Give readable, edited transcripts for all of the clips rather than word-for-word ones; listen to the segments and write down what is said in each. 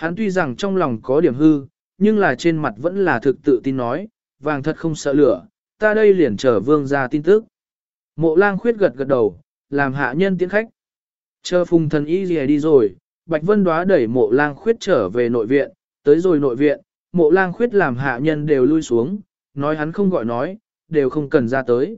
Hắn tuy rằng trong lòng có điểm hư, nhưng là trên mặt vẫn là thực tự tin nói, vàng thật không sợ lửa, ta đây liền chờ vương ra tin tức. Mộ lang khuyết gật gật đầu, làm hạ nhân tiến khách. Chờ phùng thần y gì đi rồi, Bạch Vân Đoá đẩy mộ lang khuyết trở về nội viện, tới rồi nội viện, mộ lang khuyết làm hạ nhân đều lui xuống, nói hắn không gọi nói, đều không cần ra tới.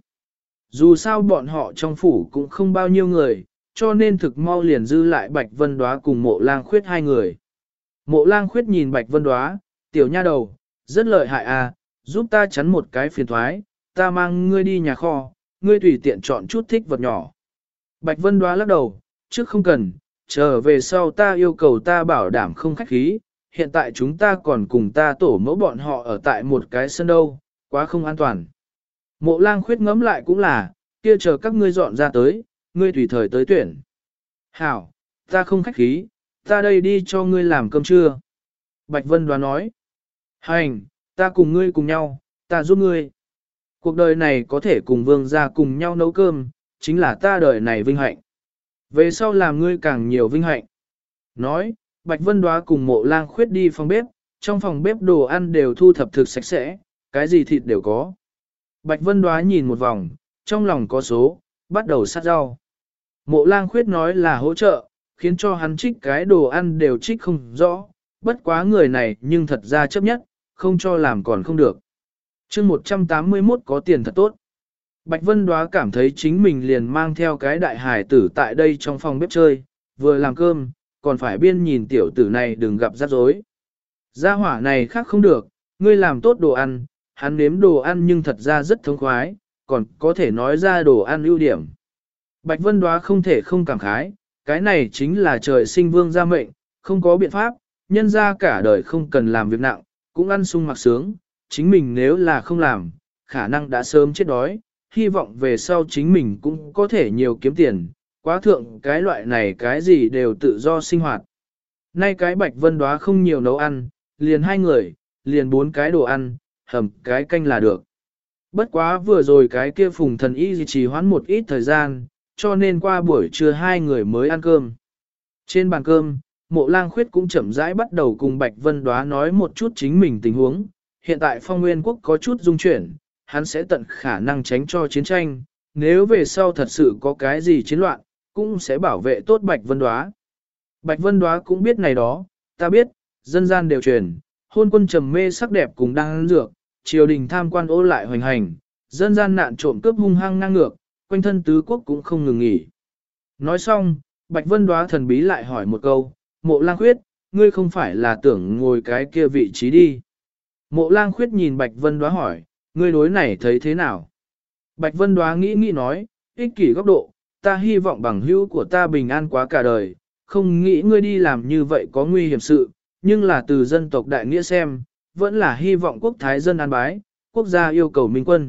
Dù sao bọn họ trong phủ cũng không bao nhiêu người, cho nên thực mau liền dư lại Bạch Vân Đoá cùng mộ lang khuyết hai người. Mộ lang khuyết nhìn Bạch Vân Đoá, tiểu nha đầu, rất lợi hại à, giúp ta chắn một cái phiền thoái, ta mang ngươi đi nhà kho, ngươi tùy tiện chọn chút thích vật nhỏ. Bạch Vân Đoá lắc đầu, trước không cần, trở về sau ta yêu cầu ta bảo đảm không khách khí, hiện tại chúng ta còn cùng ta tổ mẫu bọn họ ở tại một cái sân đâu, quá không an toàn. Mộ lang khuyết ngẫm lại cũng là, kia chờ các ngươi dọn ra tới, ngươi tùy thời tới tuyển. Hảo, ta không khách khí, ta đây đi cho ngươi làm cơm trưa. Bạch Vân Đoá nói, hành, ta cùng ngươi cùng nhau, ta giúp ngươi. Cuộc đời này có thể cùng vương gia cùng nhau nấu cơm, chính là ta đời này vinh hạnh. Về sau làm ngươi càng nhiều vinh hạnh. Nói, Bạch Vân Đoá cùng mộ lang khuyết đi phòng bếp, trong phòng bếp đồ ăn đều thu thập thực sạch sẽ, cái gì thịt đều có. Bạch Vân Đoá nhìn một vòng, trong lòng có số, bắt đầu sát rau. Mộ lang khuyết nói là hỗ trợ, khiến cho hắn trích cái đồ ăn đều trích không rõ, bất quá người này nhưng thật ra chấp nhất, không cho làm còn không được. chương 181 có tiền thật tốt. Bạch Vân Đoá cảm thấy chính mình liền mang theo cái đại hải tử tại đây trong phòng bếp chơi, vừa làm cơm, còn phải biên nhìn tiểu tử này đừng gặp rắc rối. Gia hỏa này khác không được, ngươi làm tốt đồ ăn, hắn nếm đồ ăn nhưng thật ra rất thống khoái, còn có thể nói ra đồ ăn ưu điểm. Bạch Vân Đoá không thể không cảm khái, cái này chính là trời sinh vương gia mệnh, không có biện pháp, nhân ra cả đời không cần làm việc nặng, cũng ăn sung mặc sướng, chính mình nếu là không làm, khả năng đã sớm chết đói, hy vọng về sau chính mình cũng có thể nhiều kiếm tiền, quá thượng cái loại này cái gì đều tự do sinh hoạt. Nay cái Bạch Vân Đoá không nhiều nấu ăn, liền 2 người, liền 4 cái đồ ăn, hầm cái canh là được. Bất quá vừa rồi cái kia phùng thần y trì hoãn một ít thời gian, cho nên qua buổi trưa 2 người mới ăn cơm. Trên bàn cơm, mộ lang khuyết cũng chậm rãi bắt đầu cùng Bạch Vân Đoá nói một chút chính mình tình huống. Hiện tại Phong Nguyên Quốc có chút dung chuyển, hắn sẽ tận khả năng tránh cho chiến tranh, nếu về sau thật sự có cái gì chiến loạn, cũng sẽ bảo vệ tốt Bạch Vân Đoá. Bạch Vân Đoá cũng biết này đó, ta biết, dân gian đều truyền, hôn quân trầm mê sắc đẹp cùng đang ăn dược, triều đình tham quan ô lại hoành hành, dân gian nạn trộm cướp hung hăng ngang ngược, quanh thân tứ quốc cũng không ngừng nghỉ. Nói xong, Bạch Vân Đoá thần bí lại hỏi một câu, mộ lang khuyết, ngươi không phải là tưởng ngồi cái kia vị trí đi. Mộ lang khuyết nhìn Bạch Vân Đoá hỏi, ngươi đối này thấy thế nào? Bạch Vân Đoá nghĩ nói, ích kỷ góc độ, ta hy vọng bằng hữu của ta bình an quá cả đời, không nghĩ ngươi đi làm như vậy có nguy hiểm sự, nhưng là từ dân tộc đại nghĩa xem, vẫn là hy vọng quốc thái dân an bái, quốc gia yêu cầu minh quân.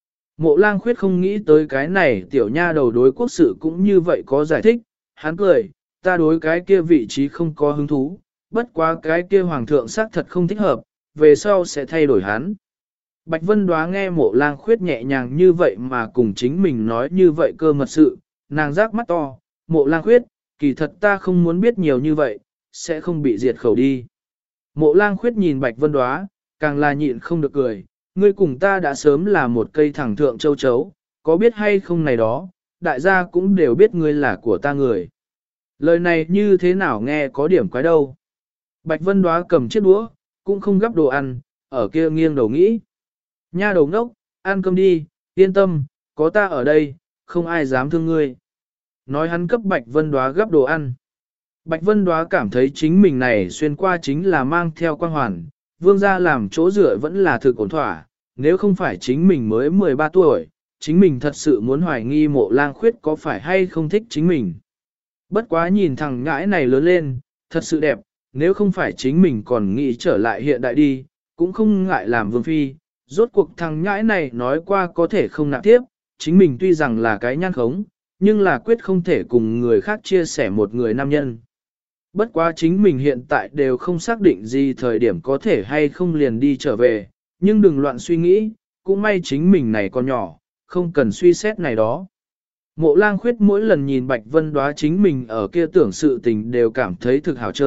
Mộ lang khuyết không nghĩ tới cái này tiểu nha đầu đối quốc sự cũng như vậy có giải thích, hắn cười, ta đối cái kia vị trí không có hứng thú, bất quá cái kia hoàng thượng xác thật không thích hợp, về sau sẽ thay đổi hắn. Bạch Vân Đoá nghe mộ lang khuyết nhẹ nhàng như vậy mà cùng chính mình nói như vậy cơ mật sự, nàng rác mắt to, mộ lang khuyết, kỳ thật ta không muốn biết nhiều như vậy, sẽ không bị diệt khẩu đi. Mộ lang khuyết nhìn Bạch Vân Đoá, càng là nhịn không được cười, ngươi cùng ta đã sớm là một cây thẳng thượng châu chấu, có biết hay không này đó, đại gia cũng đều biết ngươi là của ta người. Lời này như thế nào nghe có điểm quái đâu. Bạch Vân Đoá cầm chiếc đũa, cũng không gắp đồ ăn, ở kia nghiêng đầu nghĩ. Nha đầu ngốc, ăn cơm đi, yên tâm, có ta ở đây, không ai dám thương ngươi. Nói hắn cấp Bạch Vân Đoá gắp đồ ăn. Bạch Vân Đoá cảm thấy chính mình này xuyên qua chính là mang theo quang hoàn, vương gia làm chỗ dựa vẫn là thực ổn thỏa, nếu không phải chính mình mới 13 tuổi, chính mình thật sự muốn hoài nghi mộ lang khuyết có phải hay không thích chính mình. Bất quá nhìn thằng ngãi này lớn lên, thật sự đẹp, nếu không phải chính mình còn nghĩ trở lại hiện đại đi, cũng không ngại làm vương phi. Rốt cuộc thằng nhãi này nói qua có thể không nạp tiếp, chính mình tuy rằng là cái nhan khống, nhưng là quyết không thể cùng người khác chia sẻ một người nam nhân. Bất quá chính mình hiện tại đều không xác định gì thời điểm có thể hay không liền đi trở về, nhưng đừng loạn suy nghĩ, cũng may chính mình này còn nhỏ, không cần suy xét này đó. Mộ lang khuyết mỗi lần nhìn Bạch Vân Đoá chính mình ở kia tưởng sự tình đều cảm thấy thực hảo chơi,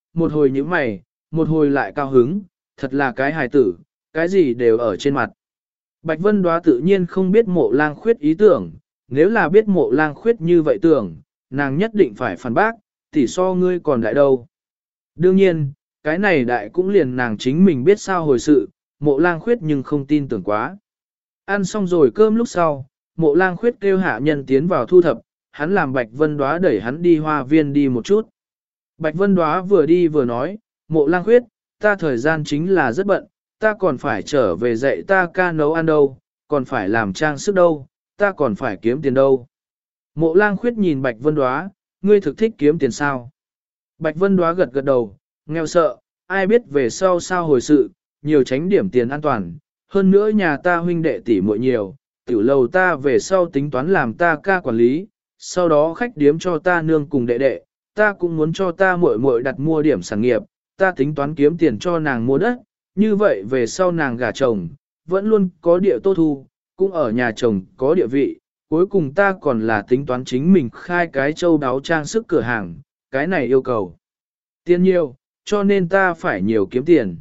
một hồi nhíu mày, một hồi lại cao hứng, thật là cái hài tử, cái gì đều ở trên mặt. Bạch Vân Đóa tự nhiên không biết Mộ Lang Khuyết ý tưởng, nếu là biết Mộ Lang Khuyết như vậy tưởng, nàng nhất định phải phản bác, tỷ so ngươi còn đại đâu. Đương nhiên, cái này đại cũng liền nàng chính mình biết sao hồi sự, Mộ Lang Khuyết nhưng không tin tưởng quá. Ăn xong rồi cơm lúc sau, Mộ Lang Khuyết kêu hạ nhân tiến vào thu thập, hắn làm Bạch Vân Đóa đẩy hắn đi hoa viên đi một chút. Bạch Vân Đóa vừa đi vừa nói, Mộ Lang Khuyết, ta thời gian chính là rất bận, ta còn phải trở về dạy ta ca nấu ăn đâu, còn phải làm trang sức đâu, ta còn phải kiếm tiền đâu. Mộ Lang Khuyết nhìn Bạch Vân Đóa, ngươi thực thích kiếm tiền sao? Bạch Vân Đóa gật gật đầu, nghèo sợ, ai biết về sau sao hồi sự, nhiều tránh điểm tiền an toàn, hơn nữa nhà ta huynh đệ tỷ muội nhiều, tiểu lầu ta về sau tính toán làm ta ca quản lý, sau đó khách điếm cho ta nương cùng đệ đệ, ta cũng muốn cho ta muội muội đặt mua điểm sản nghiệp, ta tính toán kiếm tiền cho nàng mua đất, như vậy về sau nàng gả chồng, vẫn luôn có địa tô thu, cũng ở nhà chồng có địa vị, cuối cùng ta còn là tính toán chính mình khai cái châu đáo trang sức cửa hàng, cái này yêu cầu tiền nhiều, cho nên ta phải nhiều kiếm tiền.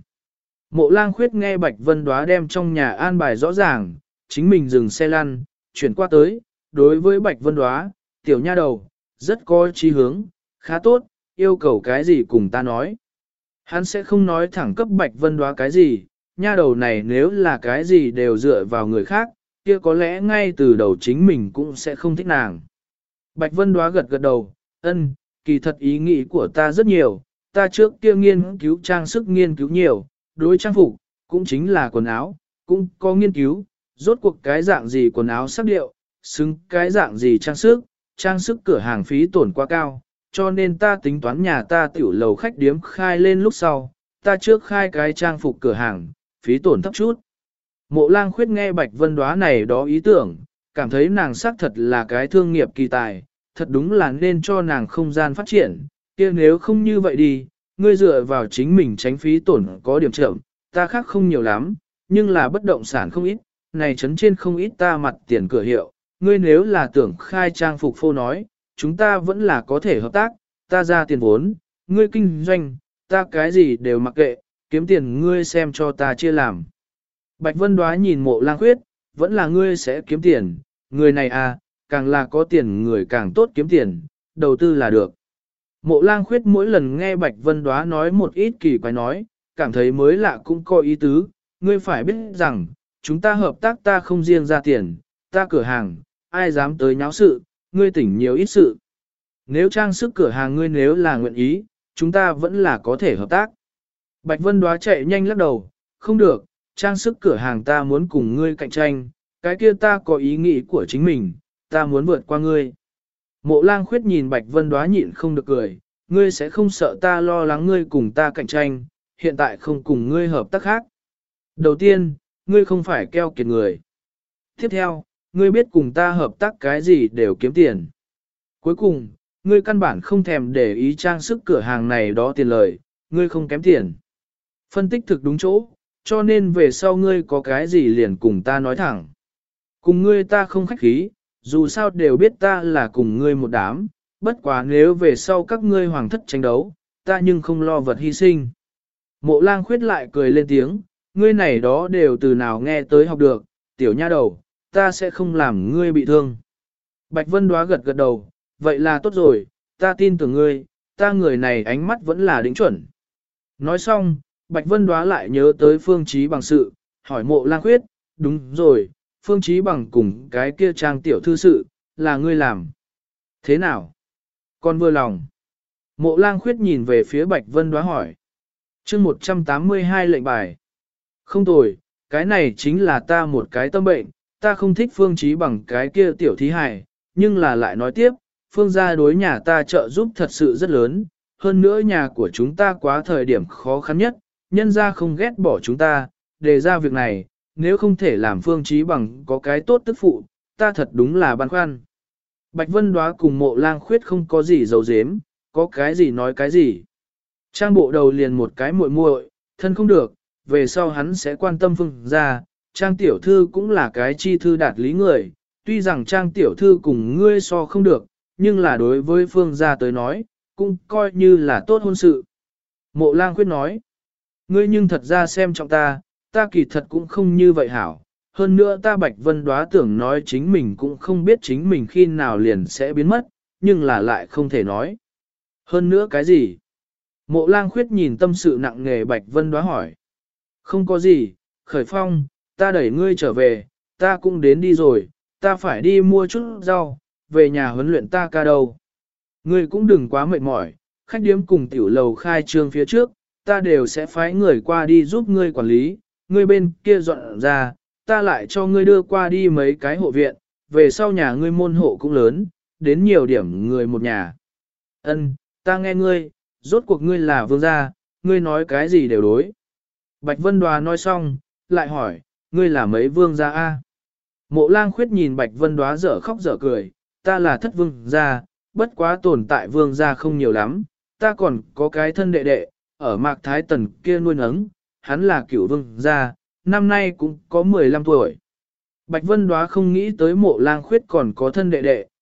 Mộ Lang Khuyết nghe Bạch Vân Đóa đem trong nhà an bài rõ ràng, chính mình dừng xe lăn, chuyển qua tới, đối với Bạch Vân Đóa, tiểu nha đầu, rất có chí hướng, khá tốt, yêu cầu cái gì cùng ta nói. Hắn sẽ không nói thẳng cấp Bạch Vân Đóa cái gì, nha đầu này nếu là cái gì đều dựa vào người khác, kia có lẽ ngay từ đầu chính mình cũng sẽ không thích nàng. Bạch Vân Đóa gật gật đầu, ân, kỳ thật ý nghĩ của ta rất nhiều, ta trước kia nghiên cứu trang sức nghiên cứu nhiều, đối trang phục, cũng chính là quần áo, cũng có nghiên cứu, rốt cuộc cái dạng gì quần áo sắc điệu, xứng cái dạng gì trang sức cửa hàng phí tổn quá cao, cho nên ta tính toán nhà ta tiểu lầu khách điếm khai lên lúc sau, ta trước khai cái trang phục cửa hàng, phí tổn thấp chút. Mộ Lang Khuyết nghe Bạch Vân Đóa này đó ý tưởng, cảm thấy nàng xác thật là cái thương nghiệp kỳ tài, thật đúng là nên cho nàng không gian phát triển, kia nếu không như vậy đi, ngươi dựa vào chính mình tránh phí tổn có điểm chậm, ta khác không nhiều lắm, nhưng là bất động sản không ít, này trấn trên không ít ta mặt tiền cửa hiệu, ngươi nếu là tưởng khai trang phục phô nói, chúng ta vẫn là có thể hợp tác, ta ra tiền vốn, ngươi kinh doanh, ta cái gì đều mặc kệ, kiếm tiền ngươi xem cho ta chia làm. Bạch Vân Đóa nhìn Mộ Lang Khuyết, vẫn là ngươi sẽ kiếm tiền, người này à, càng là có tiền người càng tốt kiếm tiền, đầu tư là được. Mộ Lang Khuyết mỗi lần nghe Bạch Vân Đóa nói một ít kỳ quái nói, cảm thấy mới lạ cũng có ý tứ, ngươi phải biết rằng, chúng ta hợp tác ta không riêng ra tiền, ta cửa hàng, ai dám tới nháo sự, ngươi tỉnh nhiều ít sự. Nếu trang sức cửa hàng ngươi nếu là nguyện ý, chúng ta vẫn là có thể hợp tác. Bạch Vân Đóa chạy nhanh lắc đầu, không được, trang sức cửa hàng ta muốn cùng ngươi cạnh tranh, cái kia ta có ý nghĩ của chính mình, ta muốn vượt qua ngươi. Mộ Lang Khuyết nhìn Bạch Vân Đóa nhịn không được cười, ngươi sẽ không sợ ta lo lắng ngươi cùng ta cạnh tranh, hiện tại không cùng ngươi hợp tác khác. Đầu tiên, ngươi không phải keo kiệt người. Tiếp theo, ngươi biết cùng ta hợp tác cái gì đều kiếm tiền. Cuối cùng, ngươi căn bản không thèm để ý trang sức cửa hàng này đó tiền lời, ngươi không kém tiền. Phân tích thực đúng chỗ, cho nên về sau ngươi có cái gì liền cùng ta nói thẳng. Cùng ngươi ta không khách khí, dù sao đều biết ta là cùng ngươi một đám, bất quá nếu về sau các ngươi hoàng thất tranh đấu, ta nhưng không lo vật hy sinh. Mộ Lang Khuyết lại cười lên tiếng, ngươi này đó đều từ nào nghe tới học được, tiểu nha đầu, ta sẽ không làm ngươi bị thương. Bạch Vân Đóa gật gật đầu, vậy là tốt rồi, ta tin tưởng ngươi, ta người này ánh mắt vẫn là đỉnh chuẩn. Nói xong, Bạch Vân Đóa lại nhớ tới Phương Chí Bằng sự, hỏi Mộ Lang Khuyết, đúng rồi, Phương Chí Bằng cùng cái kia trang tiểu thư sự, là ngươi làm. Thế nào? Con vừa lòng. Mộ Lang Khuyết nhìn về phía Bạch Vân Đóa hỏi. Chương 182 lệnh bài. Không tồi, cái này chính là ta một cái tâm bệnh, ta không thích Phương Chí Bằng cái kia tiểu thí hài, nhưng là lại nói tiếp, Phương gia đối nhà ta trợ giúp thật sự rất lớn, hơn nữa nhà của chúng ta quá thời điểm khó khăn nhất, nhân gia không ghét bỏ chúng ta, đề ra việc này, nếu không thể làm Phương Chí Bằng có cái tốt tức phụ, ta thật đúng là băn khoăn. Bạch Vân Đóa cùng Mộ Lang Khuyết không có gì giấu giếm, có cái gì nói cái gì. Trang bộ đầu liền một cái muội muội, thân không được, về sau hắn sẽ quan tâm Phương gia, Trang tiểu thư cũng là cái chi thư đạt lý người, tuy rằng Trang tiểu thư cùng ngươi so không được, nhưng là đối với Phương gia tới nói, cũng coi như là tốt hôn sự. Mộ Lang Khuyết nói, ngươi nhưng thật ra xem trọng ta, ta kỳ thật cũng không như vậy hảo. Hơn nữa ta Bạch Vân Đóa tưởng nói chính mình cũng không biết chính mình khi nào liền sẽ biến mất, nhưng là lại không thể nói. Hơn nữa cái gì? Mộ Lang Khuyết nhìn tâm sự nặng nề Bạch Vân Đóa hỏi. Không có gì, Khởi Phong, ta đẩy ngươi trở về, ta cũng đến đi rồi, ta phải đi mua chút rau, về nhà huấn luyện ta ca đâu. Ngươi cũng đừng quá mệt mỏi, khách điếm cùng tiểu lầu khai trương phía trước, ta đều sẽ phái người qua đi giúp ngươi quản lý, ngươi bên kia dọn ra, ta lại cho ngươi đưa qua đi mấy cái hộ viện, về sau nhà ngươi môn hộ cũng lớn, đến nhiều điểm người một nhà. Ân, ta nghe ngươi, rốt cuộc ngươi là vương gia, ngươi nói cái gì đều đối. Bạch Vân Đoá nói xong, lại hỏi, ngươi là mấy vương gia a? Mộ Lang Khuyết nhìn Bạch Vân Đoá dở khóc dở cười, ta là thất vương gia, bất quá tồn tại vương gia không nhiều lắm, ta còn có cái thân đệ đệ, ở Mạc Thái Tần kia nuôi nấng, hắn là cửu vương gia, năm nay cũng có 15 tuổi. Bạch Vân Đoá không nghĩ tới Mộ Lang Khuyết còn có thân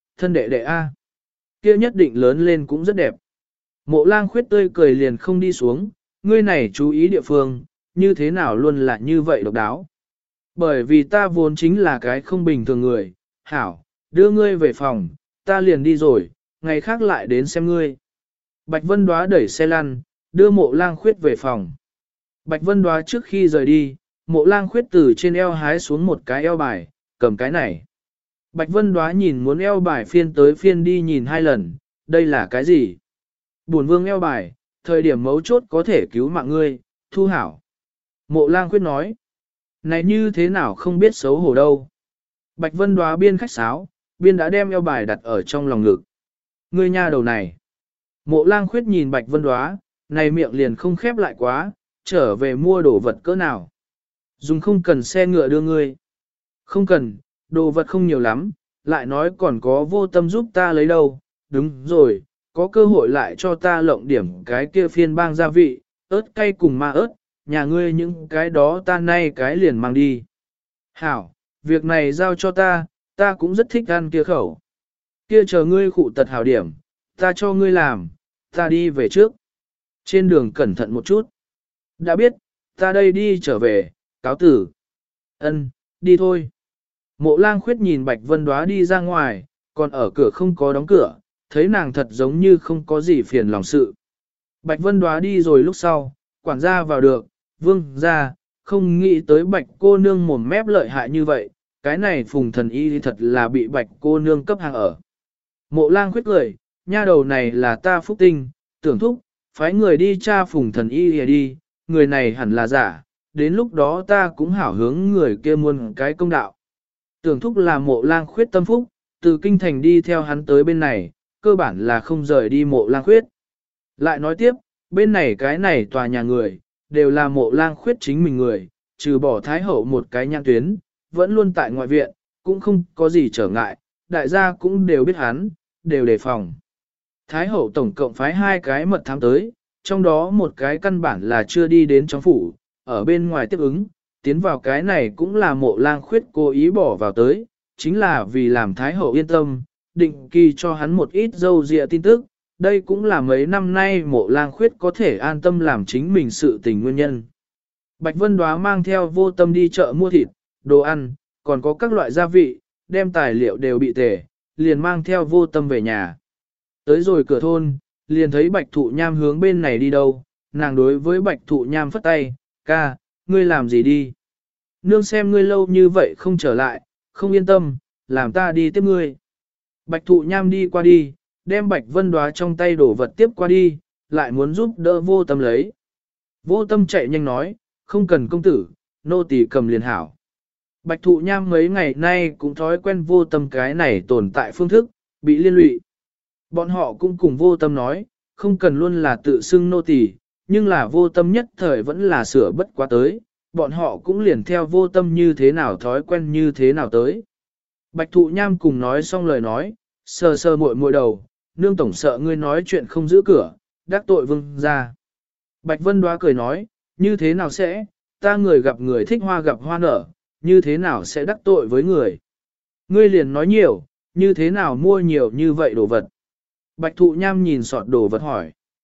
đệ đệ a. Kia nhất định lớn lên cũng rất đẹp. Mộ Lang Khuyết tươi cười liền không đi xuống, ngươi này chú ý địa phương, như thế nào luôn là như vậy độc đáo. Bởi vì ta vốn chính là cái không bình thường người, hảo, đưa ngươi về phòng, ta liền đi rồi, ngày khác lại đến xem ngươi. Bạch Vân Đoá đẩy xe lăn, đưa Mộ Lang Khuyết về phòng. Bạch Vân Đoá trước khi rời đi, Mộ Lang Khuyết từ trên eo hái xuống một cái eo bài, cầm cái này. Bạch Vân Đoá nhìn muốn eo bài phiên tới phiên đi nhìn 2 lần, đây là cái gì? Bổn vương eo bài, thời điểm mấu chốt có thể cứu mạng ngươi, thu hảo. Mộ Lang Khuyết nói, này như thế nào không biết xấu hổ đâu. Bạch Vân Đoá biên khách sáo, biên đã đem eo bài đặt ở trong lòng ngực. Ngươi nha đầu này. Mộ Lang Khuyết nhìn Bạch Vân Đoá, này miệng liền không khép lại quá, trở về mua đồ vật cỡ nào. Dùng không cần xe ngựa đưa ngươi. Không cần, đồ vật không nhiều lắm, lại nói còn có Vô Tâm giúp ta lấy đâu. Đúng rồi, có cơ hội lại cho ta lộng điểm cái kia phiên bang gia vị, ớt cay cùng ma ớt, nhà ngươi những cái đó ta nay cái liền mang đi. Hảo, việc này giao cho ta cũng rất thích ăn kia khẩu. Kia chờ ngươi khụ tật hảo điểm, ta cho ngươi làm, ta đi về trước. Trên đường cẩn thận một chút. Đã biết, ta đây đi trở về, cáo tử. Ân, đi thôi. Mộ Lang Khuyết nhìn Bạch Vân Đoá đi ra ngoài, còn ở cửa không có đóng cửa, thấy nàng thật giống như không có gì phiền lòng sự. Bạch Vân Đoá đi rồi lúc sau, quản gia vào được, vương ra, không nghĩ tới Bạch cô nương mồm mép lợi hại như vậy, cái này Phùng Thần Y thật là bị Bạch cô nương cấp hàng ở. Mộ Lang Khuyết cười, nha đầu này là ta phúc tinh, tưởng thúc, phái người đi tra Phùng Thần Y đi, người này hẳn là giả, đến lúc đó ta cũng hảo hướng người kia muôn cái công đạo. Tưởng thúc là Mộ Lang Khuyết tâm phúc, từ kinh thành đi theo hắn tới bên này, cơ bản là không rời đi Mộ Lang Khuyết. Lại nói tiếp, bên này cái này tòa nhà người, đều là Mộ Lang Khuyết chính mình người, trừ bỏ Thái Hậu một cái nhãn tuyến, vẫn luôn tại ngoại viện, cũng không có gì trở ngại, đại gia cũng đều biết hắn, đều đề phòng. Thái Hậu tổng cộng phái 2 cái mật thám tới, trong đó một cái căn bản là chưa đi đến trong phủ, ở bên ngoài tiếp ứng, tiến vào cái này cũng là Mộ Lang Khuyết cố ý bỏ vào tới, chính là vì làm Thái Hậu yên tâm, định kỳ cho hắn một ít dâu dịa tin tức, đây cũng là mấy năm nay Mộ Lang Khuyết có thể an tâm làm chính mình sự tình nguyên nhân. Bạch Vân Đoá mang theo Vô Tâm đi chợ mua thịt, đồ ăn, còn có các loại gia vị, đem tài liệu đều bị tề, liền mang theo Vô Tâm về nhà. Tới rồi cửa thôn, liền thấy Bạch Thụ Nham hướng bên này đi đâu, nàng đối với Bạch Thụ Nham phất tay, ca, ngươi làm gì đi? Nương xem ngươi lâu như vậy không trở lại, không yên tâm, làm ta đi tiếp ngươi. Bạch Thụ Nham đi qua đi, đem Bạch Vân Đoá trong tay đổ vật tiếp qua đi, lại muốn giúp đỡ Vô Tâm lấy. Vô Tâm chạy nhanh nói, không cần công tử, nô tỳ cầm liền hảo. Bạch Thụ Nham mấy ngày nay cũng thói quen Vô Tâm cái này tồn tại phương thức, bị liên lụy. Bọn họ cũng cùng Vô Tâm nói, không cần luôn là tự xưng nô tỳ, nhưng là Vô Tâm nhất thời vẫn là sửa bất quá tới, bọn họ cũng liền theo Vô Tâm như thế nào thói quen như thế nào tới. Bạch Thụ Nham cùng nói xong lời nói, sờ sờ muội muội đầu, nương tổng sợ ngươi nói chuyện không giữ cửa, đắc tội vương ra. Bạch Vân Đoá cười nói, như thế nào sẽ, ta người gặp người thích hoa gặp hoa nở, như thế nào sẽ đắc tội với người. Ngươi liền nói nhiều, như thế nào mua nhiều như vậy đồ vật. Bạch Thụ Nham nhìn sọt đồ vật hỏi.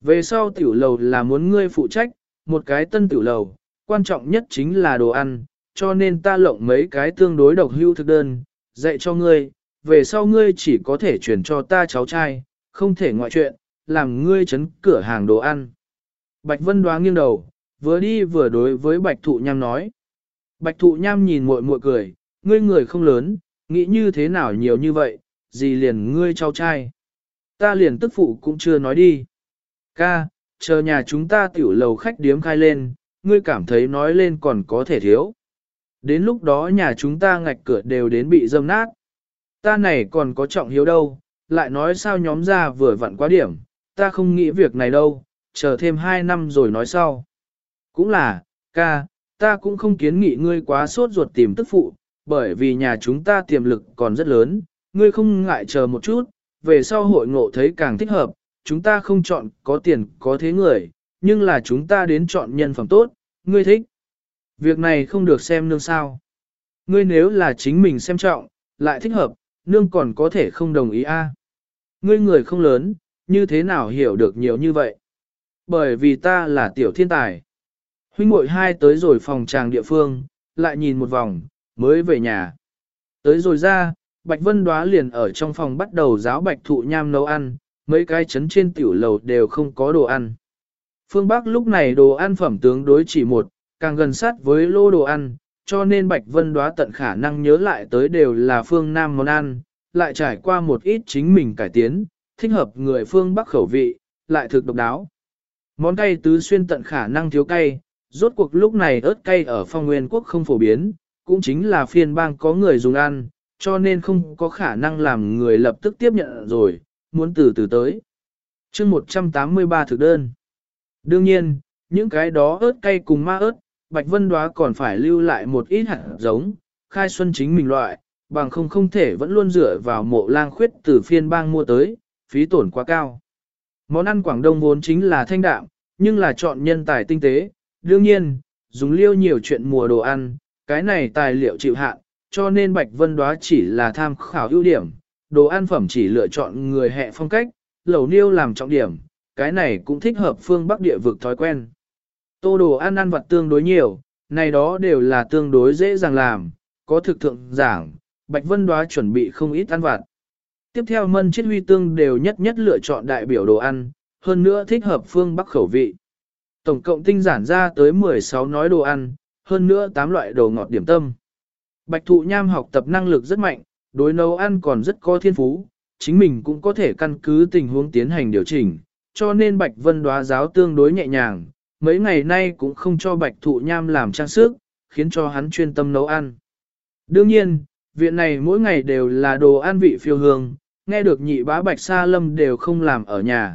Về sau tiểu lầu là muốn ngươi phụ trách, một cái tân tiểu lầu, quan trọng nhất chính là đồ ăn, cho nên ta lộng mấy cái tương đối độc hữu thực đơn, dạy cho ngươi, về sau ngươi chỉ có thể chuyển cho ta cháu trai, không thể ngoại chuyện, làm ngươi chấn cửa hàng đồ ăn. Bạch Vân Đoá nghiêng đầu, vừa đi vừa đối với Bạch Thụ Nham nói. Bạch Thụ Nham nhìn muội muội cười, ngươi người không lớn, nghĩ như thế nào nhiều như vậy, gì liền ngươi cháu trai. Ta liền tức phụ cũng chưa nói đi. Ca, chờ nhà chúng ta tiểu lầu khách điếm khai lên, ngươi cảm thấy nói lên còn có thể thiếu. Đến lúc đó nhà chúng ta ngạch cửa đều đến bị dâm nát. Ta này còn có trọng hiếu đâu, lại nói sao nhóm ra vừa vặn quá điểm, ta không nghĩ việc này đâu, chờ thêm 2 năm rồi nói sau. Cũng là, ca, ta cũng không kiến nghị ngươi quá sốt ruột tìm tức phụ, bởi vì nhà chúng ta tiềm lực còn rất lớn, ngươi không ngại chờ một chút, về sau hội ngộ thấy càng thích hợp, chúng ta không chọn có tiền có thế người, nhưng là chúng ta đến chọn nhân phẩm tốt, ngươi thích. Việc này không được xem nương sao. Ngươi nếu là chính mình xem trọng, lại thích hợp, nương còn có thể không đồng ý a. Ngươi người không lớn, như thế nào hiểu được nhiều như vậy? Bởi vì ta là tiểu thiên tài. Huynh muội hai tới rồi phòng tràng địa phương, lại nhìn một vòng, mới về nhà. Tới rồi ra, Bạch Vân Đoá liền ở trong phòng bắt đầu giáo Bạch Thụ Nham nấu ăn, mấy cái chấn trên tiểu lầu đều không có đồ ăn. Phương Bắc lúc này đồ ăn phẩm tướng đối chỉ một, càng gần sát với lô đồ ăn, cho nên Bạch Vân Đoá tận khả năng nhớ lại tới đều là phương Nam món ăn, lại trải qua một ít chính mình cải tiến, thích hợp người phương Bắc khẩu vị, lại thực độc đáo. Món cay tứ xuyên tận khả năng thiếu cay, rốt cuộc lúc này ớt cay ở phong nguyên quốc không phổ biến, cũng chính là phiên bang có người dùng ăn, cho nên không có khả năng làm người lập tức tiếp nhận rồi, muốn từ từ tới. chương 183 thực đơn. Đương nhiên, những cái đó ớt cay cùng ma ớt, Bạch Vân Đoá còn phải lưu lại một ít hạt giống, khai xuân chính mình loại, bằng không thể vẫn luôn dựa vào Mộ Lang Khuyết từ phiên bang mua tới, phí tổn quá cao. Món ăn Quảng Đông vốn chính là thanh đạm, nhưng là chọn nhân tài tinh tế, đương nhiên, dùng liêu nhiều chuyện mùa đồ ăn, cái này tài liệu chịu hạn, cho nên Bạch Vân Đoá chỉ là tham khảo ưu điểm, đồ ăn phẩm chỉ lựa chọn người hệ phong cách, lẩu niêu làm trọng điểm, cái này cũng thích hợp phương Bắc địa vực thói quen. Tô đồ ăn ăn vặt tương đối nhiều, này đó đều là tương đối dễ dàng làm, có thực thượng giảng, Bạch Vân Đoá chuẩn bị không ít ăn vặt. Tiếp theo Mân Chiết Huy Tương đều nhất lựa chọn đại biểu đồ ăn, hơn nữa thích hợp phương Bắc khẩu vị. Tổng cộng tinh giản ra tới 16 nói đồ ăn, hơn nữa 8 loại đồ ngọt điểm tâm. Bạch Thụ Nham học tập năng lực rất mạnh, đối nấu ăn còn rất có thiên phú, chính mình cũng có thể căn cứ tình huống tiến hành điều chỉnh, cho nên Bạch Vân Đoá giáo tương đối nhẹ nhàng, mấy ngày nay cũng không cho Bạch Thụ Nham làm trang sức, khiến cho hắn chuyên tâm nấu ăn. Đương nhiên, viện này mỗi ngày đều là đồ ăn vị phiêu hương, nghe được nhị bá Bạch Sa Lâm đều không làm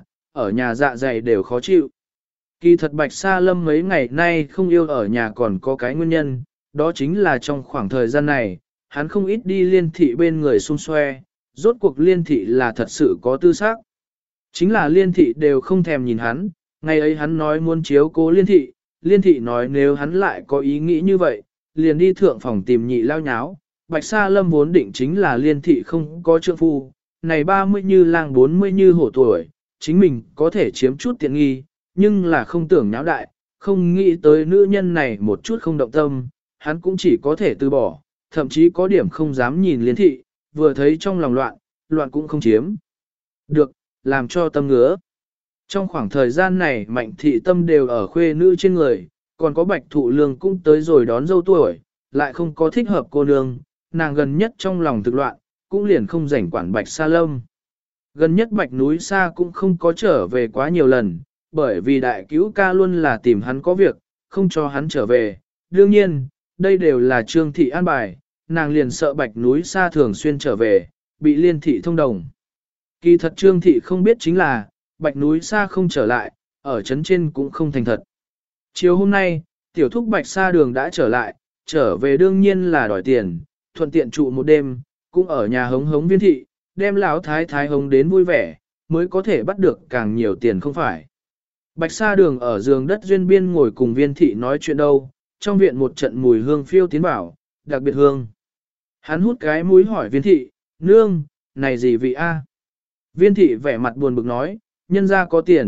ở nhà dạ dày đều khó chịu. Kỳ thật Bạch Sa Lâm mấy ngày nay không yêu ở nhà còn có cái nguyên nhân, đó chính là trong khoảng thời gian này, hắn không ít đi liên thị bên người xung xoe, rốt cuộc liên thị là thật sự có tư sắc. Chính là liên thị đều không thèm nhìn hắn, ngày ấy hắn nói muốn chiếu cố liên thị nói nếu hắn lại có ý nghĩ như vậy, liền đi thượng phòng tìm nhị lao nháo. Bạch Sa Lâm vốn định chính là liên thị không có trượng phu, này 30 như lang 40 như hổ tuổi, chính mình có thể chiếm chút tiện nghi, nhưng là không tưởng nháo đại, không nghĩ tới nữ nhân này một chút không động tâm, hắn cũng chỉ có thể từ bỏ, thậm chí có điểm không dám nhìn liên thị, vừa thấy trong lòng loạn cũng không chiếm. Được, làm cho tâm ngứa. Trong khoảng thời gian này Mạnh thị tâm đều ở khuê nữ trên người, còn có Bạch Thụ Lương cũng tới rồi đón dâu tuổi, lại không có thích hợp cô nương, nàng gần nhất trong lòng thực loạn, cũng liền không rảnh quản Bạch Sa Lâm. Gần nhất Bạch núi xa cũng không có trở về quá nhiều lần, bởi vì đại cứu ca luôn là tìm hắn có việc, không cho hắn trở về. Đương nhiên, đây đều là Trương thị an bài, nàng liền sợ Bạch núi xa thường xuyên trở về, bị liên thị thông đồng. Kỳ thật Trương thị không biết chính là, Bạch núi xa không trở lại, ở trấn trên cũng không thành thật. Chiều hôm nay, tiểu thúc Bạch Sa Đường đã trở về đương nhiên là đòi tiền, thuận tiện trụ một đêm, cũng ở nhà hống viên thị, đem lão thái thái hống đến vui vẻ, mới có thể bắt được càng nhiều tiền không phải. Bạch Sa Đường ở giường đất duyên biên ngồi cùng viên thị nói chuyện đâu, trong viện một trận mùi hương phiêu tiến bảo, đặc biệt hương. Hắn hút cái mũi hỏi viên thị, nương, này gì vị a? Viên thị vẻ mặt buồn bực nói, nhân ra có tiền,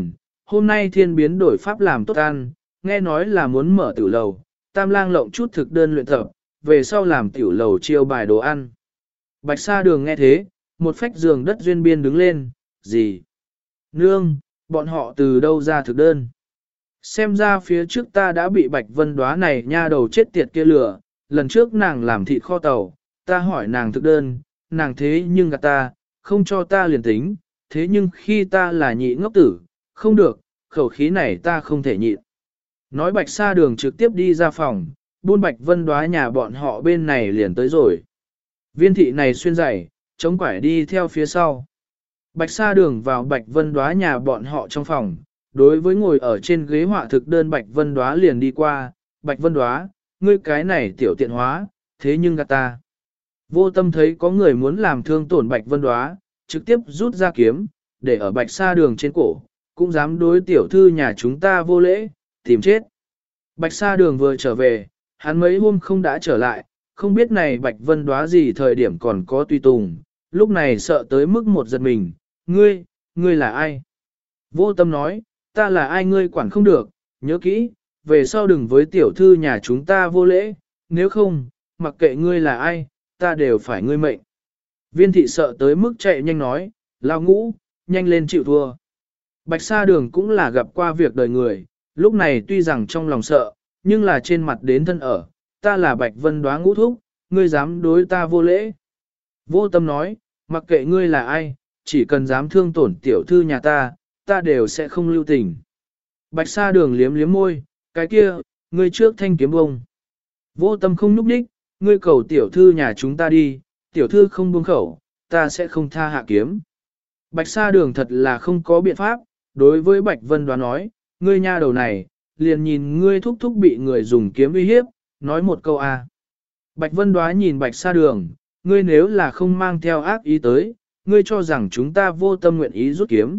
hôm nay thiên biến đổi pháp làm tốt ăn, nghe nói là muốn mở tiểu lầu, tam lang lộng chút thực đơn luyện tập, về sau làm tiểu lầu chiêu bài đồ ăn. Bạch Sa Đường nghe thế, một phách giường đất duyên biên đứng lên, gì? Nương, bọn họ từ đâu ra thực đơn? Xem ra phía trước ta đã bị Bạch Vân Đóa này nha đầu chết tiệt kia lừa, lần trước nàng làm thịt kho tàu, ta hỏi nàng thực đơn, nàng thế nhưng gạt ta, không cho ta liền tính, thế nhưng khi ta là nhị ngốc tử, không được, khẩu khí này ta không thể nhịn. Nói Bạch Sa Đường trực tiếp đi ra phòng, buôn Bạch Vân Đóa nhà bọn họ bên này liền tới rồi. Viên thị này xuyên giày, chống quải đi theo phía sau. Bạch Sa Đường vào Bạch Vân Đóa nhà bọn họ trong phòng, đối với ngồi ở trên ghế họa thực đơn Bạch Vân Đóa liền đi qua, Bạch Vân Đóa, ngươi cái này tiểu tiện hóa, thế nhưng gạt ta. Vô Tâm thấy có người muốn làm thương tổn Bạch Vân Đóa, trực tiếp rút ra kiếm, để ở Bạch Sa Đường trên cổ, cũng dám đối tiểu thư nhà chúng ta vô lễ, tìm chết. Bạch Sa Đường vừa trở về, hắn mấy hôm không đã trở lại, không biết này Bạch Vân Đóa gì thời điểm còn có tùy tùng, lúc này sợ tới mức một giật mình, ngươi là ai? Vô Tâm nói, ta là ai ngươi quản không được, nhớ kỹ, về sau đừng với tiểu thư nhà chúng ta vô lễ, nếu không, mặc kệ ngươi là ai, ta đều phải ngươi mệnh. Viên thị sợ tới mức chạy nhanh nói, lao ngũ, nhanh lên chịu thua. Bạch Sa Đường cũng là gặp qua việc đời người, lúc này tuy rằng trong lòng sợ, nhưng là trên mặt đến thân ở, ta là Bạch Vân Đóa ngũ thúc, ngươi dám đối ta vô lễ. Vô Tâm nói, mặc kệ ngươi là ai, chỉ cần dám thương tổn tiểu thư nhà ta đều sẽ không lưu tình. Bạch Sa Đường liếm liếm môi, cái kia, ngươi trước thanh kiếm bông. Vô Tâm không nhúc đích, ngươi cầu tiểu thư nhà chúng ta đi, tiểu thư không buông khẩu, ta sẽ không tha hạ kiếm. Bạch Sa Đường thật là không có biện pháp, đối với Bạch Vân Đóa nói, ngươi nha đầu này, liền nhìn ngươi thúc thúc bị người dùng kiếm uy hiếp, nói một câu a. Bạch Vân Đóa nhìn Bạch Sa Đường, ngươi nếu là không mang theo ác ý tới, ngươi cho rằng chúng ta Vô Tâm nguyện ý rút kiếm.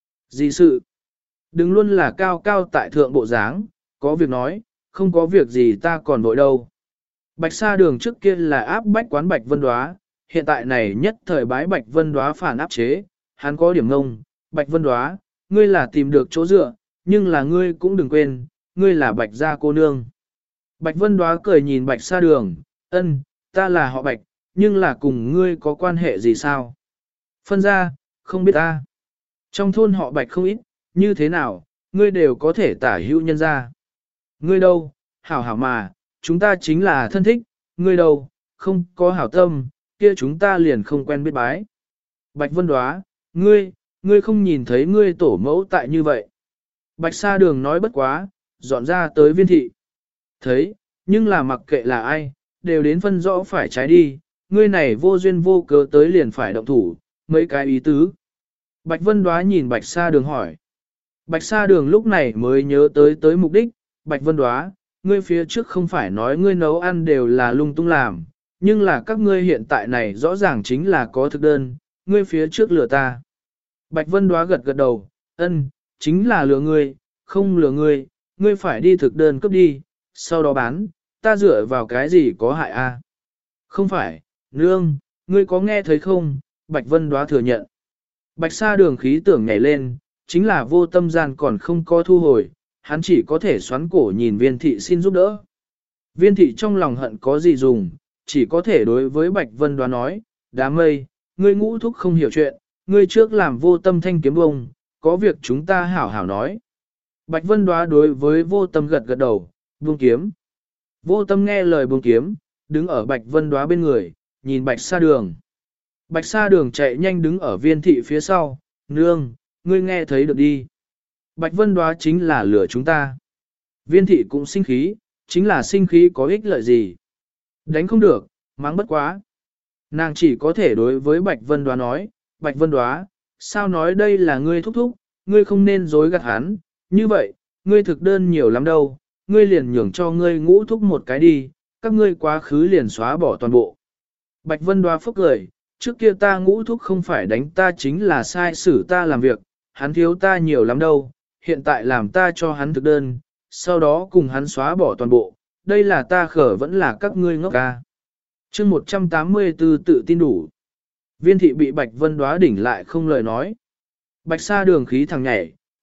Gì sự? Đừng luôn là cao cao tại thượng bộ dáng, có việc nói, không có việc gì ta còn vội đâu. Bạch Sa Đường trước kia là áp bách quán Bạch Vân Đóa, hiện tại này nhất thời bái Bạch Vân Đóa phản áp chế, hắn có điểm ngông, Bạch Vân Đóa, ngươi là tìm được chỗ dựa, nhưng là ngươi cũng đừng quên, ngươi là Bạch gia cô nương. Bạch Vân Đóa cười nhìn Bạch Sa Đường, ân, ta là họ Bạch, nhưng là cùng ngươi có quan hệ gì sao? Phân ra, không biết ta. Trong thôn họ Bạch không ít, như thế nào, ngươi đều có thể tả hữu nhân ra. Ngươi đâu, hảo hảo mà, chúng ta chính là thân thích, ngươi đâu, không có hảo tâm, kia chúng ta liền không quen biết bái. Bạch Vân Đóa, ngươi không nhìn thấy ngươi tổ mẫu tại như vậy. Bạch Sa Đường nói bất quá, dọn ra tới Viên thị. Thấy, nhưng là mặc kệ là ai, đều đến phân rõ phải trái đi, ngươi này vô duyên vô cớ tới liền phải động thủ, mấy cái ý tứ. Bạch Vân Đóa nhìn Bạch Sa Đường hỏi. Bạch Sa Đường lúc này mới nhớ tới mục đích, Bạch Vân Đóa, ngươi phía trước không phải nói ngươi nấu ăn đều là lung tung làm, nhưng là các ngươi hiện tại này rõ ràng chính là có thực đơn, ngươi phía trước lừa ta. Bạch Vân Đóa gật gật đầu, ân, chính là lừa ngươi, không lừa ngươi, ngươi phải đi thực đơn cấp đi, sau đó bán, ta dựa vào cái gì có hại a? Không phải, nương, ngươi có nghe thấy không? Bạch Vân Đóa thừa nhận. Bạch Sa Đường khí tưởng nhảy lên, chính là Vô Tâm gian còn không có thu hồi, hắn chỉ có thể xoắn cổ nhìn Viên thị xin giúp đỡ. Viên thị trong lòng hận có gì dùng, chỉ có thể đối với Bạch Vân Đóa nói, đám mây, ngươi ngũ thúc không hiểu chuyện, ngươi trước làm Vô Tâm thanh kiếm bông, có việc chúng ta hảo hảo nói. Bạch Vân Đóa đối với Vô Tâm gật gật đầu, buông kiếm. Vô Tâm nghe lời buông kiếm, đứng ở Bạch Vân Đóa bên người, nhìn Bạch Sa Đường. Bạch Sa Đường chạy nhanh đứng ở Viên thị phía sau, nương, ngươi nghe thấy được đi. Bạch Vân Đóa chính là lừa chúng ta. Viên thị cũng sinh khí, chính là sinh khí có ích lợi gì. Đánh không được, mắng bất quá. Nàng chỉ có thể đối với Bạch Vân Đóa nói, Bạch Vân Đóa, sao nói đây là ngươi thúc thúc, ngươi không nên dối gạt hắn, như vậy, ngươi thực đơn nhiều lắm đâu, ngươi liền nhường cho ngươi ngũ thúc một cái đi, các ngươi quá khứ liền xóa bỏ toàn bộ. Bạch Vân Đóa phúc cười, trước kia ta ngũ thúc không phải đánh ta chính là sai xử ta làm việc, hắn thiếu ta nhiều lắm đâu, hiện tại làm ta cho hắn thực đơn, sau đó cùng hắn xóa bỏ toàn bộ, đây là ta khở vẫn là các ngươi ngốc ca. Chương 184 tự tin đủ. Viên thị bị Bạch Vân Đóa đỉnh lại không lời nói. Bạch Sa Đường khí thằng nhảy,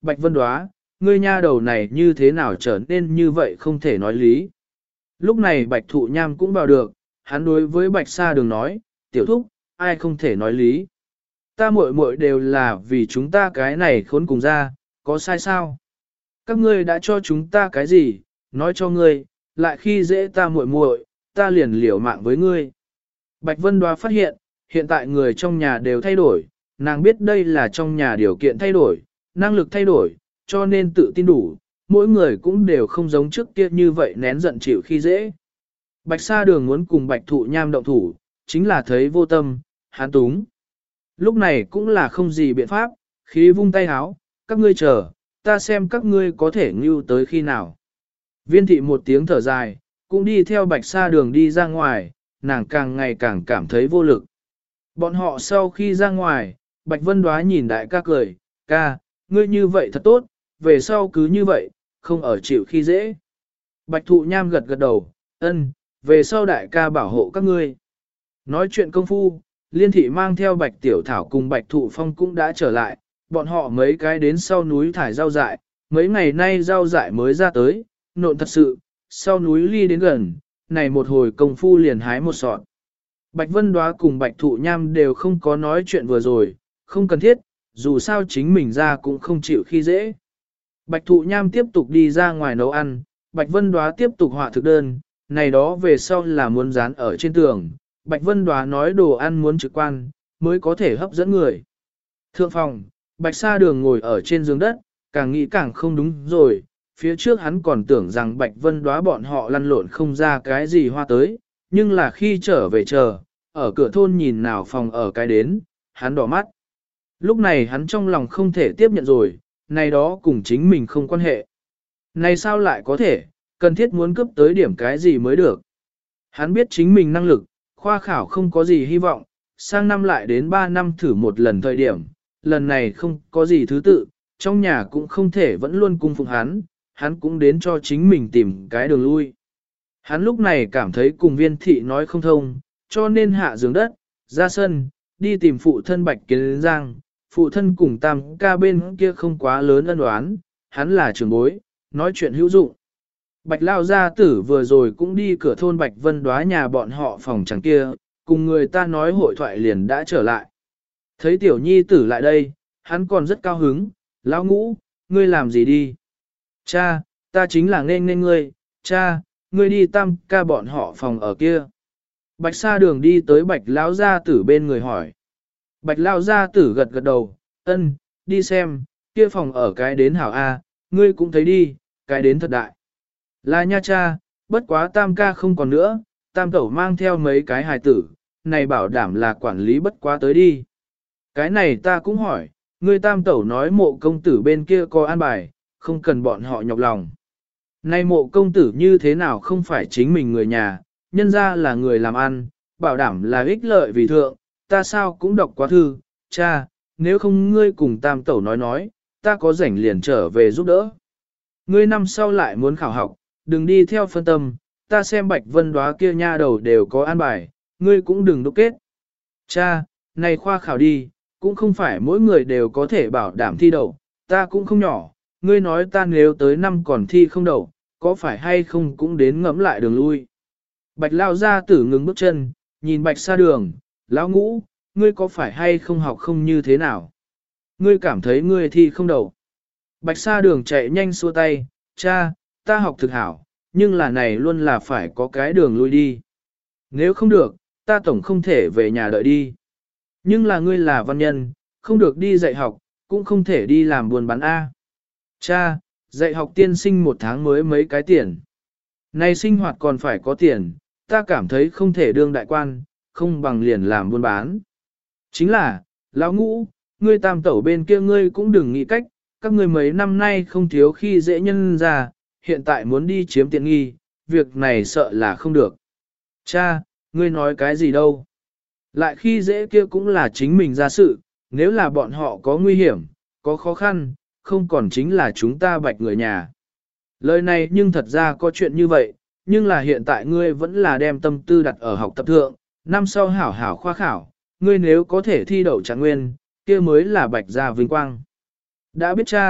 Bạch Vân Đóa, ngươi nha đầu này như thế nào trở nên như vậy không thể nói lý. Lúc này Bạch Thụ Nham cũng vào được, hắn đối với Bạch Sa Đường nói, tiểu thúc, ai không thể nói lý. Ta muội muội đều là vì chúng ta cái này khốn cùng ra, có sai sao? Các ngươi đã cho chúng ta cái gì, nói cho ngươi, lại khi dễ ta muội muội, ta liền liều mạng với ngươi. Bạch Vân Đoá phát hiện, hiện tại người trong nhà đều thay đổi, nàng biết đây là trong nhà điều kiện thay đổi, năng lực thay đổi, cho nên tự tin đủ, mỗi người cũng đều không giống trước kia như vậy nén giận chịu khi dễ. Bạch Sa Đường muốn cùng Bạch Thụ Nham động thủ, chính là thấy vô tâm, hán túng. Lúc này cũng là không gì biện pháp, khí vung tay háo, các ngươi chờ, ta xem các ngươi có thể ngưu tới khi nào. Viên thị một tiếng thở dài, cũng đi theo Bạch Sa Đường đi ra ngoài, nàng càng ngày càng cảm thấy vô lực. Bọn họ sau khi ra ngoài, Bạch Vân Đoá nhìn đại ca cười, ca, ngươi như vậy thật tốt, về sau cứ như vậy, không ở chịu khi dễ. Bạch Thụ Nham gật gật đầu, ân, về sau đại ca bảo hộ các ngươi. Nói chuyện công phu, Liên thị mang theo Bạch Tiểu Thảo cùng Bạch Thụ Phong cũng đã trở lại, bọn họ mấy cái đến sau núi thải rau dại, mấy ngày nay rau dại mới ra tới, nộn thật sự, sau núi ly đến gần, này một hồi công phu liền hái một sọt. Bạch Vân Đoá cùng Bạch Thụ Nham đều không có nói chuyện vừa rồi, không cần thiết, dù sao chính mình ra cũng không chịu khi dễ. Bạch Thụ Nham tiếp tục đi ra ngoài nấu ăn, Bạch Vân Đoá tiếp tục họa thực đơn, này đó về sau là muốn dán ở trên tường. Bạch Vân Đoá nói đồ ăn muốn trực quan, mới có thể hấp dẫn người. Thượng phòng, Bạch Sa Đường ngồi ở trên giường đất, càng nghĩ càng không đúng rồi, phía trước hắn còn tưởng rằng Bạch Vân Đoá bọn họ lăn lộn không ra cái gì hoa tới, nhưng là khi trở về chờ, ở cửa thôn nhìn nào phòng ở cái đến, hắn đỏ mắt. Lúc này hắn trong lòng không thể tiếp nhận rồi, này đó cùng chính mình không quan hệ. Này sao lại có thể, cần thiết muốn cướp tới điểm cái gì mới được. Hắn biết chính mình năng lực, khoa khảo không có gì hy vọng, sang năm lại đến 3 năm thử một lần thời điểm, lần này không có gì thứ tự, trong nhà cũng không thể vẫn luôn cung phụng hắn cũng đến cho chính mình tìm cái đường lui. Hắn lúc này cảm thấy cùng Viên thị nói không thông, cho nên hạ giường đất, ra sân, đi tìm phụ thân Bạch Kiến Giang, phụ thân cùng tam ca bên kia không quá lớn ân oán, hắn là trưởng bối, nói chuyện hữu dụng. Bạch Lao Gia Tử vừa rồi cũng đi cửa thôn Bạch Vân Đoá nhà bọn họ phòng chẳng kia, cùng người ta nói hội thoại liền đã trở lại. Thấy tiểu nhi tử lại đây, hắn còn rất cao hứng, Lão Ngũ, ngươi làm gì đi? Cha, ta chính là nên ngươi, cha, ngươi đi tam ca bọn họ phòng ở kia. Bạch Sa Đường đi tới Bạch Lão Gia Tử bên người hỏi. Bạch Lão Gia Tử gật gật đầu, ân, đi xem, kia phòng ở cái đến hảo A, ngươi cũng thấy đi, cái đến thật đại. Là nha cha, bất quá tam ca không còn nữa, tam tẩu mang theo mấy cái hài tử, này bảo đảm là quản lý bất quá tới đi. Cái này ta cũng hỏi, ngươi tam tẩu nói mộ công tử bên kia có an bài, không cần bọn họ nhọc lòng. Này mộ công tử như thế nào không phải chính mình người nhà, nhân ra là người làm ăn, bảo đảm là ích lợi vì thượng, ta sao cũng đọc quá thư, cha, nếu không ngươi cùng tam tẩu nói, ta có rảnh liền trở về giúp đỡ. Ngươi năm sau lại muốn khảo học, đừng đi theo phân tâm, ta xem Bạch Vân Đoá kia nha đầu đều có an bài, ngươi cũng đừng đúc kết. Cha, này khoa khảo đi, cũng không phải mỗi người đều có thể bảo đảm thi đậu, ta cũng không nhỏ, ngươi nói ta nếu tới năm còn thi không đậu, có phải hay không cũng đến ngẫm lại đường lui. Bạch Lao Gia Tử ngừng bước chân, nhìn Bạch Sa Đường, Lão Ngũ, ngươi có phải hay không học không như thế nào? Ngươi cảm thấy ngươi thi không đậu. Bạch Sa Đường chạy nhanh xua tay, cha, ta học thực hảo, nhưng là này luôn là phải có cái đường lui đi. Nếu không được, ta tổng không thể về nhà đợi đi. Nhưng là ngươi là văn nhân, không được đi dạy học, cũng không thể đi làm buôn bán A. Cha, dạy học tiên sinh 1 tháng mới mấy cái tiền. Này sinh hoạt còn phải có tiền, ta cảm thấy không thể đương đại quan, không bằng liền làm buôn bán. Chính là, Lão Ngũ, ngươi tam tẩu bên kia ngươi cũng đừng nghĩ cách, các ngươi mấy năm nay không thiếu khi dễ nhân ra, hiện tại muốn đi chiếm tiện nghi, việc này sợ là không được. Cha, ngươi nói cái gì đâu? Lại khi dễ kia cũng là chính mình ra sự, nếu là bọn họ có nguy hiểm, có khó khăn, không còn chính là chúng ta Bạch người nhà. Lời này nhưng thật ra có chuyện như vậy, nhưng là hiện tại ngươi vẫn là đem tâm tư đặt ở học tập thượng, năm sau hảo hảo khoa khảo, ngươi nếu có thể thi đậu trạng nguyên, kia mới là Bạch gia vinh quang. Đã biết cha,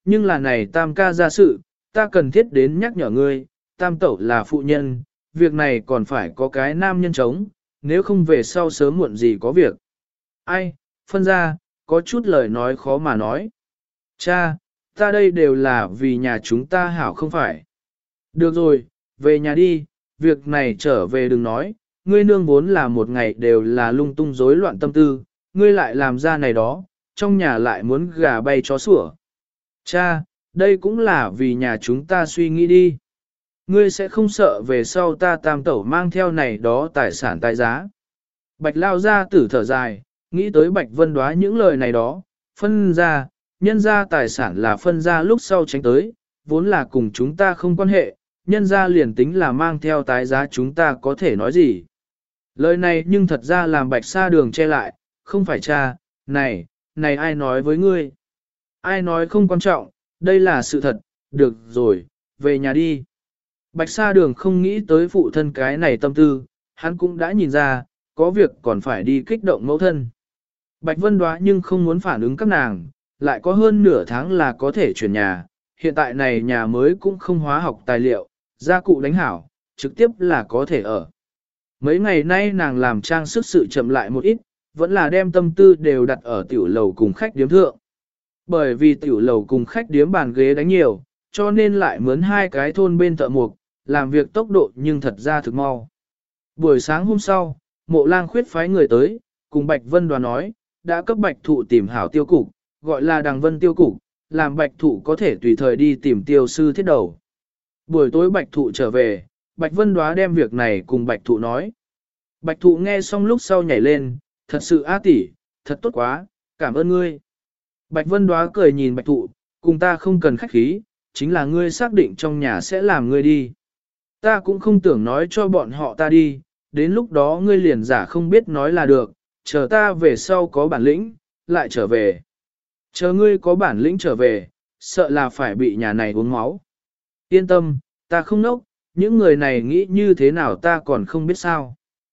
nhưng là này tam ca ra sự, ta cần thiết đến nhắc nhở ngươi, tam tẩu là phụ nhân, việc này còn phải có cái nam nhân chống, nếu không về sau sớm muộn gì có việc. Ai, phân ra, có chút lời nói khó mà nói. Cha, ta đây đều là vì nhà chúng ta hảo không phải. Được rồi, về nhà đi, việc này trở về đừng nói, ngươi nương vốn là một ngày đều là lung tung rối loạn tâm tư, ngươi lại làm ra này đó, trong nhà lại muốn gà bay chó sủa. Cha, đây cũng là vì nhà chúng ta suy nghĩ đi. Ngươi sẽ không sợ về sau ta tam tẩu mang theo này đó tài sản tài giá. Bạch lao ra tử thở dài, nghĩ tới Bạch Vân Đoá những lời này đó, phân ra, nhân ra tài sản là phân ra lúc sau tránh tới, vốn là cùng chúng ta không quan hệ, nhân ra liền tính là mang theo tài giá chúng ta có thể nói gì. Lời này nhưng thật ra làm Bạch Sa Đường che lại, không phải cha, này ai nói với ngươi? Ai nói không quan trọng, đây là sự thật, được rồi, về nhà đi. Bạch Sa Đường không nghĩ tới phụ thân cái này tâm tư, hắn cũng đã nhìn ra, có việc còn phải đi kích động mẫu thân. Bạch Vân Đoá nhưng không muốn phản ứng các nàng, lại có hơn nửa tháng là có thể chuyển nhà, hiện tại này nhà mới cũng không hóa học tài liệu, gia cụ đánh hảo, trực tiếp là có thể ở. Mấy ngày nay nàng làm trang sức sự chậm lại một ít, vẫn là đem tâm tư đều đặt ở tiểu lầu cùng khách điếm thượng. Bởi vì tiểu lầu cùng khách điếm bàn ghế đánh nhiều, cho nên lại mướn hai cái thôn bên thợ mộc, làm việc tốc độ nhưng thật ra thực mau. Buổi sáng hôm sau, Mộ Lang khuyết phái người tới, cùng Bạch Vân Đoá nói, đã cấp Bạch Thụ tìm hảo tiêu cục, gọi là Đằng Vân tiêu cục, làm Bạch Thụ có thể tùy thời đi tìm tiêu sư thiết đầu. Buổi tối Bạch Thụ trở về, Bạch Vân Đoá đem việc này cùng Bạch Thụ nói. Bạch Thụ nghe xong lúc sau nhảy lên, thật sự á tỷ, thật tốt quá, cảm ơn ngươi. Bạch Vân Đoá cười nhìn Bạch Thụ, cùng ta không cần khách khí, chính là ngươi xác định trong nhà sẽ làm ngươi đi. Ta cũng không tưởng nói cho bọn họ ta đi, đến lúc đó ngươi liền giả không biết nói là được, chờ ta về sau có bản lĩnh, lại trở về. Chờ ngươi có bản lĩnh trở về, sợ là phải bị nhà này uống máu. Yên tâm, ta không nốc, những người này nghĩ như thế nào ta còn không biết sao.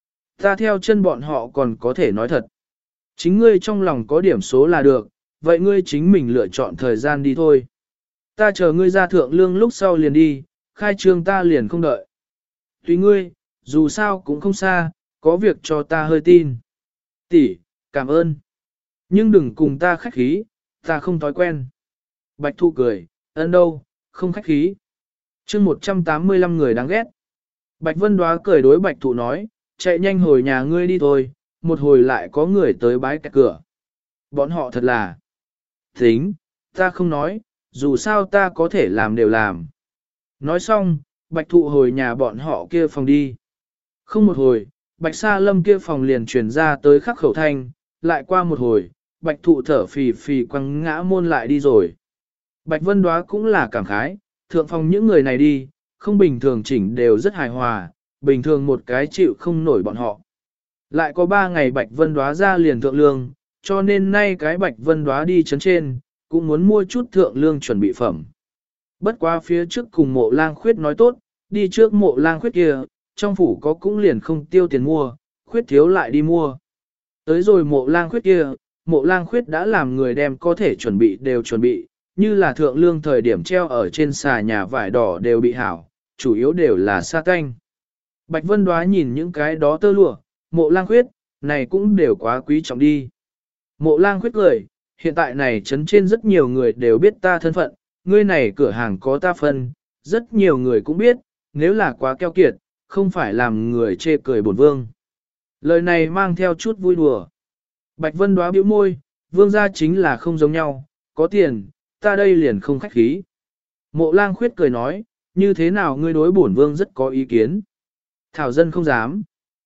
Ta theo chân bọn họ còn có thể nói thật. Chính ngươi trong lòng có điểm số là được, vậy ngươi chính mình lựa chọn thời gian đi thôi. Ta chờ ngươi ra thượng lương lúc sau liền đi, khai trương ta liền không đợi. Tùy ngươi, dù sao cũng không xa, có việc cho ta hơi tin. Tỷ, cảm ơn. Nhưng đừng cùng ta khách khí, ta không thói quen. Bạch Thụ cười, ơn đâu, không khách khí. chương 185 người đáng ghét. Bạch Vân Đoá cười đối Bạch Thụ nói, chạy nhanh hồi nhà ngươi đi thôi, một hồi lại có người tới bái cạnh cửa. Bọn họ thật là... Tính, ta không nói, dù sao ta có thể làm đều làm. Nói xong, Bạch Thụ hồi nhà bọn họ kia phòng đi. Không một hồi, Bạch Sa Lâm kia phòng liền truyền ra tới khắc khẩu thanh, lại qua một hồi, Bạch Thụ thở phì phì quăng ngã môn lại đi rồi. Bạch Vân Đoá cũng là cảm khái, thượng phòng những người này đi, không bình thường chỉnh đều rất hài hòa, bình thường một cái chịu không nổi bọn họ. Lại có 3 ngày Bạch Vân Đoá ra liền thượng lương, cho nên nay cái Bạch Vân Đoá đi chấn trên, cũng muốn mua chút thượng lương chuẩn bị phẩm. Bất quá phía trước cùng Mộ Lang khuyết nói tốt, đi trước Mộ Lang khuyết kia, trong phủ có cũng liền không tiêu tiền mua, khuyết thiếu lại đi mua. Tới rồi Mộ Lang khuyết kia, Mộ Lang khuyết đã làm người đem có thể chuẩn bị đều chuẩn bị, như là thượng lương thời điểm treo ở trên xà nhà vải đỏ đều bị hảo, chủ yếu đều là sa canh. Bạch Vân Đoá nhìn những cái đó tơ lụa, Mộ Lang khuyết, này cũng đều quá quý trọng đi. Mộ Lang khuyết cười, hiện tại này trấn trên rất nhiều người đều biết ta thân phận, ngươi này cửa hàng có ta phân, rất nhiều người cũng biết, nếu là quá keo kiệt, không phải làm người chê cười bổn vương. Lời này mang theo chút vui đùa. Bạch Vân Đoá bĩu môi, vương gia chính là không giống nhau, có tiền, ta đây liền không khách khí. Mộ Lang khuyết cười nói, như thế nào ngươi đối bổn vương rất có ý kiến. Thảo dân không dám.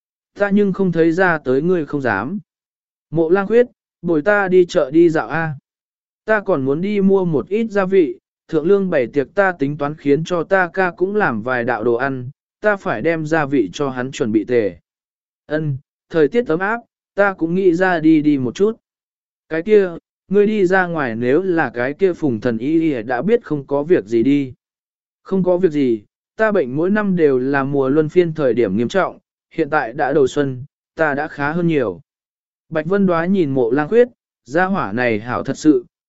Ta nhưng không thấy ra tới ngươi không dám. Mộ Lang khuyết, bồi ta đi chợ đi dạo A. Ta còn muốn đi mua một ít gia vị, thượng lương bày tiệc ta tính toán khiến cho ta ca cũng làm vài đạo đồ ăn, ta phải đem gia vị cho hắn chuẩn bị tề. Ân, thời tiết ấm áp, ta cũng nghĩ ra đi đi một chút. Cái kia, ngươi đi ra ngoài nếu là cái kia phùng thần y đã biết không có việc gì đi. Không có việc gì, ta bệnh mỗi năm đều là mùa luân phiên thời điểm nghiêm trọng, hiện tại đã đầu xuân, ta đã khá hơn nhiều. Bạch Vân Đoá nhìn Mộ Lang khuyết, gia hỏa này hảo thật sự,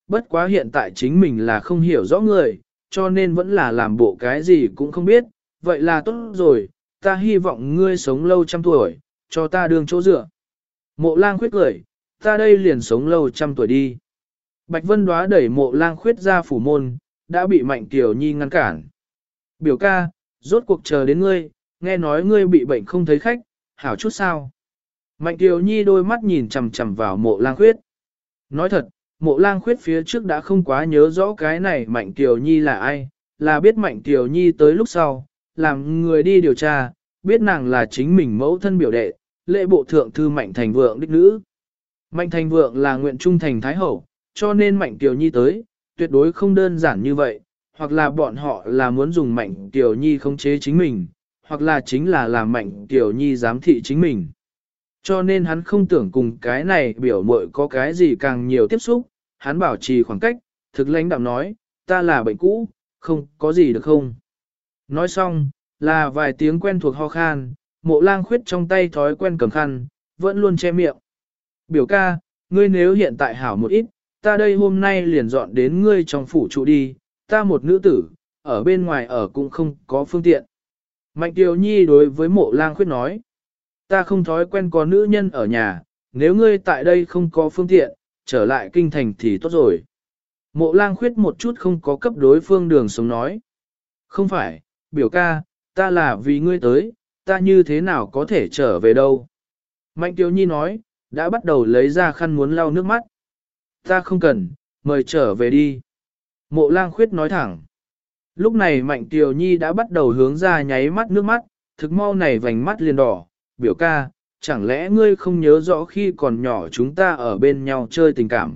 bất quá hiện tại chính mình là không hiểu rõ người, cho nên vẫn là làm bộ cái gì cũng không biết, vậy là tốt rồi, ta hy vọng ngươi sống lâu trăm tuổi, cho ta đương chỗ dựa. Mộ lang khuyết cười, ta đây liền sống lâu trăm tuổi đi. Bạch Vân Đóa đẩy mộ lang khuyết ra phủ môn, đã bị Mạnh Kiều Nhi ngăn cản. Biểu ca, rốt cuộc chờ đến ngươi, nghe nói ngươi bị bệnh không thấy khách, hảo chút sao. Mạnh Kiều Nhi đôi mắt nhìn chằm chằm vào mộ lang khuyết. Nói thật, mộ lang khuyết phía trước đã không quá nhớ rõ cái này Mạnh Kiều Nhi là ai, là biết Mạnh Kiều Nhi tới lúc sau, làm người đi điều tra, biết nàng là chính mình mẫu thân biểu đệ, lễ bộ thượng thư Mạnh Thành Vượng đích nữ. Mạnh Thành Vượng là nguyện trung thành Thái Hậu, cho nên Mạnh Kiều Nhi tới, tuyệt đối không đơn giản như vậy, hoặc là bọn họ là muốn dùng Mạnh Kiều Nhi khống chế chính mình, hoặc là chính là làm Mạnh Kiều Nhi giám thị chính mình. Cho nên hắn không tưởng cùng cái này biểu muội có cái gì càng nhiều tiếp xúc, hắn bảo trì khoảng cách, thực lãnh đạm nói, ta là bệnh cũ, không có gì được không. Nói xong, là vài tiếng quen thuộc ho khan, mộ lang khuyết trong tay thói quen cầm khăn, vẫn luôn che miệng. Biểu ca, ngươi nếu hiện tại hảo một ít, ta đây hôm nay liền dọn đến ngươi trong phủ trụ đi, ta một nữ tử, ở bên ngoài ở cũng không có phương tiện. Mạnh Kiều Nhi đối với mộ lang khuyết nói, ta không thói quen có nữ nhân ở nhà, nếu ngươi tại đây không có phương tiện, trở lại kinh thành thì tốt rồi. Mộ lang khuyết một chút không có cấp đối phương đường sống nói. Không phải, biểu ca, ta là vì ngươi tới, ta như thế nào có thể trở về đâu. Mạnh Kiều Nhi nói, đã bắt đầu lấy ra khăn muốn lau nước mắt. Ta không cần, mời trở về đi. Mộ lang khuyết nói thẳng. Lúc này Mạnh Kiều Nhi đã bắt đầu hướng ra nháy mắt nước mắt, thực mau này vành mắt liền đỏ. Biểu ca, chẳng lẽ ngươi không nhớ rõ khi còn nhỏ chúng ta ở bên nhau chơi tình cảm.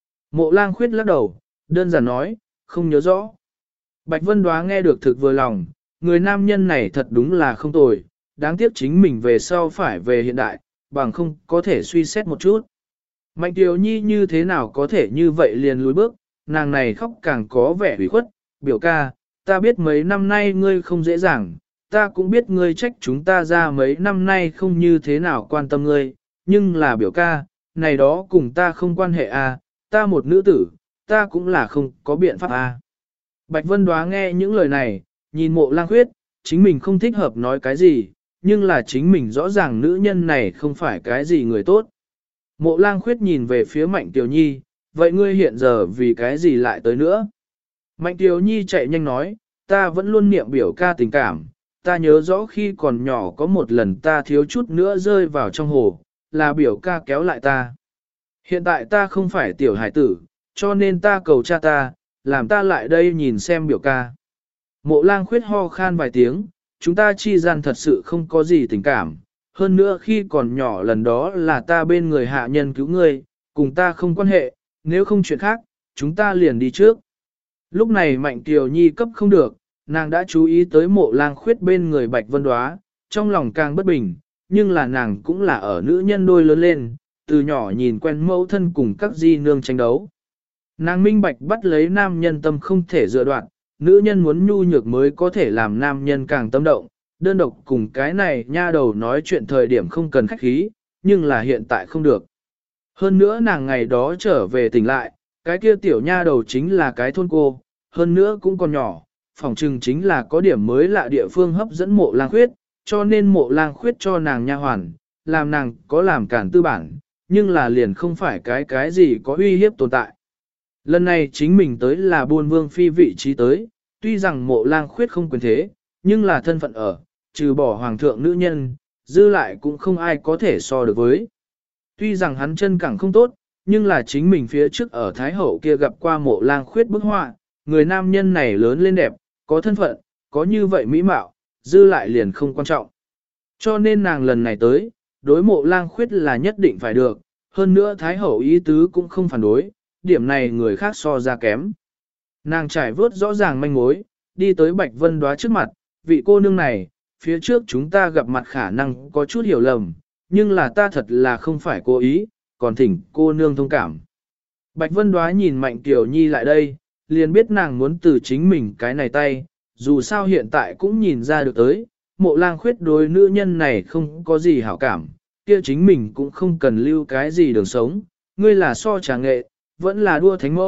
Mộ lang khuyết lắc đầu, đơn giản nói, không nhớ rõ. Bạch Vân Đóa nghe được thực vừa lòng, người nam nhân này thật đúng là không tồi, đáng tiếc chính mình về sau phải về hiện đại, bằng không có thể suy xét một chút. Mạnh Kiều Nhi như thế nào có thể như vậy liền lùi bước, nàng này khóc càng có vẻ ủy khuất, biểu ca, ta biết mấy năm nay ngươi không dễ dàng, ta cũng biết ngươi trách chúng ta ra mấy năm nay không như thế nào quan tâm ngươi, nhưng là biểu ca, này đó cùng ta không quan hệ à, ta một nữ tử, ta cũng là không có biện pháp à. Bạch Vân Đóa nghe những lời này, nhìn mộ lang khuyết, chính mình không thích hợp nói cái gì, nhưng là chính mình rõ ràng nữ nhân này không phải cái gì người tốt. Mộ lang khuyết nhìn về phía Mạnh Kiều Nhi, vậy ngươi hiện giờ vì cái gì lại tới nữa? Mạnh Kiều Nhi chạy nhanh nói, ta vẫn luôn niệm biểu ca tình cảm, ta nhớ rõ khi còn nhỏ có một lần ta thiếu chút nữa rơi vào trong hồ, là biểu ca kéo lại ta. Hiện tại ta không phải tiểu hải tử, cho nên ta cầu cha ta, làm ta lại đây nhìn xem biểu ca. Mộ lang khuyết ho khan vài tiếng, chúng ta chi gian thật sự không có gì tình cảm, hơn nữa khi còn nhỏ lần đó là ta bên người hạ nhân cứu ngươi, cùng ta không quan hệ, nếu không chuyện khác, chúng ta liền đi trước. Lúc này Mạnh Kiều Nhi cấp không được, nàng đã chú ý tới mộ lang khuyết bên người Bạch Vân Đóa, trong lòng càng bất bình, nhưng là nàng cũng là ở nữ nhân đôi lớn lên, từ nhỏ nhìn quen mẫu thân cùng các di nương tranh đấu. Nàng minh bạch bắt lấy nam nhân tâm không thể dựa đoạn, nữ nhân muốn nhu nhược mới có thể làm nam nhân càng tâm động, đơn độc cùng cái này nha đầu nói chuyện thời điểm không cần khách khí, nhưng là hiện tại không được. Hơn nữa nàng ngày đó trở về tỉnh lại, cái kia tiểu nha đầu chính là cái thôn cô, hơn nữa cũng còn nhỏ, phỏng chừng chính là có điểm mới lạ địa phương hấp dẫn mộ lang khuyết, cho nên mộ lang khuyết cho nàng nha hoàn, làm nàng có làm cản tư bản, nhưng là liền không phải cái gì có uy hiếp tồn tại. Lần này chính mình tới là buôn vương phi vị trí tới, tuy rằng mộ lang khuyết không quyền thế, nhưng là thân phận ở, trừ bỏ hoàng thượng nữ nhân, dư lại cũng không ai có thể so được với. Tuy rằng hắn chân cẳng không tốt, nhưng là chính mình phía trước ở Thái Hậu kia gặp qua mộ lang khuyết bức họa, người nam nhân này lớn lên đẹp, có thân phận, có như vậy mỹ mạo, dư lại liền không quan trọng. Cho nên nàng lần này tới, đối mộ lang khuyết là nhất định phải được, hơn nữa Thái Hậu ý tứ cũng không phản đối, điểm này người khác so ra kém. Nàng trải vớt rõ ràng manh mối, đi tới Bạch Vân Đóa trước mặt, vị cô nương này, phía trước chúng ta gặp mặt khả năng có chút hiểu lầm, nhưng là ta thật là không phải cố ý, còn thỉnh cô nương thông cảm. Bạch Vân Đóa nhìn Mạnh Kiều Nhi lại đây, liền biết nàng muốn từ chính mình cái này tay, dù sao hiện tại cũng nhìn ra được tới, mộ lang khuyết đối nữ nhân này không có gì hảo cảm, kia chính mình cũng không cần lưu cái gì đường sống, ngươi là so trà nghệ, vẫn là đua thánh mẫu,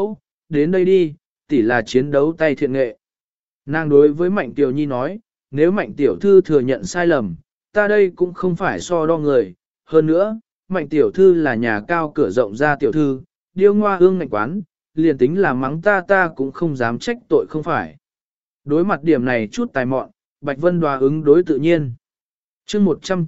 đến đây đi, tỷ là chiến đấu tay thiện nghệ. Nàng đối với Mạnh Tiểu Nhi nói, nếu Mạnh Tiểu Thư thừa nhận sai lầm, ta đây cũng không phải so đo người. Hơn nữa, Mạnh Tiểu Thư là nhà cao cửa rộng ra Tiểu Thư, điêu ngoa ương ngạnh quán, liền tính là mắng ta cũng không dám trách tội không phải. Đối mặt điểm này chút tài mọn, Bạch Vân Đoá ứng đối tự nhiên. chương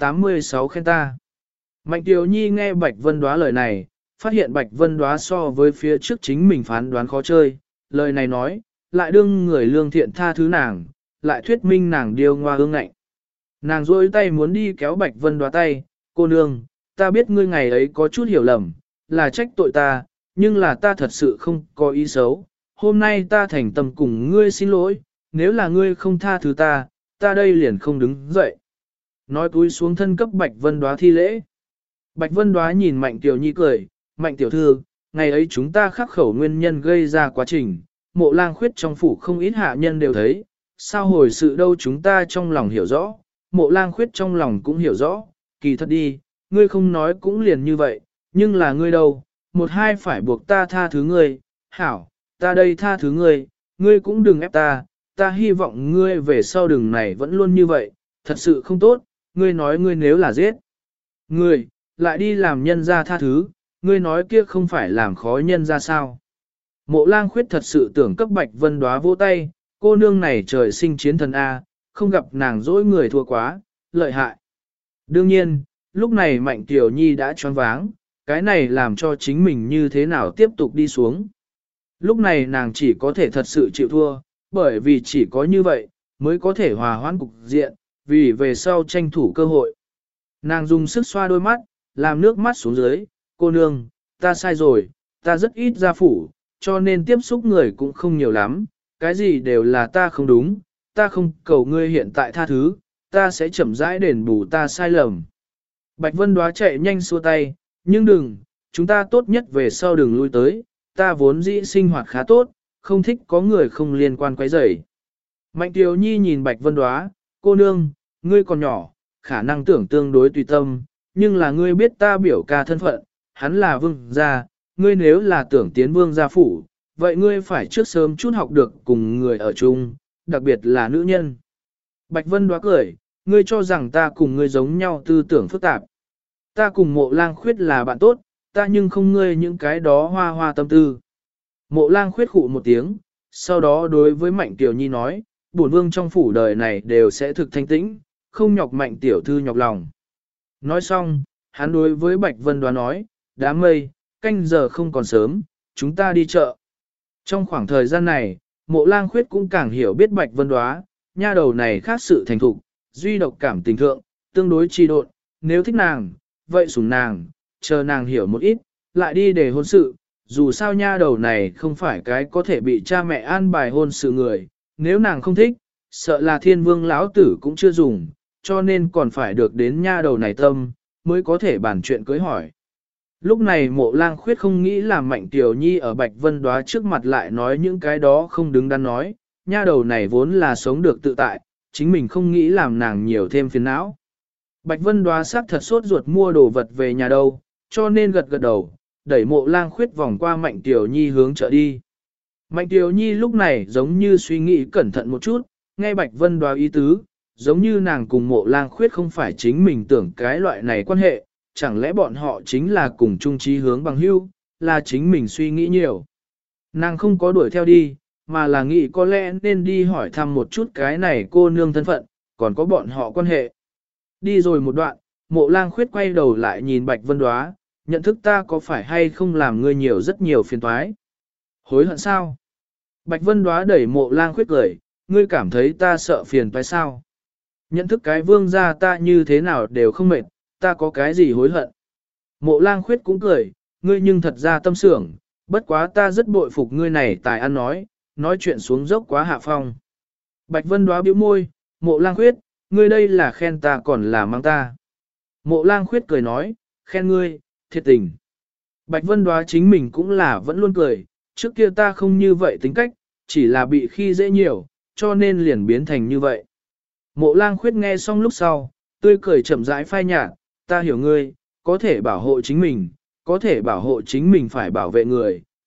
186 khen ta. Mạnh Tiểu Nhi nghe Bạch Vân Đoá lời này, phát hiện Bạch Vân Đoá so với phía trước chính mình phán đoán khó chơi. Lời này nói, lại đương người lương thiện tha thứ nàng, lại thuyết minh nàng điêu ngoa ương ngạnh. Nàng rôi tay muốn đi kéo Bạch Vân Đoá tay, cô nương, ta biết ngươi ngày ấy có chút hiểu lầm, là trách tội ta, nhưng là ta thật sự không có ý xấu. Hôm nay ta thành tâm cùng ngươi xin lỗi, nếu là ngươi không tha thứ ta đây liền không đứng dậy. Nói cúi xuống thân cấp Bạch Vân Đoá thi lễ. Bạch Vân Đoá nhìn Mạnh Tiểu Nhi cười, Mạnh Tiểu Thư, ngày ấy chúng ta khắc khẩu nguyên nhân gây ra quá trình, Mộ Lang Khuyết trong phủ không ít hạ nhân đều thấy, sao hồi sự đâu chúng ta trong lòng hiểu rõ, Mộ Lang Khuyết trong lòng cũng hiểu rõ, kỳ thật đi, ngươi không nói cũng liền như vậy, nhưng là ngươi đâu, một hai phải buộc ta tha thứ ngươi, hảo, ta đây tha thứ ngươi, ngươi cũng đừng ép ta hy vọng ngươi về sau đường này vẫn luôn như vậy, thật sự không tốt, ngươi nói ngươi nếu là giết ngươi, lại đi làm nhân ra tha thứ, ngươi nói kia không phải làm khó nhân ra sao. Mộ Lang Khuyết thật sự tưởng cấp Bạch Vân Đoá vỗ tay, cô nương này trời sinh chiến thần A, không gặp nàng dỗi người thua quá, lợi hại. Đương nhiên, lúc này Mạnh Tiểu Nhi đã choáng váng, cái này làm cho chính mình như thế nào tiếp tục đi xuống. Lúc này nàng chỉ có thể thật sự chịu thua, bởi vì chỉ có như vậy, mới có thể hòa hoãn cục diện, vì về sau tranh thủ cơ hội. Nàng dùng sức xoa đôi mắt, làm nước mắt xuống dưới, cô nương, ta sai rồi, ta rất ít ra phủ, cho nên tiếp xúc người cũng không nhiều lắm, cái gì đều là ta không đúng, ta không cầu ngươi hiện tại tha thứ, ta sẽ chậm rãi đền bù ta sai lầm. Bạch Vân Đoá chạy nhanh xua tay, nhưng đừng, chúng ta tốt nhất về sau đừng lui tới, ta vốn dĩ sinh hoạt khá tốt, không thích có người không liên quan quấy rầy. Mạnh Tiểu Nhi nhìn Bạch Vân Đoá, cô nương, ngươi còn nhỏ, khả năng tưởng tương đối tùy tâm, nhưng là ngươi biết ta biểu ca thân phận, hắn là vương gia, ngươi nếu là tưởng tiến vương gia phủ, vậy ngươi phải trước sớm chút học được cùng người ở chung, đặc biệt là nữ nhân. Bạch Vân Đoá cười, ngươi cho rằng ta cùng ngươi giống nhau tư tưởng phức tạp. Ta cùng Mộ Lang Khuyết là bạn tốt, ta nhưng không ngươi những cái đó hoa hoa tâm tư. Mộ Lang Khuyết khụ một tiếng, sau đó đối với Mạnh Tiểu Nhi nói, bổn vương trong phủ đời này đều sẽ thực thanh tĩnh, không nhọc Mạnh tiểu thư nhọc lòng. Nói xong, hắn đối với Bạch Vân Đoá nói, đám mây, canh giờ không còn sớm, chúng ta đi chợ. Trong khoảng thời gian này, Mộ Lang Khuyết cũng càng hiểu biết Bạch Vân Đoá, nha đầu này khác sự thành thục, duy độc cảm tình thượng, tương đối trì độn, nếu thích nàng, vậy sủng nàng, chờ nàng hiểu một ít, lại đi để hôn sự, dù sao nha đầu này không phải cái có thể bị cha mẹ an bài hôn sự người, nếu nàng không thích, sợ là thiên vương lão tử cũng chưa dùng, cho nên còn phải được đến nha đầu này tâm, mới có thể bàn chuyện cưới hỏi. Lúc này Mộ Lang Khuyết không nghĩ làm Mạnh Tiểu Nhi ở Bạch Vân Đoá trước mặt lại nói những cái đó không đứng đắn nói, nha đầu này vốn là sống được tự tại, chính mình không nghĩ làm nàng nhiều thêm phiền não. Bạch Vân Đoá xác thật sốt ruột mua đồ vật về nhà đâu, cho nên gật gật đầu, đẩy Mộ Lang Khuyết vòng qua Mạnh Tiểu Nhi hướng chợ đi. Mạnh Tiểu Nhi lúc này giống như suy nghĩ cẩn thận một chút, nghe Bạch Vân Đoá ý tứ, giống như nàng cùng Mộ Lang Khuyết không phải chính mình tưởng cái loại này quan hệ, chẳng lẽ bọn họ chính là cùng chung chí hướng bằng hữu, là chính mình suy nghĩ nhiều. Nàng không có đuổi theo đi, mà là nghĩ có lẽ nên đi hỏi thăm một chút cái này cô nương thân phận, còn có bọn họ quan hệ. Đi rồi một đoạn, Mộ Lang Khuyết quay đầu lại nhìn Bạch Vân Đoá, nhận thức ta có phải hay không làm ngươi nhiều rất nhiều phiền toái. Hối hận sao? Bạch Vân Đoá đẩy Mộ Lang Khuyết cười, ngươi cảm thấy ta sợ phiền toái sao? Nhận thức cái vương gia ta như thế nào đều không mệt, ta có cái gì hối hận. Mộ Lang Khuyết cũng cười, ngươi nhưng thật ra tâm sưởng, bất quá ta rất bội phục ngươi này tài ăn nói chuyện xuống dốc quá hạ phong. Bạch Vân Đoá bĩu môi, Mộ Lang Khuyết, ngươi đây là khen ta còn là mang ta. Mộ Lang Khuyết cười nói, khen ngươi, thiệt tình. Bạch Vân Đoá chính mình cũng là vẫn luôn cười, trước kia ta không như vậy tính cách, chỉ là bị khi dễ nhiều, cho nên liền biến thành như vậy. Mộ Lang Khuyết nghe xong lúc sau, tươi cười chậm rãi phai nhạt, ta hiểu ngươi, có thể bảo hộ chính mình phải bảo vệ người,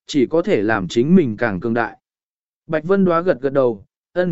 chỉ có thể làm chính mình càng cường đại. Bạch Vân Đóa gật gật đầu,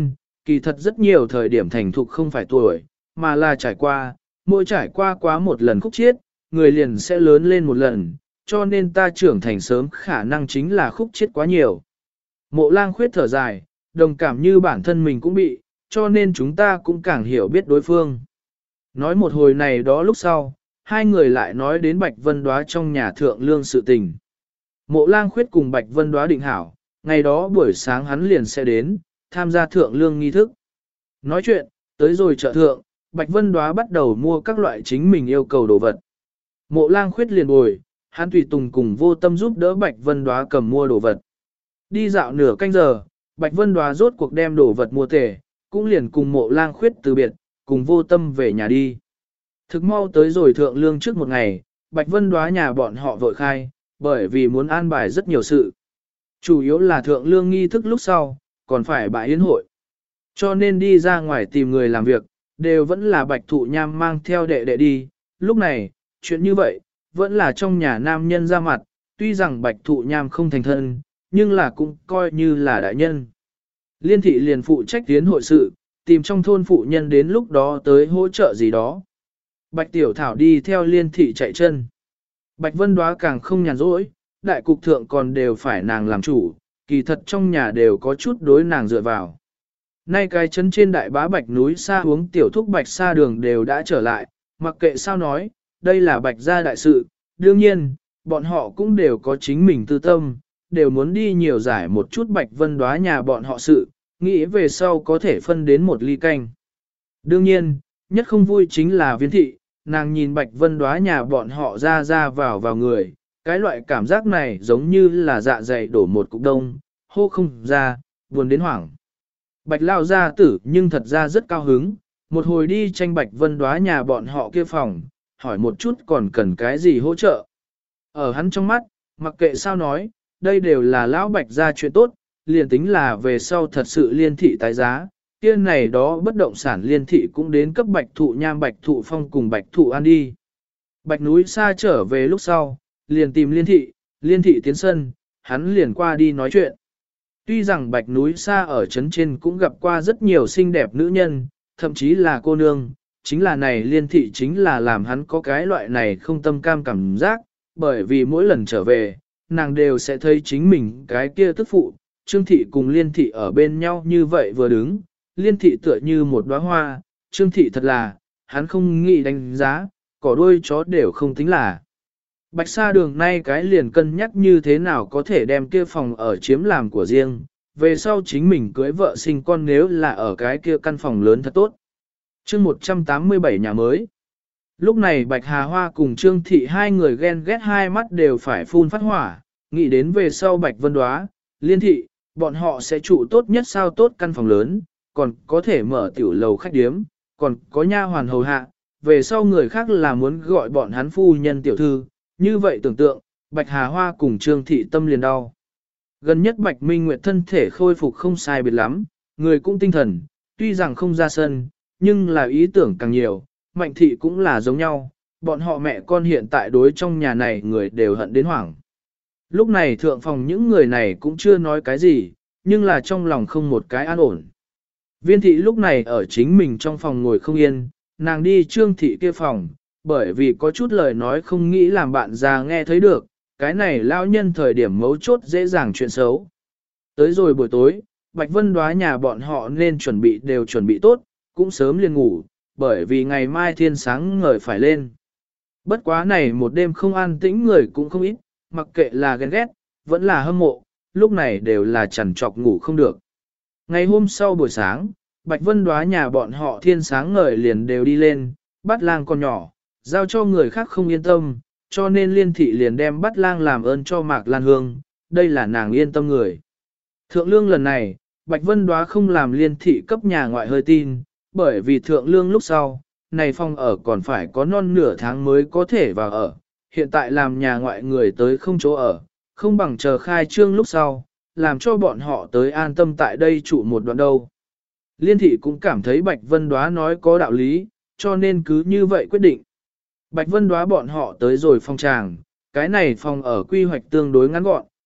kỳ thật rất nhiều thời điểm thành thục không phải tuổi, mà là trải qua, mỗi trải qua quá một lần khúc chiết, người liền sẽ lớn lên một lần, cho nên ta trưởng thành sớm khả năng chính là khúc chiết quá nhiều. Mộ Lang Khuyết thở dài, đồng cảm như bản thân mình cũng bị, cho nên chúng ta cũng càng hiểu biết đối phương. Nói một hồi này đó lúc sau, hai người lại nói đến Bạch Vân Đóa trong nhà thượng lương sự tình. Mộ Lang Khuyết cùng Bạch Vân Đóa định hảo, ngày đó buổi sáng hắn liền sẽ đến, tham gia thượng lương nghi thức. Nói chuyện, tới rồi chợ thượng, Bạch Vân Đóa bắt đầu mua các loại chính mình yêu cầu đồ vật. Mộ Lang Khuyết liền bồi, hắn tùy tùng cùng Vô Tâm giúp đỡ Bạch Vân Đóa cầm mua đồ vật. Đi dạo nửa canh giờ, Bạch Vân Đóa rốt cuộc đem đồ vật mua tề, cũng liền cùng Mộ Lang Khuyết từ biệt, cùng Vô Tâm về nhà đi. Thực mau tới rồi thượng lương trước một ngày, Bạch Vân Đóa nhà bọn họ vội khai, bởi vì muốn an bài rất nhiều sự. Chủ yếu là thượng lương nghi thức lúc sau, còn phải bãi yến hội. Cho nên đi ra ngoài tìm người làm việc, đều vẫn là Bạch Thụ Nham mang theo đệ đệ đi. Lúc này, chuyện như vậy, vẫn là trong nhà nam nhân ra mặt, tuy rằng Bạch Thụ Nham không thành thân, nhưng là cũng coi như là đại nhân. Liên thị liền phụ trách yến hội sự, tìm trong thôn phụ nhân đến lúc đó tới hỗ trợ gì đó. Bạch Tiểu Thảo đi theo liên thị chạy chân. Bạch Vân Đóa càng không nhàn rỗi, đại cục thượng còn đều phải nàng làm chủ, kỳ thật trong nhà đều có chút đối nàng dựa vào. Nay cái chân trên đại bá Bạch núi xa uống tiểu thúc Bạch xa đường đều đã trở lại, mặc kệ sao nói, đây là Bạch gia đại sự, đương nhiên, bọn họ cũng đều có chính mình tư tâm, đều muốn đi nhiều giải một chút Bạch Vân Đóa nhà bọn họ sự, nghĩ về sau có thể phân đến một ly canh. Đương nhiên, nhất không vui chính là Viên thị, nàng nhìn Bạch Vân Đóa nhà bọn họ ra vào người, cái loại cảm giác này giống như là dạ dày đổ một cục đông, hô không ra, buồn đến hoảng. Bạch Lao gia tử nhưng thật ra rất cao hứng, một hồi đi tranh Bạch Vân Đóa nhà bọn họ kia phòng, hỏi một chút còn cần cái gì hỗ trợ. Ở hắn trong mắt, mặc kệ sao nói, đây đều là lão Bạch gia chuyện tốt, liền tính là về sau thật sự liên thị tái giá, kia này đó bất động sản liên thị cũng đến cấp Bạch Thụ Nham Bạch Thụ Phong cùng Bạch Thụ An đi. Bạch núi xa trở về lúc sau, liền tìm liên thị tiến sân, hắn liền qua đi nói chuyện. Tuy rằng Bạch núi xa ở trấn trên cũng gặp qua rất nhiều xinh đẹp nữ nhân, thậm chí là cô nương, chính là này liên thị chính là làm hắn có cái loại này không tâm cam cảm giác, bởi vì mỗi lần trở về, nàng đều sẽ thấy chính mình cái kia tức phụ, Trương thị cùng liên thị ở bên nhau như vậy vừa đứng, liên thị tựa như một đóa hoa, Trương thị thật là, hắn không nghĩ đánh giá, cỏ đuôi chó đều không tính là. Bạch Sa Đường nay cái liền cân nhắc như thế nào có thể đem kia phòng ở chiếm làm của riêng, về sau chính mình cưới vợ sinh con nếu là ở cái kia căn phòng lớn thật tốt. Chương 187 nhà mới. Lúc này Bạch Hà Hoa cùng Trương Thị hai người ghen ghét hai mắt đều phải phun phát hỏa, nghĩ đến về sau Bạch Vân Đóa, Liên Thị, bọn họ sẽ trụ tốt nhất sao tốt căn phòng lớn, còn có thể mở tiểu lầu khách điếm, còn có nha hoàn hầu hạ, về sau người khác là muốn gọi bọn hắn phu nhân tiểu thư, như vậy tưởng tượng, Bạch Hà Hoa cùng Trương Thị tâm liền đau. Gần nhất Bạch Minh Nguyệt thân thể khôi phục không sai biệt lắm, người cũng tinh thần, tuy rằng không ra sân, nhưng là ý tưởng càng nhiều, Mạnh Thị cũng là giống nhau, bọn họ mẹ con hiện tại đối trong nhà này người đều hận đến hoảng. Lúc này thượng phòng những người này cũng chưa nói cái gì, nhưng là trong lòng không một cái an ổn. Viên Thị lúc này ở chính mình trong phòng ngồi không yên, nàng đi Trương Thị kia phòng, bởi vì có chút lời nói không nghĩ làm bạn già nghe thấy được, cái này lao nhân thời điểm mấu chốt dễ dàng chuyện xấu. Tới rồi buổi tối, Bạch Vân Đóa nhà bọn họ nên đều chuẩn bị tốt, cũng sớm liền ngủ, bởi vì ngày mai thiên sáng ngời phải lên. Bất quá này một đêm không an tĩnh người cũng không ít, mặc kệ là ghen ghét, vẫn là hâm mộ, lúc này đều là chằn trọc ngủ không được. Ngày hôm sau buổi sáng, Bạch Vân Đóa nhà bọn họ thiên sáng ngời liền đều đi lên, Bát Lang còn nhỏ, giao cho người khác không yên tâm, cho nên Liên Thị liền đem Bát Lang làm ơn cho Mạc Lan Hương, đây là nàng yên tâm người. Thượng lương lần này, Bạch Vân Đóa không làm Liên Thị cấp nhà ngoại hơi tin, bởi vì thượng lương lúc sau, này phòng ở còn phải có non nửa tháng mới có thể vào ở, hiện tại làm nhà ngoại người tới không chỗ ở, không bằng chờ khai trương lúc sau, làm cho bọn họ tới an tâm tại đây trụ một đoạn đâu. Liên Thị cũng cảm thấy Bạch Vân Đóa nói có đạo lý, cho nên cứ như vậy quyết định. Bạch Vân Đóa bọn họ tới rồi phòng tràng, cái này phòng ở quy hoạch tương đối ngắn gọn,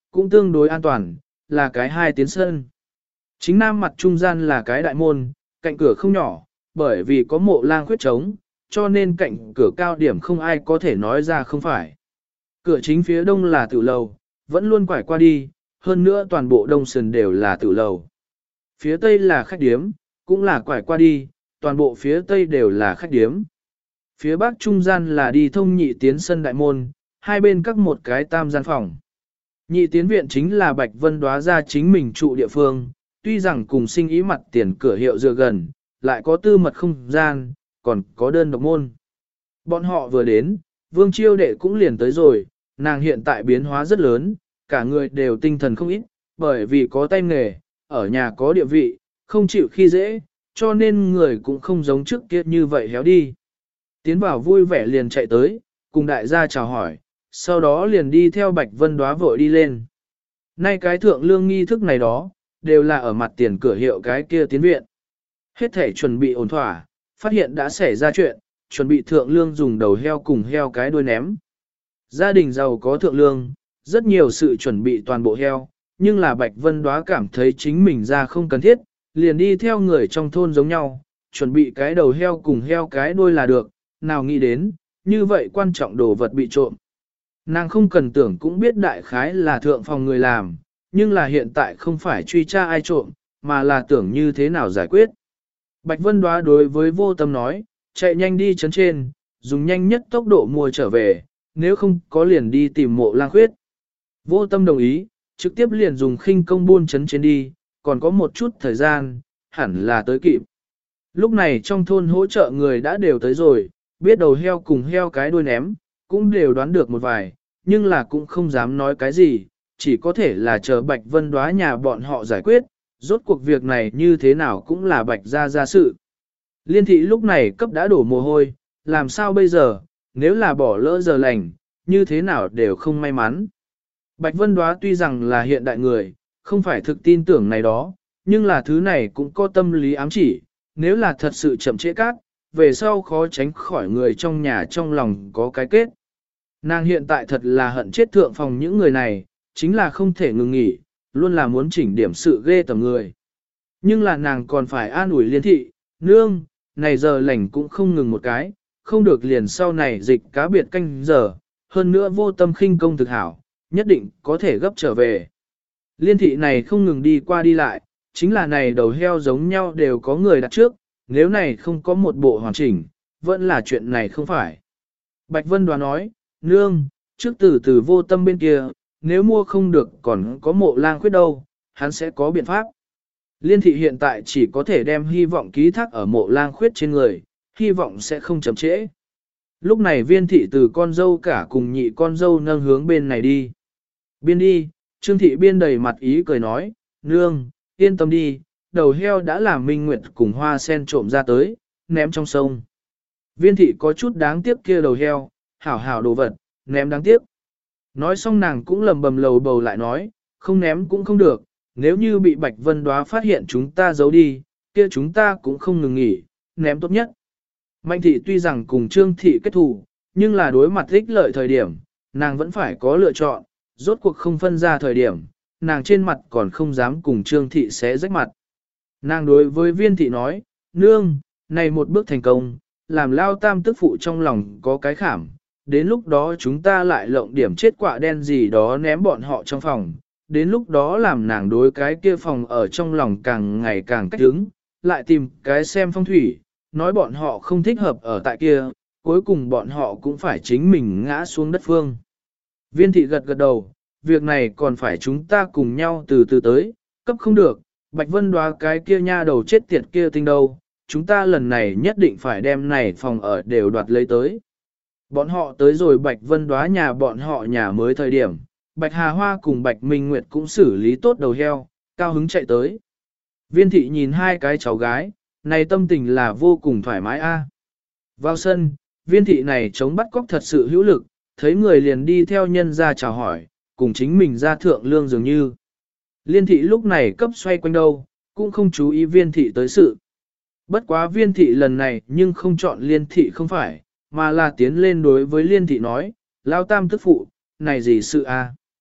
cũng tương đối an toàn, là cái hai tiến sân. Chính nam mặt trung gian là cái đại môn, cạnh cửa không nhỏ, bởi vì có mộ lang khuyết trống, cho nên cạnh cửa cao điểm không ai có thể nói ra không phải. Cửa chính phía đông là tử lầu, vẫn luôn quải qua đi, hơn nữa toàn bộ đông sườn đều là tử lầu. Phía tây là khách điếm, cũng là quải qua đi, toàn bộ phía tây đều là khách điếm. Phía bắc trung gian là đi thông nhị tiến sân đại môn, hai bên các một cái tam gian phòng. Nhị tiến viện chính là Bạch Vân Đóa ra chính mình trụ địa phương, tuy rằng cùng sinh ý mặt tiền cửa hiệu dựa gần, lại có tư mật không gian, còn có đơn độc môn. Bọn họ vừa đến, Vương Chiêu Đệ cũng liền tới rồi, nàng hiện tại biến hóa rất lớn, cả người đều tinh thần không ít, bởi vì có tay nghề, ở nhà có địa vị, không chịu khi dễ, cho nên người cũng không giống trước kia như vậy héo đi. Tiến vào vui vẻ liền chạy tới, cùng đại gia chào hỏi, sau đó liền đi theo Bạch Vân Đóa vội đi lên. Nay cái thượng lương nghi thức này đó, đều là ở mặt tiền cửa hiệu cái kia tiến viện. Hết thể chuẩn bị ổn thỏa, phát hiện đã xảy ra chuyện, chuẩn bị thượng lương dùng đầu heo cùng heo cái đuôi ném. Gia đình giàu có thượng lương, rất nhiều sự chuẩn bị toàn bộ heo, nhưng là Bạch Vân Đóa cảm thấy chính mình ra không cần thiết, liền đi theo người trong thôn giống nhau, chuẩn bị cái đầu heo cùng heo cái đuôi là được, nào nghĩ đến, như vậy quan trọng đồ vật bị trộm. Nàng không cần tưởng cũng biết đại khái là thượng phòng người làm, nhưng là hiện tại không phải truy tra ai trộm, mà là tưởng như thế nào giải quyết. Bạch Vân Đóa đối với Vô Tâm nói, chạy nhanh đi chấn trên, dùng nhanh nhất tốc độ mua trở về, nếu không có liền đi tìm Mộ Lang Khuyết. Vô Tâm đồng ý, trực tiếp liền dùng khinh công buôn chấn trên đi, còn có một chút thời gian, hẳn là tới kịp. Lúc này trong thôn hỗ trợ người đã đều tới rồi, biết đầu heo cùng heo cái đuôi ném, cũng đều đoán được một vài, nhưng là cũng không dám nói cái gì, chỉ có thể là chờ Bạch Vân Đóa nhà bọn họ giải quyết, rốt cuộc việc này như thế nào cũng là Bạch gia sự. Liên thị lúc này cấp đã đổ mồ hôi, làm sao bây giờ, nếu là bỏ lỡ giờ lành, như thế nào đều không may mắn. Bạch Vân Đóa tuy rằng là hiện đại người, không phải thực tin tưởng này đó, nhưng là thứ này cũng có tâm lý ám chỉ, nếu là thật sự chậm trễ cát, về sau khó tránh khỏi người trong nhà trong lòng có cái kết. Nàng hiện tại thật là hận chết thượng phòng những người này, chính là không thể ngừng nghỉ, luôn là muốn chỉnh điểm sự ghê tởm người. Nhưng là nàng còn phải an ủi Liên thị, nương, này giờ lành cũng không ngừng một cái, không được liền sau này dịch cá biệt canh giờ, hơn nữa Vô Tâm khinh công thực hảo, nhất định có thể gấp trở về. Liên thị này không ngừng đi qua đi lại, chính là này đầu heo giống nhau đều có người đặt trước, nếu này không có một bộ hoàn chỉnh, vẫn là chuyện này không phải. Bạch Vân Đoán nói, nương, trước từ Vô Tâm bên kia, nếu mua không được còn có Mộ Lang Khuyết đâu, hắn sẽ có biện pháp. Liên thị hiện tại chỉ có thể đem hy vọng ký thác ở Mộ Lang Khuyết trên người, hy vọng sẽ không chậm trễ. Lúc này Viên thị từ con dâu cả cùng nhị con dâu nâng hướng bên này đi. Biên đi, Trương thị biên đầy mặt ý cười nói, nương, yên tâm đi, đầu heo đã làm Minh Nguyệt cùng Hoa Sen trộm ra tới, ném trong sông. Viên thị có chút đáng tiếc kia đầu heo, hảo hảo đồ vật, ném đáng tiếc. Nói xong nàng cũng lầm bầm lầu bầu lại nói, không ném cũng không được, nếu như bị Bạch Vân Đóa phát hiện chúng ta giấu đi, kia chúng ta cũng không ngừng nghỉ, ném tốt nhất. Mạnh thị tuy rằng cùng Trương thị kết thù, nhưng là đối mặt ích lợi thời điểm, nàng vẫn phải có lựa chọn, rốt cuộc không phân ra thời điểm, nàng trên mặt còn không dám cùng Trương thị xé rách mặt. Nàng đối với Viên thị nói, nương, này một bước thành công, làm Lao Tam tức phụ trong lòng có cái khảm, đến lúc đó chúng ta lại lộng điểm chết quạ đen gì đó ném bọn họ trong phòng, đến lúc đó làm nàng đối cái kia phòng ở trong lòng càng ngày càng cách đứng, lại tìm cái xem phong thủy, nói bọn họ không thích hợp ở tại kia, cuối cùng bọn họ cũng phải chính mình ngã xuống đất phương. Viên thị gật gật đầu, việc này còn phải chúng ta cùng nhau từ từ tới, cấp không được, Bạch Vân Đóa cái kia nha đầu chết tiệt kia tinh đâu, chúng ta lần này nhất định phải đem này phòng ở đều đoạt lấy tới. Bọn họ tới rồi Bạch Vân Đóa nhà bọn họ nhà mới thời điểm, Bạch Hà Hoa cùng Bạch Minh Nguyệt cũng xử lý tốt đầu heo, cao hứng chạy tới. Viên thị nhìn hai cái cháu gái, này tâm tình là vô cùng thoải mái a. Vào sân, viên thị này chống bắt cóc thật sự hữu lực, thấy người liền đi theo nhân ra chào hỏi, cùng chính mình ra thượng lương dường như. Liên thị lúc này cấp xoay quanh đâu, cũng không chú ý viên thị tới sự. Bất quá viên thị lần này nhưng không chọn liên thị không phải, mà là tiến lên đối với liên thị nói, Lao Tam tức phụ, này gì sự a?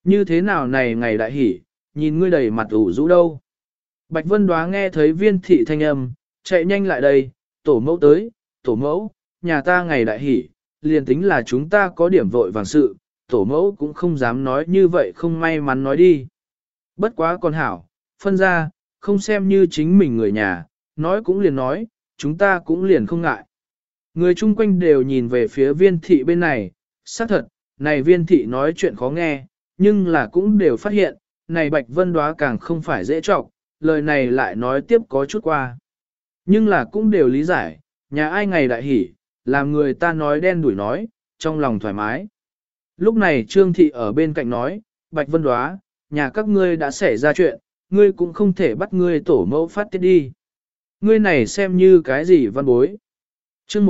như thế nào này ngày đại hỉ, nhìn ngươi đầy mặt ủ rũ đâu. Bạch Vân Đoá nghe thấy viên thị thanh âm, chạy nhanh lại đây, tổ mẫu tới, tổ mẫu, nhà ta ngày đại hỉ, liền tính là chúng ta có điểm vội vàng sự, tổ mẫu cũng không dám nói như vậy không may mắn nói đi. Bất quá con hảo, phân ra, không xem như chính mình người nhà, nói cũng liền nói, chúng ta cũng liền không ngại. Người chung quanh đều nhìn về phía viên thị bên này, xác thật, này viên thị nói chuyện khó nghe, nhưng là cũng đều phát hiện, này Bạch Vân Đoá càng không phải dễ trọng, lời này lại nói tiếp có chút qua. Nhưng là cũng đều lý giải, nhà ai ngày đại hỉ, làm người ta nói đen đuổi nói, trong lòng thoải mái. Lúc này Trương Thị ở bên cạnh nói, Bạch Vân Đoá, nhà các ngươi đã xảy ra chuyện, ngươi cũng không thể bắt ngươi tổ mẫu phát tiết đi. Ngươi này xem như cái gì văn bối. Chương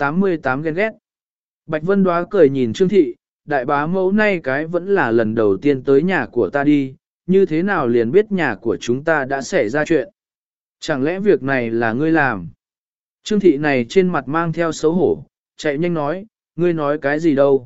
188 ghen ghét. Bạch Vân Đoá cười nhìn Trương Thị, đại bá mẫu nay cái vẫn là lần đầu tiên tới nhà của ta đi, như thế nào liền biết nhà của chúng ta đã xảy ra chuyện. Chẳng lẽ việc này là ngươi làm? Trương Thị này trên mặt mang theo xấu hổ, chạy nhanh nói, ngươi nói cái gì đâu.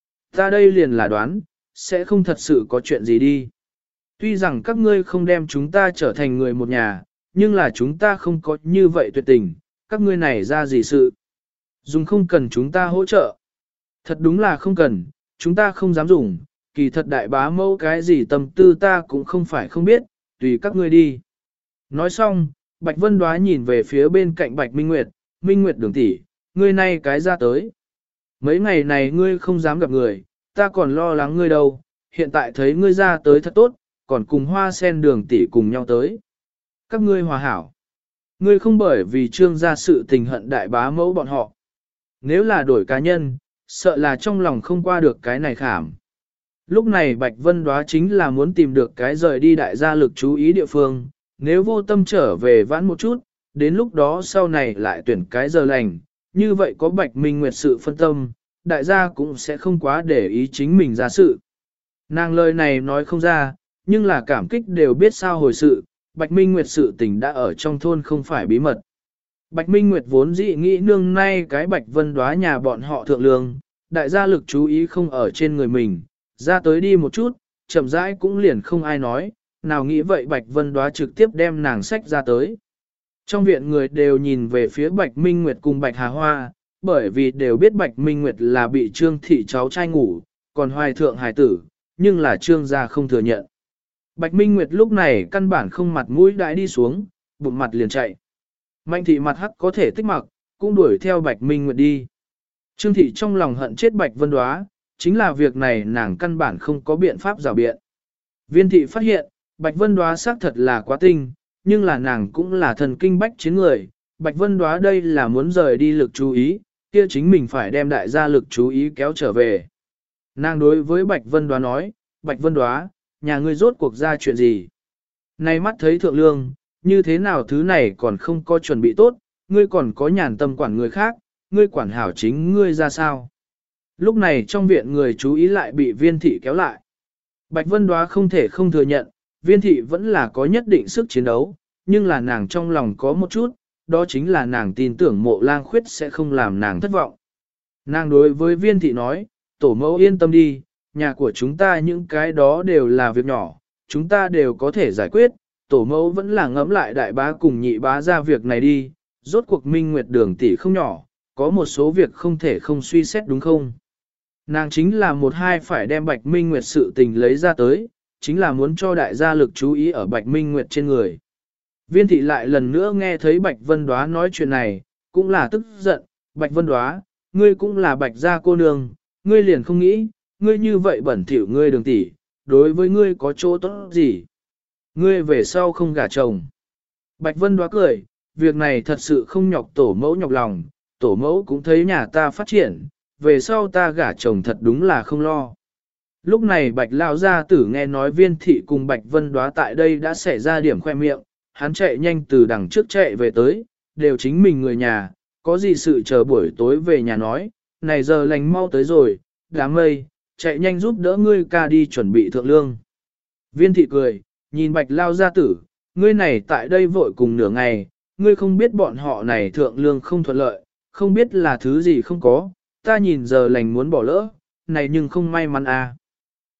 Ta đây liền là đoán, sẽ không thật sự có chuyện gì đi. Tuy rằng các ngươi không đem chúng ta trở thành người một nhà, nhưng là chúng ta không có như vậy tuyệt tình, các ngươi này ra gì sự. Dùng không cần chúng ta hỗ trợ. Thật đúng là không cần, chúng ta không dám dùng, kỳ thật đại bá mẫu cái gì tâm tư ta cũng không phải không biết, tùy các ngươi đi. Nói xong, Bạch Vân Đoá nhìn về phía bên cạnh Bạch Minh Nguyệt đường tỷ, ngươi nay cái ra tới. Mấy ngày này ngươi không dám gặp người, ta còn lo lắng ngươi đâu, hiện tại thấy ngươi ra tới thật tốt, còn cùng Hoa Sen đường tỷ cùng nhau tới. Các ngươi hòa hảo. Ngươi không bởi vì trương gia sự tình hận đại bá mẫu bọn họ. Nếu là đổi cá nhân, sợ là trong lòng không qua được cái này khảm. Lúc này Bạch Vân Đoá chính là muốn tìm được cái rời đi đại gia lực chú ý địa phương, nếu vô tâm trở về vãn một chút, đến lúc đó sau này lại tuyển cái giờ lành, như vậy có Bạch Minh Nguyệt sự phân tâm, đại gia cũng sẽ không quá để ý chính mình ra sự. Nàng lời này nói không ra, nhưng là cảm kích đều biết sao hồi sự, Bạch Minh Nguyệt sự tình đã ở trong thôn không phải bí mật. Bạch Minh Nguyệt vốn dị nghĩ nương nay cái Bạch Vân Đoá nhà bọn họ thượng lương, đại gia lực chú ý không ở trên người mình, ra tới đi một chút, chậm rãi cũng liền không ai nói, nào nghĩ vậy Bạch Vân Đoá trực tiếp đem nàng sách ra tới. Trong viện người đều nhìn về phía Bạch Minh Nguyệt cùng Bạch Hà Hoa, bởi vì đều biết Bạch Minh Nguyệt là bị Trương Thị cháu trai ngủ, còn Hoài Thượng hài tử, nhưng là Trương gia không thừa nhận. Bạch Minh Nguyệt lúc này căn bản không mặt mũi đãi đi xuống, bụng mặt liền chạy. Mạnh thị mặt hắc có thể tích mặc, cũng đuổi theo Bạch Minh Nguyệt đi. Trương Thị trong lòng hận chết Bạch Vân Đoá, chính là việc này nàng căn bản không có biện pháp rào biện. Viên thị phát hiện, Bạch Vân Đoá xác thật là quá tinh, nhưng là nàng cũng là thần kinh bách chiến người. Bạch Vân Đoá đây là muốn rời đi lực chú ý, kia chính mình phải đem đại gia lực chú ý kéo trở về. Nàng đối với Bạch Vân Đoá nói, Bạch Vân Đoá, nhà ngươi rốt cuộc ra chuyện gì? Nay mắt thấy thượng lương, như thế nào thứ này còn không có chuẩn bị tốt, ngươi còn có nhàn tâm quản người khác, ngươi quản hảo chính ngươi ra sao? Lúc này trong viện người chú ý lại bị viên thị kéo lại. Bạch Vân Đoá không thể không thừa nhận, viên thị vẫn là có nhất định sức chiến đấu, nhưng là nàng trong lòng có một chút, đó chính là nàng tin tưởng Mộ Lang Khuyết sẽ không làm nàng thất vọng. Nàng đối với viên thị nói, tổ mẫu yên tâm đi, nhà của chúng ta những cái đó đều là việc nhỏ, chúng ta đều có thể giải quyết, tổ mẫu vẫn là ngẫm lại đại bá cùng nhị bá ra việc này đi, rốt cuộc Minh Nguyệt đường tỷ không nhỏ, có một số việc không thể không suy xét đúng không? Nàng chính là một hai phải đem Bạch Minh Nguyệt sự tình lấy ra tới, chính là muốn cho đại gia lực chú ý ở Bạch Minh Nguyệt trên người. Viên thị lại lần nữa nghe thấy Bạch Vân Đoá nói chuyện này, cũng là tức giận, Bạch Vân Đoá, ngươi cũng là Bạch gia cô nương, ngươi liền không nghĩ, ngươi như vậy bẩn thỉu ngươi đường tỷ, đối với ngươi có chỗ tốt gì? Ngươi về sau không gả chồng. Bạch Vân Đoá cười, việc này thật sự không nhọc tổ mẫu nhọc lòng, tổ mẫu cũng thấy nhà ta phát triển, về sau ta gả chồng thật đúng là không lo. Lúc này Bạch Lão gia tử nghe nói viên thị cùng Bạch Vân Đoá tại đây đã xảy ra điểm khoe miệng, hắn chạy nhanh từ đằng trước chạy về tới, đều chính mình người nhà, có gì sự chờ buổi tối về nhà nói, này giờ lành mau tới rồi, đám mây, chạy nhanh giúp đỡ ngươi ca đi chuẩn bị thượng lương. Viên thị cười, nhìn Bạch Lão gia tử, ngươi này tại đây vội cùng nửa ngày, ngươi không biết bọn họ này thượng lương không thuận lợi, không biết là thứ gì không có, ta nhìn giờ lành muốn bỏ lỡ, này nhưng không may mắn à.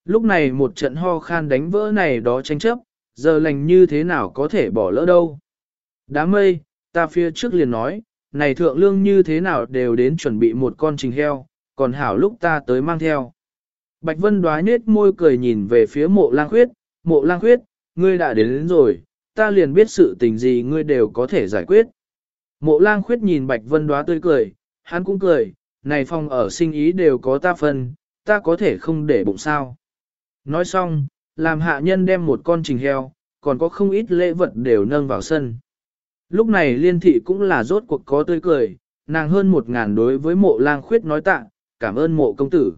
Lúc này một trận ho khan đánh vỡ này đó tranh chấp, giờ lành như thế nào có thể bỏ lỡ đâu. Đám mây, ta phía trước liền nói, này thượng lương như thế nào đều đến chuẩn bị một con trình heo, còn hảo lúc ta tới mang theo. Bạch Vân đoái nết môi cười nhìn về phía mộ lang khuyết, ngươi đã đến rồi, ta liền biết sự tình gì ngươi đều có thể giải quyết. Mộ lang khuyết nhìn Bạch Vân đoá tươi cười, hắn cũng cười, này phòng ở sinh ý đều có ta phân, ta có thể không để bụng sao. Nói xong, làm hạ nhân đem một con trình heo, còn có không ít lễ vật đều nâng vào sân. Lúc này liên thị cũng là rốt cuộc có tươi cười, nàng hơn 1.000 đối với mộ lang khuyết nói tạ, cảm ơn mộ công tử.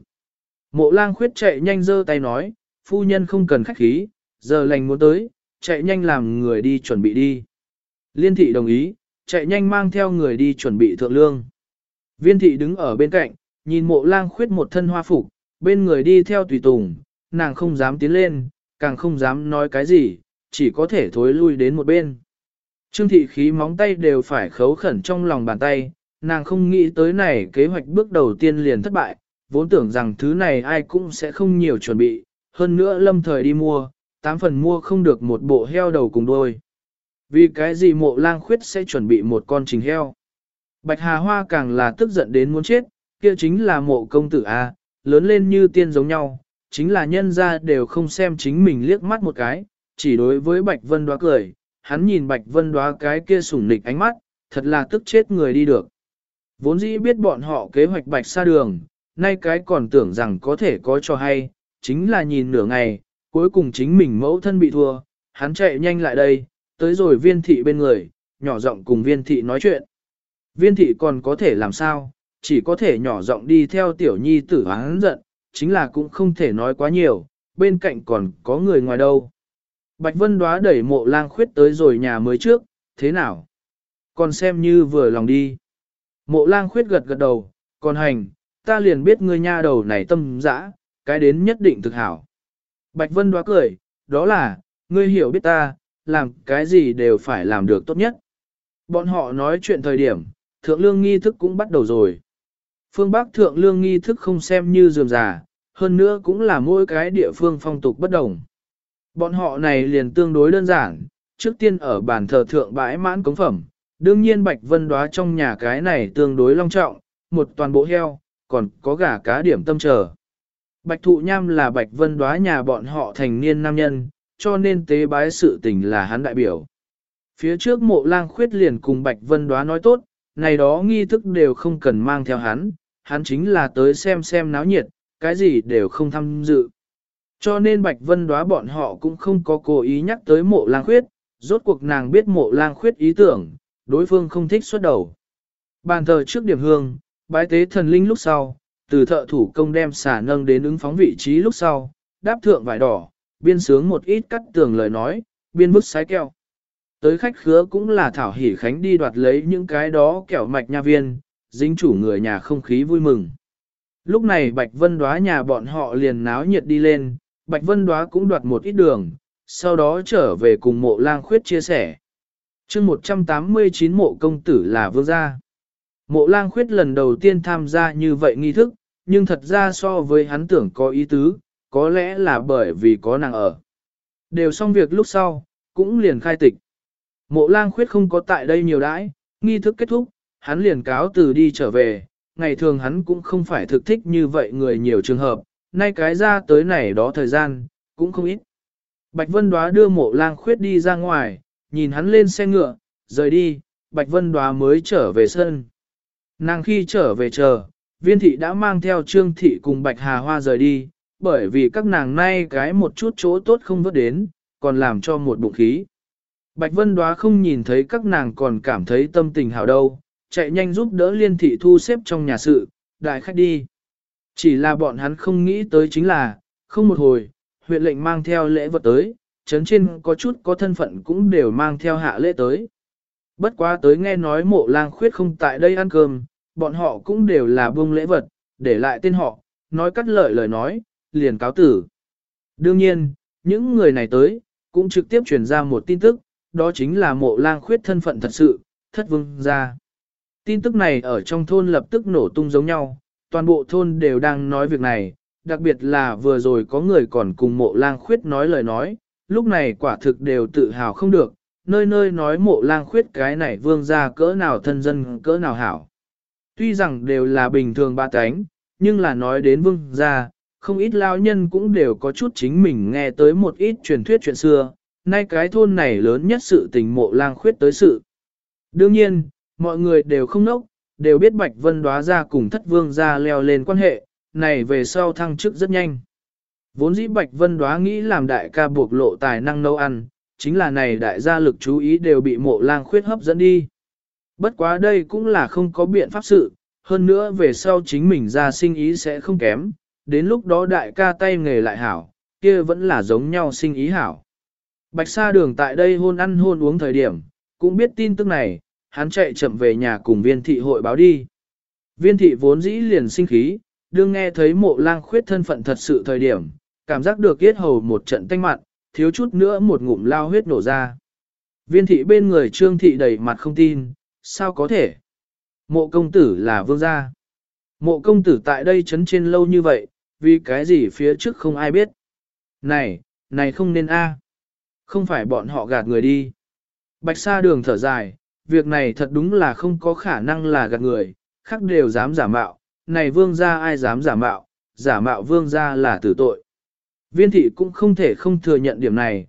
Mộ lang khuyết chạy nhanh giơ tay nói, phu nhân không cần khách khí, giờ lành muốn tới, chạy nhanh làm người đi chuẩn bị đi. Liên thị đồng ý, chạy nhanh mang theo người đi chuẩn bị thượng lương. Viên thị đứng ở bên cạnh, nhìn mộ lang khuyết một thân hoa phục, bên người đi theo tùy tùng, nàng không dám tiến lên, càng không dám nói cái gì, chỉ có thể thối lui đến một bên. Trương thị khí móng tay đều phải khấu khẩn trong lòng bàn tay, nàng không nghĩ tới này kế hoạch bước đầu tiên liền thất bại, vốn tưởng rằng thứ này ai cũng sẽ không nhiều chuẩn bị, hơn nữa lâm thời đi mua, 8 phần mua không được một bộ heo đầu cùng đôi. Vì cái gì mộ lang khuyết sẽ chuẩn bị một con trình heo? Bạch Hà Hoa càng là tức giận đến muốn chết, kia chính là mộ công tử A, lớn lên như tiên giống nhau, chính là nhân ra đều không xem chính mình liếc mắt một cái, chỉ đối với Bạch Vân Đoá cười, hắn nhìn Bạch Vân Đoá cái kia sủng nịch ánh mắt, thật là tức chết người đi được. Vốn dĩ biết bọn họ kế hoạch Bạch xa đường, nay cái còn tưởng rằng có thể có cho hay, chính là nhìn nửa ngày, cuối cùng chính mình mẫu thân bị thua, hắn chạy nhanh lại đây, tới rồi viên thị bên người, nhỏ giọng cùng viên thị nói chuyện. Viên thị còn có thể làm sao, chỉ có thể nhỏ giọng đi theo tiểu nhi tử hắn giận, chính là cũng không thể nói quá nhiều, bên cạnh còn có người ngoài đâu. Bạch Vân Đoá đẩy mộ lang khuyết tới rồi nhà mới trước, thế nào? Còn xem như vừa lòng đi. Mộ lang khuyết gật gật đầu, còn hành, ta liền biết ngươi nha đầu này tâm dã, cái đến nhất định thực hảo. Bạch Vân Đoá cười, đó là, ngươi hiểu biết ta, làm cái gì đều phải làm được tốt nhất. Bọn họ nói chuyện thời điểm, thượng lương nghi thức cũng bắt đầu rồi. Phương Bắc thượng lương nghi thức không xem như rườm rà, hơn nữa cũng là mỗi cái địa phương phong tục bất đồng. Bọn họ này liền tương đối đơn giản, trước tiên ở bàn thờ thượng bãi mãn cống phẩm, đương nhiên Bạch Vân Đoá trong nhà cái này tương đối long trọng, một toàn bộ heo, còn có gà cá điểm tâm chờ. Bạch Thụ Nham là Bạch Vân Đoá nhà bọn họ thành niên nam nhân, cho nên tế bái sự tình là hắn đại biểu. Phía trước mộ lang khuyết liền cùng Bạch Vân Đoá nói tốt, này đó nghi thức đều không cần mang theo hắn chính là tới xem náo nhiệt, cái gì đều không tham dự. Cho nên Bạch Vân Đoá bọn họ cũng không có cố ý nhắc tới mộ lang khuyết, rốt cuộc nàng biết mộ lang khuyết ý tưởng, đối phương không thích xuất đầu. Bàn thờ trước điểm hương, bái tế thần linh lúc sau, từ thợ thủ công đem xả nâng đến ứng phóng vị trí lúc sau, đáp thượng vải đỏ, biên sướng một ít cắt tường lời nói, biên bức sái keo. Tới khách khứa cũng là thảo hỉ khánh đi đoạt lấy những cái đó kẹo mạch nha viên, dính chủ người nhà không khí vui mừng. Lúc này Bạch Vân Đoá nhà bọn họ liền náo nhiệt đi lên, Bạch Vân Đoá cũng đoạt một ít đường, sau đó trở về cùng mộ lang khuyết chia sẻ. chương 189 mộ công tử là vương gia. Mộ lang khuyết lần đầu tiên tham gia như vậy nghi thức, nhưng thật ra so với hắn tưởng có ý tứ, có lẽ là bởi vì có nàng ở. Đều xong việc lúc sau, cũng liền khai tịch. Mộ lang khuyết không có tại đây nhiều đãi, nghi thức kết thúc, hắn liền cáo từ đi trở về, ngày thường hắn cũng không phải thực thích như vậy người nhiều trường hợp, nay cái ra tới này đó thời gian, cũng không ít. Bạch Vân Đoá đưa mộ lang khuyết đi ra ngoài, nhìn hắn lên xe ngựa, rời đi, Bạch Vân Đoá mới trở về sân. Nàng khi trở về chờ, viên thị đã mang theo Trương thị cùng Bạch Hà Hoa rời đi, bởi vì các nàng nay cái một chút chỗ tốt không vớt đến, còn làm cho một bụng khí. Bạch Vân Đoá không nhìn thấy các nàng còn cảm thấy tâm tình hảo đâu, chạy nhanh giúp đỡ liên thị thu xếp trong nhà sự, đại khách đi. Chỉ là bọn hắn không nghĩ tới chính là, không một hồi, huyện lệnh mang theo lễ vật tới, chấn trên có chút có thân phận cũng đều mang theo hạ lễ tới. Bất quá tới nghe nói mộ lang khuyết không tại đây ăn cơm, bọn họ cũng đều là buông lễ vật, để lại tên họ, nói cắt lợi lời nói, liền cáo tử. Đương nhiên, những người này tới, cũng trực tiếp truyền ra một tin tức, đó chính là mộ lang khuyết thân phận thật sự, thất vương gia. Tin tức này ở trong thôn lập tức nổ tung giống nhau, toàn bộ thôn đều đang nói việc này, đặc biệt là vừa rồi có người còn cùng Mộ Lang Khuyết nói lời nói, lúc này quả thực đều tự hào không được, nơi nơi nói Mộ Lang Khuyết cái này vương gia cỡ nào thân dân cỡ nào hảo. Tuy rằng đều là bình thường ba cánh, nhưng là nói đến vương gia, không ít lao nhân cũng đều có chút chính mình nghe tới một ít truyền thuyết chuyện xưa, nay cái thôn này lớn nhất sự tình Mộ Lang Khuyết tới sự. Đương nhiên, mọi người đều không nốc, đều biết Bạch Vân Đóa ra cùng Thất Vương gia leo lên quan hệ, này về sau thăng chức rất nhanh. Vốn dĩ Bạch Vân Đóa nghĩ làm đại ca buộc lộ tài năng nấu ăn, chính là này đại gia lực chú ý đều bị Mộ Lang Khuyết hấp dẫn đi. Bất quá đây cũng là không có biện pháp sự, hơn nữa về sau chính mình ra sinh ý sẽ không kém, đến lúc đó đại ca tay nghề lại hảo, kia vẫn là giống nhau sinh ý hảo. Bạch Sa Đường tại đây hôn ăn hôn uống thời điểm, cũng biết tin tức này, hắn chạy chậm về nhà cùng Viên thị hội báo đi. Viên thị vốn dĩ liền sinh khí, đương nghe thấy Mộ Lang Khuyết thân phận thật sự thời điểm, cảm giác được yết hầu một trận tanh mặn, thiếu chút nữa một ngụm lao huyết nổ ra. Viên thị bên người Trương thị đầy mặt không tin, sao có thể? Mộ công tử là vương gia. Mộ công tử tại đây trấn trên lâu như vậy, vì cái gì phía trước không ai biết. Này không nên a, không phải bọn họ gạt người đi. Bạch Sa Đường thở dài, việc này thật đúng là không có khả năng là gạt người, khác đều dám giả mạo, này vương gia ai dám giả mạo vương gia là tử tội. Viên thị cũng không thể không thừa nhận điểm này,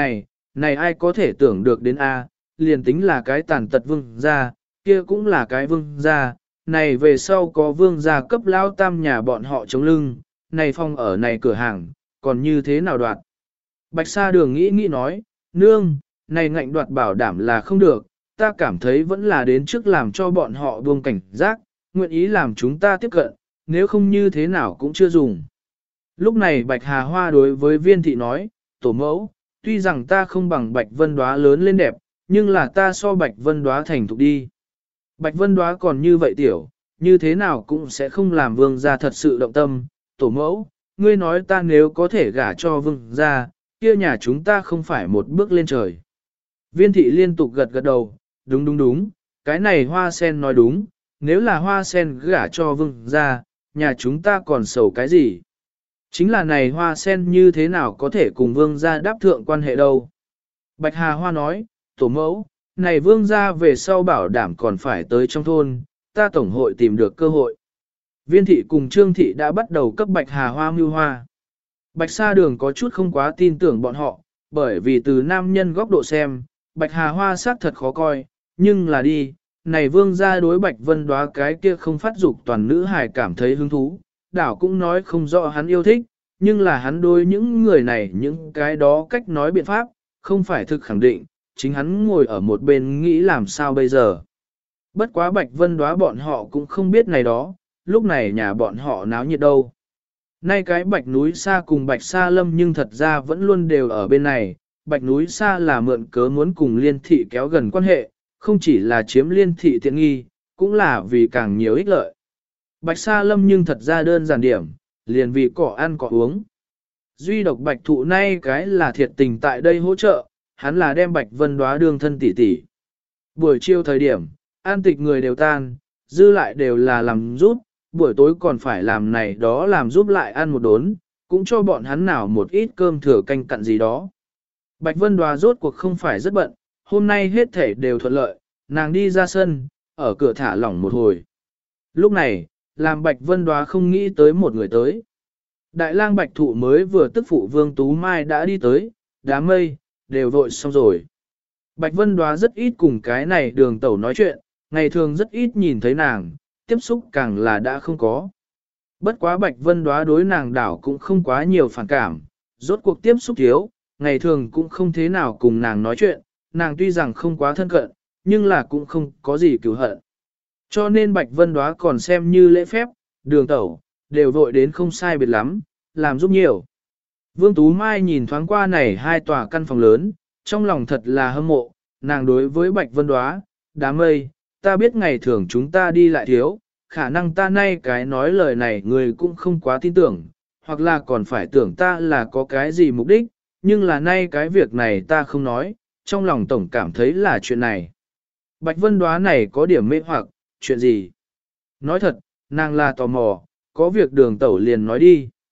này ai có thể tưởng được đến a, liền tính là cái tàn tật vương gia, kia cũng là cái vương gia, này về sau có vương gia cấp lao tam nhà bọn họ chống lưng, này phong ở này cửa hàng, còn như thế nào đoạt. Bạch Sa Đường nghĩ nói, nương, này ngạnh đoạt bảo đảm là không được, ta cảm thấy vẫn là đến trước làm cho bọn họ buông cảnh giác, nguyện ý làm chúng ta tiếp cận, nếu không như thế nào cũng chưa dùng. Lúc này Bạch Hà Hoa đối với Viên thị nói, tổ mẫu, tuy rằng ta không bằng Bạch Vân Đóa lớn lên đẹp, nhưng là ta so Bạch Vân Đóa thành thục đi. Bạch Vân Đóa còn như vậy tiểu, như thế nào cũng sẽ không làm vương gia thật sự động tâm, tổ mẫu, ngươi nói ta nếu có thể gả cho vương gia, kia nhà chúng ta không phải một bước lên trời. Viên thị liên tục gật đầu, đúng, cái này Hoa Sen nói đúng, nếu là Hoa Sen gả cho vương gia, nhà chúng ta còn sầu cái gì? Chính là này Hoa Sen như thế nào có thể cùng vương gia đáp thượng quan hệ đâu? Bạch Hà Hoa nói, tổ mẫu, này vương gia về sau bảo đảm còn phải tới trong thôn, ta tổng hội tìm được cơ hội. Viên thị cùng Trương thị đã bắt đầu cấp Bạch Hà Hoa mưu hoa. Bạch Sa Đường có chút không quá tin tưởng bọn họ, bởi vì từ nam nhân góc độ xem, Bạch Hà Hoa xác thật khó coi, nhưng là đi, này vương gia đối Bạch Vân Đóa cái kia không phát dục toàn nữ hài cảm thấy hứng thú, đảo cũng nói không rõ hắn yêu thích, nhưng là hắn đối những người này những cái đó cách nói biện pháp, không phải thực khẳng định, chính hắn ngồi ở một bên nghĩ làm sao bây giờ. Bất quá Bạch Vân Đóa bọn họ cũng không biết này đó, lúc này nhà bọn họ náo nhiệt đâu. Nay cái Bạch Núi Sa cùng Bạch Sa Lâm nhưng thật ra vẫn luôn đều ở bên này, Bạch Núi Sa là mượn cớ muốn cùng Liên Thị kéo gần quan hệ, không chỉ là chiếm Liên Thị tiện nghi, cũng là vì càng nhiều ích lợi. Bạch Sa Lâm nhưng thật ra đơn giản điểm, liền vì cỏ ăn cỏ uống. Duy độc Bạch Thụ nay cái là thiệt tình tại đây hỗ trợ, hắn là đem Bạch Vân Đóa đương thân tỷ tỷ. Buổi chiều thời điểm, an tịch người đều tan, dư lại đều là làm giúp, buổi tối còn phải làm này đó làm giúp lại ăn một đốn, cũng cho bọn hắn nào một ít cơm thừa canh cặn gì đó. Bạch Vân Đóa rốt cuộc không phải rất bận, hôm nay hết thể đều thuận lợi, nàng đi ra sân, ở cửa thả lỏng một hồi. Lúc này, làm Bạch Vân Đóa không nghĩ tới một người tới. Đại lang Bạch Thụ mới vừa tức phụ Vương Tú Mai đã đi tới, đám mây, đều vội xong rồi. Bạch Vân Đóa rất ít cùng cái này Đường Tẩu nói chuyện, ngày thường rất ít nhìn thấy nàng, tiếp xúc càng là đã không có. Bất quá Bạch Vân Đóa đối nàng đảo cũng không quá nhiều phản cảm, rốt cuộc tiếp xúc thiếu, ngày thường cũng không thế nào cùng nàng nói chuyện, nàng tuy rằng không quá thân cận, nhưng là cũng không có gì cứu hận. Cho nên Bạch Vân Đóa còn xem như lễ phép, Đường Tẩu, đều vội đến không sai biệt lắm, làm giúp nhiều. Vương Tú Mai nhìn thoáng qua này hai tòa căn phòng lớn, trong lòng thật là hâm mộ, nàng đối với Bạch Vân Đóa, đám mây, ta biết ngày thường chúng ta đi lại thiếu, khả năng ta nay cái nói lời này người cũng không quá tin tưởng, hoặc là còn phải tưởng ta là có cái gì mục đích, nhưng là nay cái việc này ta không nói, trong lòng tổng cảm thấy là chuyện này. Bạch Vân Đóa này có điểm mê hoặc, chuyện gì? Nói thật, nàng là tò mò, có việc Đường Tẩu liền nói đi.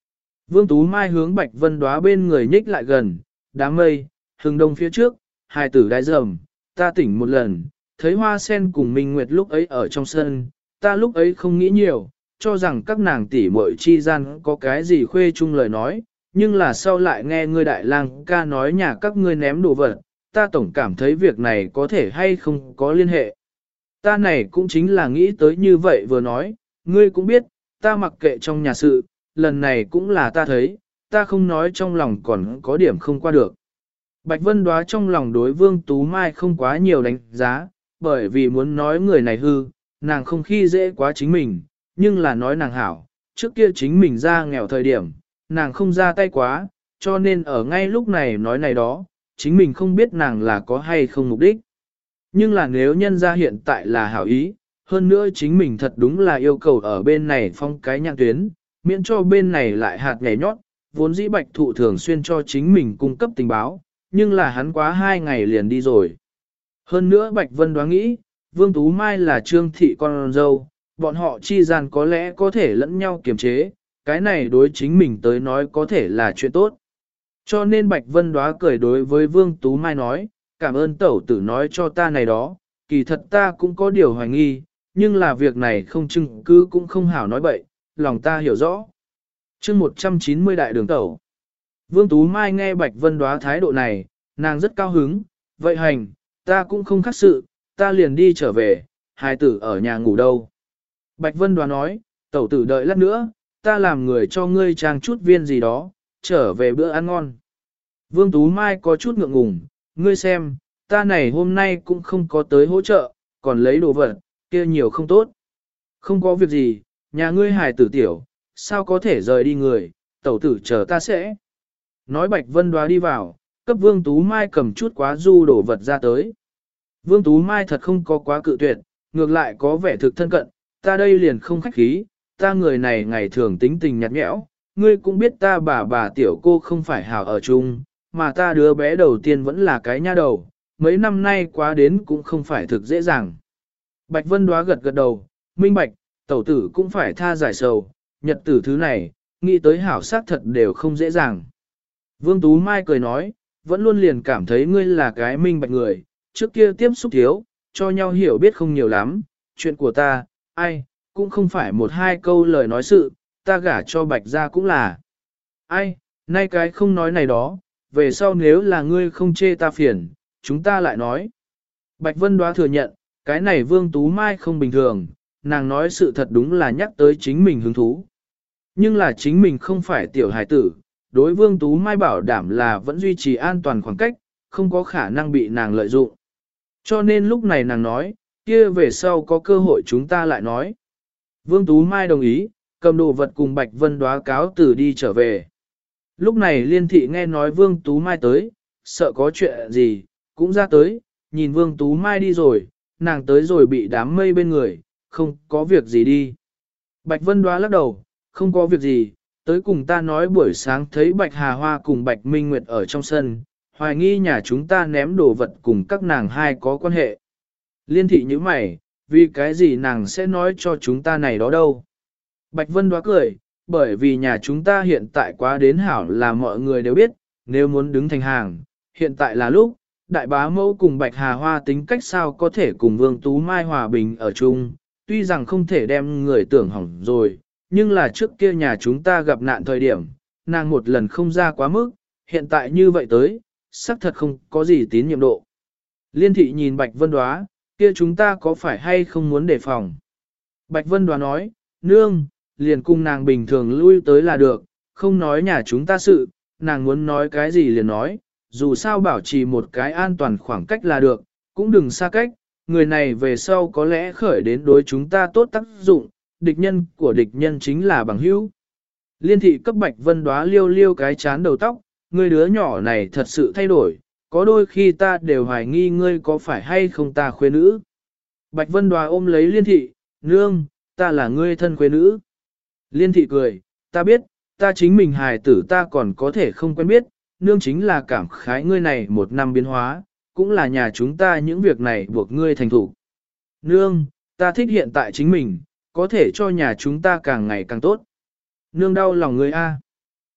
Vương Tú Mai hướng Bạch Vân Đóa bên người nhích lại gần, đám mây, hừng đông phía trước, hai tử đái rầm, ta tỉnh một lần, thấy hoa sen cùng Minh Nguyệt lúc ấy ở trong sân, ta lúc ấy không nghĩ nhiều, cho rằng các nàng tỷ muội chi gian có cái gì khuê chung lời nói, nhưng là sau lại nghe ngươi đại lang ca nói nhà các ngươi ném đồ vật, ta tổng cảm thấy việc này có thể hay không có liên hệ. Ta này cũng chính là nghĩ tới như vậy vừa nói, ngươi cũng biết, ta mặc kệ trong nhà sự, lần này cũng là ta thấy, ta không nói trong lòng còn có điểm không qua được. Bạch Vân Đóa trong lòng đối Vương Tú Mai không quá nhiều đánh giá, bởi vì muốn nói người này hư, nàng không khi dễ quá chính mình, nhưng là nói nàng hảo, trước kia chính mình ra nghèo thời điểm, nàng không ra tay quá, cho nên ở ngay lúc này nói này đó, chính mình không biết nàng là có hay không mục đích. Nhưng là nếu nhân ra hiện tại là hảo ý, hơn nữa chính mình thật đúng là yêu cầu ở bên này phong cái nhãn tuyến, miễn cho bên này lại hạt nhảy nhót, vốn dĩ bạch thụ thường xuyên cho chính mình cung cấp tình báo, nhưng là hắn quá 2 ngày liền đi rồi. Hơn nữa Bạch Vân đoán nghĩ, Vương Tú Mai là Trương Thị con dâu, bọn họ chi gian có lẽ có thể lẫn nhau kiềm chế, cái này đối chính mình tới nói có thể là chuyện tốt. Cho nên Bạch Vân Đóa cười đối với Vương Tú Mai nói, cảm ơn tẩu tử nói cho ta này đó, kỳ thật ta cũng có điều hoài nghi, nhưng là việc này không chứng cứ cũng không hảo nói bậy, lòng ta hiểu rõ. Chương 190 đại đường tẩu. Vương Tú Mai nghe Bạch Vân Đóa thái độ này, nàng rất cao hứng, vậy hành, ta cũng không khác sự, ta liền đi trở về, hài tử ở nhà ngủ đâu. Bạch Vân Đóa nói, tẩu tử đợi lát nữa, ta làm người cho ngươi trang chút viên gì đó, trở về bữa ăn ngon. Vương Tú Mai có chút ngượng ngùng, ngươi xem, ta này hôm nay cũng không có tới hỗ trợ, còn lấy đồ vật, kia nhiều không tốt. Không có việc gì, nhà ngươi hài tử tiểu, sao có thể rời đi người, tẩu tử chờ ta sẽ. Nói Bạch Vân Đóa đi vào, cấp Vương Tú Mai cầm chút quá du đồ vật ra tới. Vương Tú Mai thật không có quá cự tuyệt, ngược lại có vẻ thực thân cận, ta đây liền không khách khí, ta người này ngày thường tính tình nhạt nhẽo, ngươi cũng biết ta bà tiểu cô không phải hảo ở chung, mà ta đứa bé đầu tiên vẫn là cái nha đầu, mấy năm nay quá đến cũng không phải thực dễ dàng. Bạch Vân Đóa gật gật đầu, minh bạch, tẩu tử cũng phải tha giải sầu, nhật tử thứ này, nghĩ tới hảo sát thật đều không dễ dàng. Vương Tú Mai cười nói, vẫn luôn liền cảm thấy ngươi là cái minh bạch người, trước kia tiếp xúc thiếu, cho nhau hiểu biết không nhiều lắm, chuyện của ta, ai, cũng không phải một hai câu lời nói sự, ta gả cho Bạch gia cũng là. Ai, nay cái không nói này đó, về sau nếu là ngươi không chê ta phiền, chúng ta lại nói. Bạch Vân Đóa thừa nhận, cái này Vương Tú Mai không bình thường, nàng nói sự thật đúng là nhắc tới chính mình hứng thú. Nhưng là chính mình không phải tiểu hải tử, đối Vương Tú Mai bảo đảm là vẫn duy trì an toàn khoảng cách, không có khả năng bị nàng lợi dụng. Cho nên lúc này nàng nói, kia về sau có cơ hội chúng ta lại nói. Vương Tú Mai đồng ý, cầm đồ vật cùng Bạch Vân Đóa cáo từ đi trở về. Lúc này Liên Thị nghe nói Vương Tú Mai tới, sợ có chuyện gì, cũng ra tới, nhìn Vương Tú Mai đi rồi, nàng tới rồi bị đám mây bên người, không có việc gì đi. Bạch Vân Đóa lắc đầu, không có việc gì, tới cùng ta nói buổi sáng thấy Bạch Hà Hoa cùng Bạch Minh Nguyệt ở trong sân, hoài nghi nhà chúng ta ném đồ vật cùng các nàng hai có quan hệ. Liên Thị như mày, vì cái gì nàng sẽ nói cho chúng ta này đó đâu. Bạch Vân Đóa cười, bởi vì nhà chúng ta hiện tại quá đến hảo là mọi người đều biết, nếu muốn đứng thành hàng, hiện tại là lúc, đại bá mẫu cùng Bạch Hà Hoa tính cách sao có thể cùng Vương Tú Mai hòa bình ở chung, tuy rằng không thể đem người tưởng hỏng rồi, nhưng là trước kia nhà chúng ta gặp nạn thời điểm, nàng một lần không ra quá mức, hiện tại như vậy tới, xác thật không có gì tín nhiệm độ. Liên Thị nhìn Bạch Vân Đóa, kia chúng ta có phải hay không muốn đề phòng? Bạch Vân Đóa nói, nương, liền cùng nàng bình thường lui tới là được, không nói nhà chúng ta sự, nàng muốn nói cái gì liền nói, dù sao bảo trì một cái an toàn khoảng cách là được, cũng đừng xa cách, người này về sau có lẽ khởi đến đối chúng ta tốt tác dụng, địch nhân của địch nhân chính là bằng hữu. Liên Thị cấp Bạch Vân Đóa liêu liêu cái chán đầu tóc, người đứa nhỏ này thật sự thay đổi, có đôi khi ta đều hoài nghi ngươi có phải hay không ta khuê nữ. Bạch Vân Đóa ôm lấy Liên Thị, nương, ta là ngươi thân khuê nữ. Liên Thị cười, ta biết, ta chính mình hài tử ta còn có thể không quen biết, nương chính là cảm khái ngươi này một năm biến hóa, cũng là nhà chúng ta những việc này buộc ngươi thành thủ. Nương, ta thích hiện tại chính mình, có thể cho nhà chúng ta càng ngày càng tốt. Nương đau lòng ngươi a.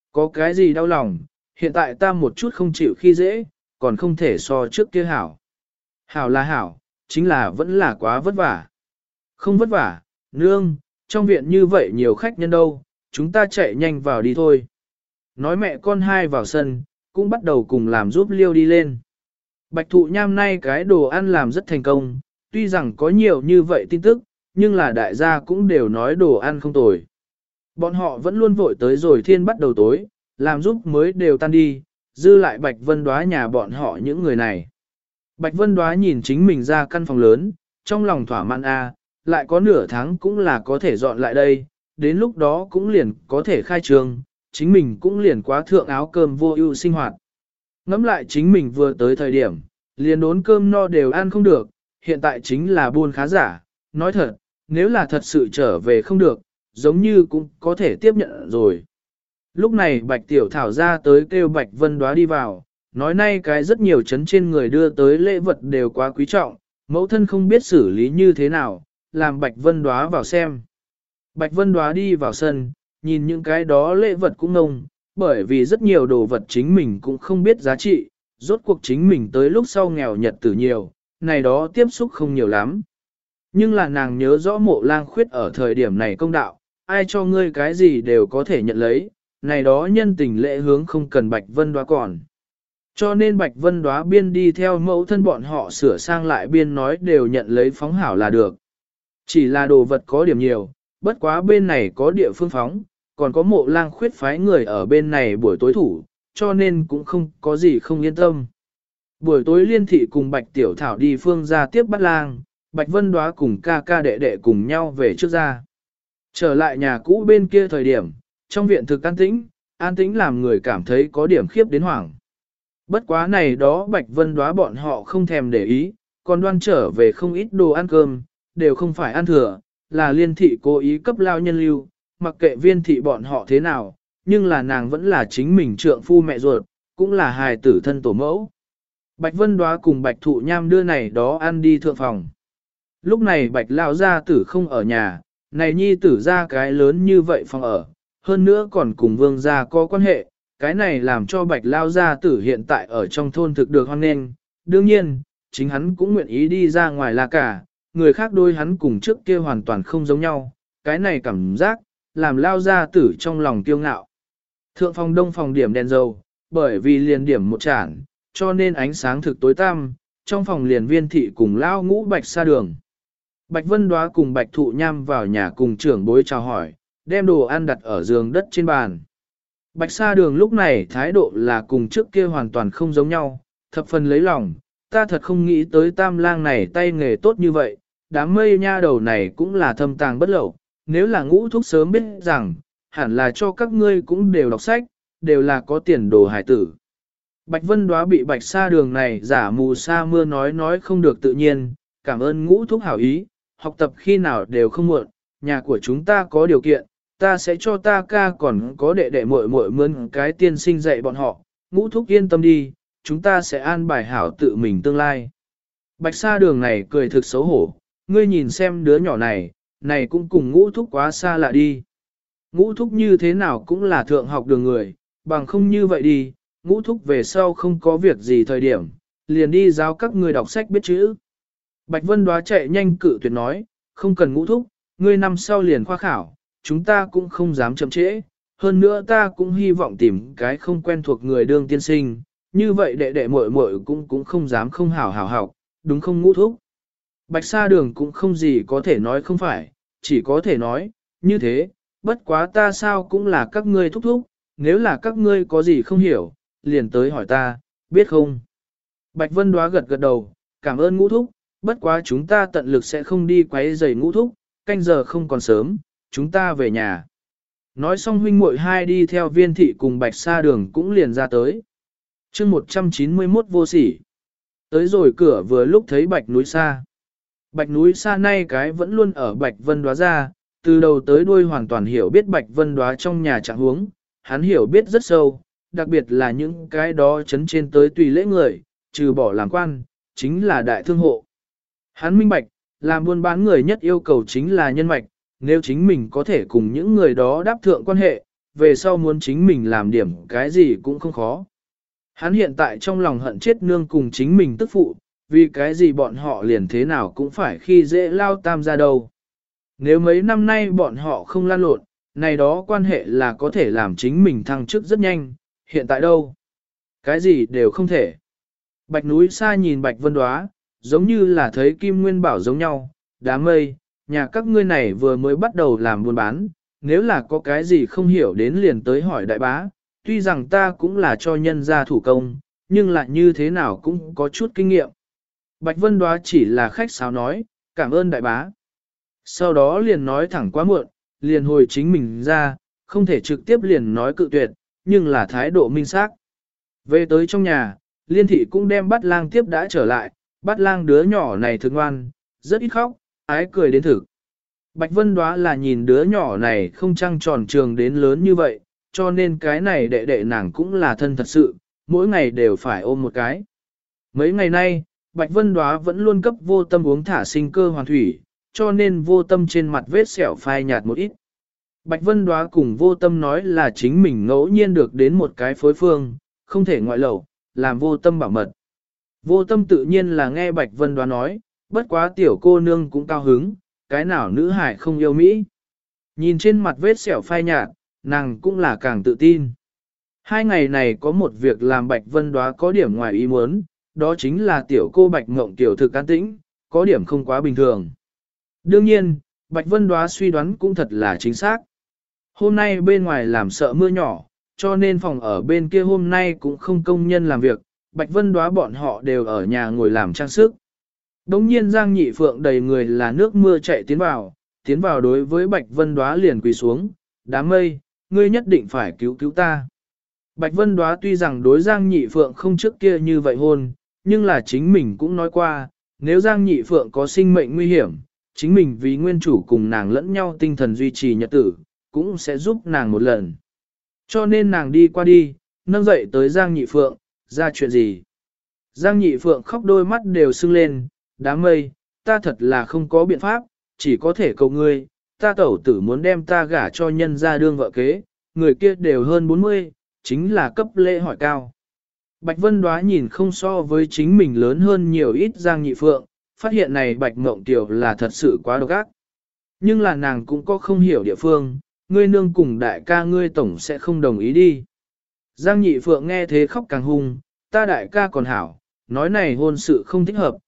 Có cái gì đau lòng, hiện tại ta một chút không chịu khi dễ, còn không thể so trước kia hảo. Hảo là hảo, chính là vẫn là quá vất vả. Không vất vả, nương, trong viện như vậy nhiều khách nhân đâu, chúng ta chạy nhanh vào đi thôi. Nói mẹ con hai vào sân, cũng bắt đầu cùng làm giúp Liêu đi lên. Bạch thụ nham nay cái đồ ăn làm rất thành công, tuy rằng có nhiều như vậy tin tức, nhưng là đại gia cũng đều nói đồ ăn không tồi. Bọn họ vẫn luôn vội tới rồi thiên bắt đầu tối, làm giúp mới đều tan đi, dư lại Bạch Vân Đóa nhà bọn họ những người này. Bạch Vân Đóa nhìn chính mình ra căn phòng lớn, trong lòng thỏa mãn lại có nửa tháng cũng là có thể dọn lại đây, đến lúc đó cũng liền có thể khai trường, chính mình cũng liền quá thượng áo cơm vô ưu sinh hoạt. Ngắm lại chính mình vừa tới thời điểm, liền đốn cơm no đều ăn không được, hiện tại chính là buôn khá giả, nói thật, nếu là thật sự trở về không được, giống như cũng có thể tiếp nhận rồi. Lúc này Bạch Tiểu Thảo ra tới kêu Bạch Vân Đóa đi vào, nói nay cái rất nhiều chấn trên người đưa tới lễ vật đều quá quý trọng, mẫu thân không biết xử lý như thế nào, làm Bạch Vân Đóa vào xem. Bạch Vân Đóa đi vào sân, nhìn những cái đó lễ vật cũng ngông, bởi vì rất nhiều đồ vật chính mình cũng không biết giá trị, rốt cuộc chính mình tới lúc sau nghèo nhật tử nhiều, này đó tiếp xúc không nhiều lắm. Nhưng là nàng nhớ rõ Mộ Lang Khuyết ở thời điểm này công đạo, ai cho ngươi cái gì đều có thể nhận lấy, này đó nhân tình lễ hướng không cần Bạch Vân Đóa còn. Cho nên Bạch Vân Đóa biên đi theo mẫu thân bọn họ sửa sang lại biên nói đều nhận lấy phóng hảo là được. Chỉ là đồ vật có điểm nhiều, bất quá bên này có địa phương phóng, còn có Mộ Lang Khuyết phái người ở bên này buổi tối thủ, cho nên cũng không có gì không yên tâm. Buổi tối Liên Thị cùng Bạch Tiểu Thảo đi phương ra tiếp bắt lang, Bạch Vân Đóa cùng ca ca đệ đệ cùng nhau về trước ra. Trở lại nhà cũ bên kia thời điểm, trong viện thực an tĩnh làm người cảm thấy có điểm khiếp đến hoảng. Bất quá này đó Bạch Vân Đóa bọn họ không thèm để ý, còn đoan trở về không ít đồ ăn cơm, đều không phải ăn thừa, là Liên Thị cố ý cấp lao nhân lưu, mặc kệ Viên Thị bọn họ thế nào, nhưng là nàng vẫn là chính mình trượng phu mẹ ruột, cũng là hài tử thân tổ mẫu. Bạch Vân Đóa cùng Bạch Thụ Nham đưa này đó ăn đi thượng phòng. Lúc này Bạch Lão gia tử không ở nhà, này nhi tử ra cái lớn như vậy phòng ở, hơn nữa còn cùng vương gia có quan hệ, cái này làm cho Bạch Lão gia tử hiện tại ở trong thôn thực được hoan nghênh. Đương nhiên, chính hắn cũng nguyện ý đi ra ngoài là cả, người khác đôi hắn cùng trước kia hoàn toàn không giống nhau, cái này cảm giác, làm Lão gia tử trong lòng kiêu ngạo. Thượng phòng đông phòng điểm đèn dầu, bởi vì liền điểm một chản, cho nên ánh sáng thực tối tăm, trong phòng liền Viên Thị cùng Lão Ngũ Bạch Sa Đường. Bạch Vân Đóa cùng Bạch Thụ Nham vào nhà cùng trưởng bối chào hỏi, đem đồ ăn đặt ở giường đất trên bàn. Bạch Sa Đường lúc này thái độ là cùng trước kia hoàn toàn không giống nhau, thập phần lấy lòng, ta thật không nghĩ tới Tam Lang này tay nghề tốt như vậy, đám mây nha đầu này cũng là thâm tàng bất lậu, nếu là Ngũ thúc sớm biết rằng, hẳn là cho các ngươi cũng đều đọc sách, đều là có tiền đồ hải tử. Bạch Vân Đóa bị Bạch Sa Đường này giả mù sa mưa nói không được tự nhiên, cảm ơn Ngũ thúc hảo ý, học tập khi nào đều không muộn, nhà của chúng ta có điều kiện, ta sẽ cho ta ca còn có đệ đệ muội muội mướn cái tiên sinh dạy bọn họ, Ngũ thúc yên tâm đi, chúng ta sẽ an bài hảo tự mình tương lai. Bạch Sa Đường này cười thực xấu hổ, ngươi nhìn xem đứa nhỏ này cũng cùng Ngũ thúc quá xa lạ đi. Ngũ thúc như thế nào cũng là thượng học đường người, bằng không như vậy đi, Ngũ thúc về sau không có việc gì thời điểm, liền đi giáo các ngươi đọc sách biết chữ. Bạch Vân Đóa chạy nhanh cự tuyệt nói, không cần Ngũ thúc, ngươi năm sau liền khoa khảo, chúng ta cũng không dám chậm trễ, hơn nữa ta cũng hy vọng tìm cái không quen thuộc người đương tiên sinh, như vậy đệ đệ muội muội cũng không dám không hảo học, đúng không Ngũ thúc? Bạch Sa Đường cũng không gì có thể nói không phải, chỉ có thể nói, như thế, bất quá ta sao cũng là các ngươi thúc thúc, nếu là các ngươi có gì không hiểu, liền tới hỏi ta, biết không? Bạch Vân Đóa gật gật đầu, cảm ơn Ngũ thúc, bất quá chúng ta tận lực sẽ không đi quấy rầy Ngũ thúc, canh giờ không còn sớm, chúng ta về nhà. Nói xong huynh muội hai đi theo Viên Thị cùng Bạch Sa Đường cũng liền ra tới. Chương 191 vô sỉ. Tới rồi cửa vừa lúc thấy Bạch Núi Sa. Bạch Núi Sa nay cái vẫn luôn ở Bạch Vân Đóa ra, từ đầu tới đuôi hoàn toàn hiểu biết Bạch Vân Đóa trong nhà trạng huống, hắn hiểu biết rất sâu, đặc biệt là những cái đó chấn trên tới tùy lễ người, trừ bỏ làm quan, chính là đại thương hộ. Hắn minh bạch, làm buôn bán người nhất yêu cầu chính là nhân mạch, nếu chính mình có thể cùng những người đó đáp thượng quan hệ, về sau muốn chính mình làm điểm cái gì cũng không khó. Hắn hiện tại trong lòng hận chết nương cùng chính mình tức phụ, vì cái gì bọn họ liền thế nào cũng phải khi dễ lao tam ra đâu. Nếu mấy năm nay bọn họ không lan lộn, này đó quan hệ là có thể làm chính mình thăng chức rất nhanh, hiện tại đâu? Cái gì đều không thể. Bạch núi xa nhìn Bạch Vân Đóa, giống như là thấy Kim Nguyên Bảo giống nhau, đám mây, nhà các ngươi này vừa mới bắt đầu làm buôn bán, nếu là có cái gì không hiểu đến liền tới hỏi đại bá, tuy rằng ta cũng là cho nhân gia thủ công, nhưng lại như thế nào cũng có chút kinh nghiệm. Bạch Vân Đóa chỉ là khách sáo nói, cảm ơn đại bá. Sau đó liền nói thẳng quá muộn, liền hồi chính mình ra, không thể trực tiếp liền nói cự tuyệt, nhưng là thái độ minh xác. Về tới trong nhà, Liên thị cũng đem bắt lang tiếp đã trở lại, bắt lang đứa nhỏ này thương ngoan, rất ít khóc, ái cười đến thực. Bạch Vân Đóa là nhìn đứa nhỏ này không trăng tròn trường đến lớn như vậy, cho nên cái này đệ đệ nàng cũng là thân thật sự, mỗi ngày đều phải ôm một cái. Mấy ngày nay, Bạch Vân Đóa vẫn luôn cấp vô tâm uống thả sinh cơ hoàn thủy, cho nên vô tâm trên mặt vết sẹo phai nhạt một ít. Bạch Vân Đóa cùng vô tâm nói là chính mình ngẫu nhiên được đến một cái phối phương, không thể ngoại lẩu, làm vô tâm bảo mật. Vô tâm tự nhiên là nghe Bạch Vân Đóa nói, bất quá tiểu cô nương cũng cao hứng, cái nào nữ hải không yêu Mỹ. Nhìn trên mặt vết sẹo phai nhạt, nàng cũng là càng tự tin. 2 ngày này có một việc làm Bạch Vân Đóa có điểm ngoài ý muốn, đó chính là tiểu cô Bạch Ngộng tiểu thực an tĩnh, có điểm không quá bình thường. Đương nhiên, Bạch Vân Đóa suy đoán cũng thật là chính xác. Hôm nay bên ngoài làm sợ mưa nhỏ, cho nên phòng ở bên kia hôm nay cũng không công nhân làm việc, Bạch Vân Đóa bọn họ đều ở nhà ngồi làm trang sức. Đống nhiên Giang Nhị Phượng đầy người là nước mưa chạy tiến vào đối với Bạch Vân Đóa liền quỳ xuống, đám mây, ngươi nhất định phải cứu cứu ta. Bạch Vân Đóa tuy rằng đối Giang Nhị Phượng không trước kia như vậy hôn, nhưng là chính mình cũng nói qua, nếu Giang Nhị Phượng có sinh mệnh nguy hiểm, chính mình vì nguyên chủ cùng nàng lẫn nhau tinh thần duy trì nhật tử, cũng sẽ giúp nàng một lần. Cho nên nàng đi qua đi, nâng dậy tới Giang Nhị Phượng, ra chuyện gì? Giang Nhị Phượng khóc đôi mắt đều sưng lên, đám mây, ta thật là không có biện pháp, chỉ có thể cầu ngươi, ta tẩu tử muốn đem ta gả cho nhân gia đương vợ kế, người kia đều hơn 40, chính là cấp lễ hỏi cao. Bạch Vân Đóa nhìn không so với chính mình lớn hơn nhiều ít Giang Nhị Phượng, phát hiện này Bạch Mộng Tiểu là thật sự quá độc ác. Nhưng là nàng cũng có không hiểu địa phương, ngươi nương cùng đại ca ngươi tổng sẽ không đồng ý đi. Giang Nhị Phượng nghe thế khóc càng hung, ta đại ca còn hảo, nói này hôn sự không thích hợp,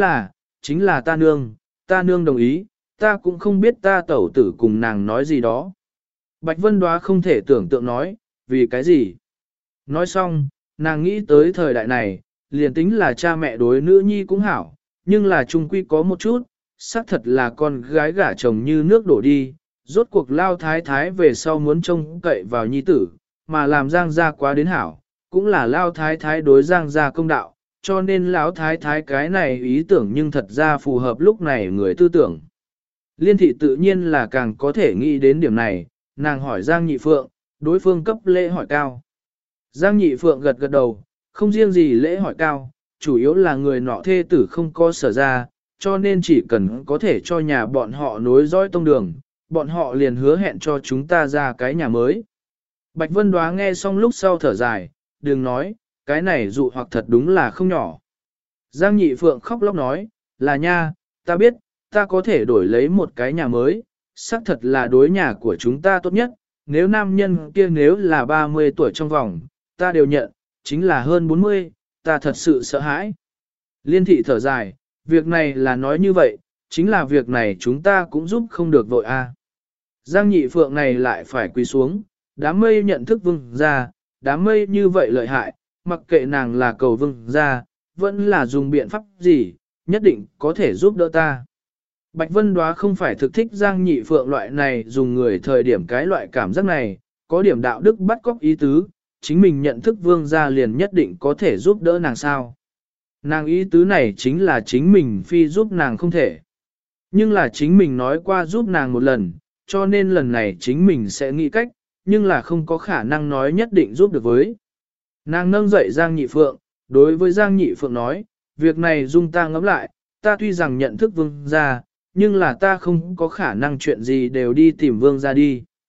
chính là ta nương đồng ý, ta cũng không biết ta tẩu tử cùng nàng nói gì đó. Bạch Vân Đóa không thể tưởng tượng nói, vì cái gì? Nói xong, nàng nghĩ tới thời đại này, liền tính là cha mẹ đối nữ nhi cũng hảo, nhưng là chung quy có một chút, xác thật là con gái gả chồng như nước đổ đi, rốt cuộc lao thái thái về sau muốn trông cậy vào nhi tử, mà làm Giang gia quá đến hảo, cũng là lao thái thái đối Giang gia công đạo, cho nên lão thái thái cái này ý tưởng nhưng thật ra phù hợp lúc này người tư tưởng. Liên thị tự nhiên là càng có thể nghĩ đến điểm này, nàng hỏi Giang Nhị Phượng, đối phương cấp lễ hỏi cao. Giang Nhị Phượng gật gật đầu, không riêng gì lễ hỏi cao, chủ yếu là người nọ thê tử không có sở ra, cho nên chỉ cần có thể cho nhà bọn họ nối dõi tông đường, bọn họ liền hứa hẹn cho chúng ta ra cái nhà mới. Bạch Vân Đóa nghe xong lúc sau thở dài, đừng nói, cái này dụ hoặc thật đúng là không nhỏ. Giang Nhị Phượng khóc lóc nói, là nha, ta biết, ta có thể đổi lấy một cái nhà mới, xác thật là đối nhà của chúng ta tốt nhất, nếu nam nhân kia nếu là 30 tuổi trong vòng, ta đều nhận, chính là hơn 40, ta thật sự sợ hãi. Liên thị thở dài, việc này là nói như vậy, chính là việc này chúng ta cũng giúp không được vội a. Giang Nhị Phượng này lại phải quỳ xuống, đám mây nhận thức vương ra, đám mây như vậy lợi hại, mặc kệ nàng là cầu vương ra, vẫn là dùng biện pháp gì, nhất định có thể giúp đỡ ta. Bạch Vân Đóa không phải thực thích Giang Nhị Phượng loại này dùng người thời điểm cái loại cảm giác này, có điểm đạo đức bắt cóc ý tứ, chính mình nhận thức vương gia liền nhất định có thể giúp đỡ nàng sao. Nàng ý tứ này chính là chính mình phi giúp nàng không thể. Nhưng là chính mình nói qua giúp nàng một lần, cho nên lần này chính mình sẽ nghĩ cách, nhưng là không có khả năng nói nhất định giúp được với. Nàng nâng dậy Giang Nhị Phượng, đối với Giang Nhị Phượng nói, việc này dung ta ngẫm lại, ta tuy rằng nhận thức vương gia, nhưng là ta không có khả năng chuyện gì đều đi tìm vương gia đi.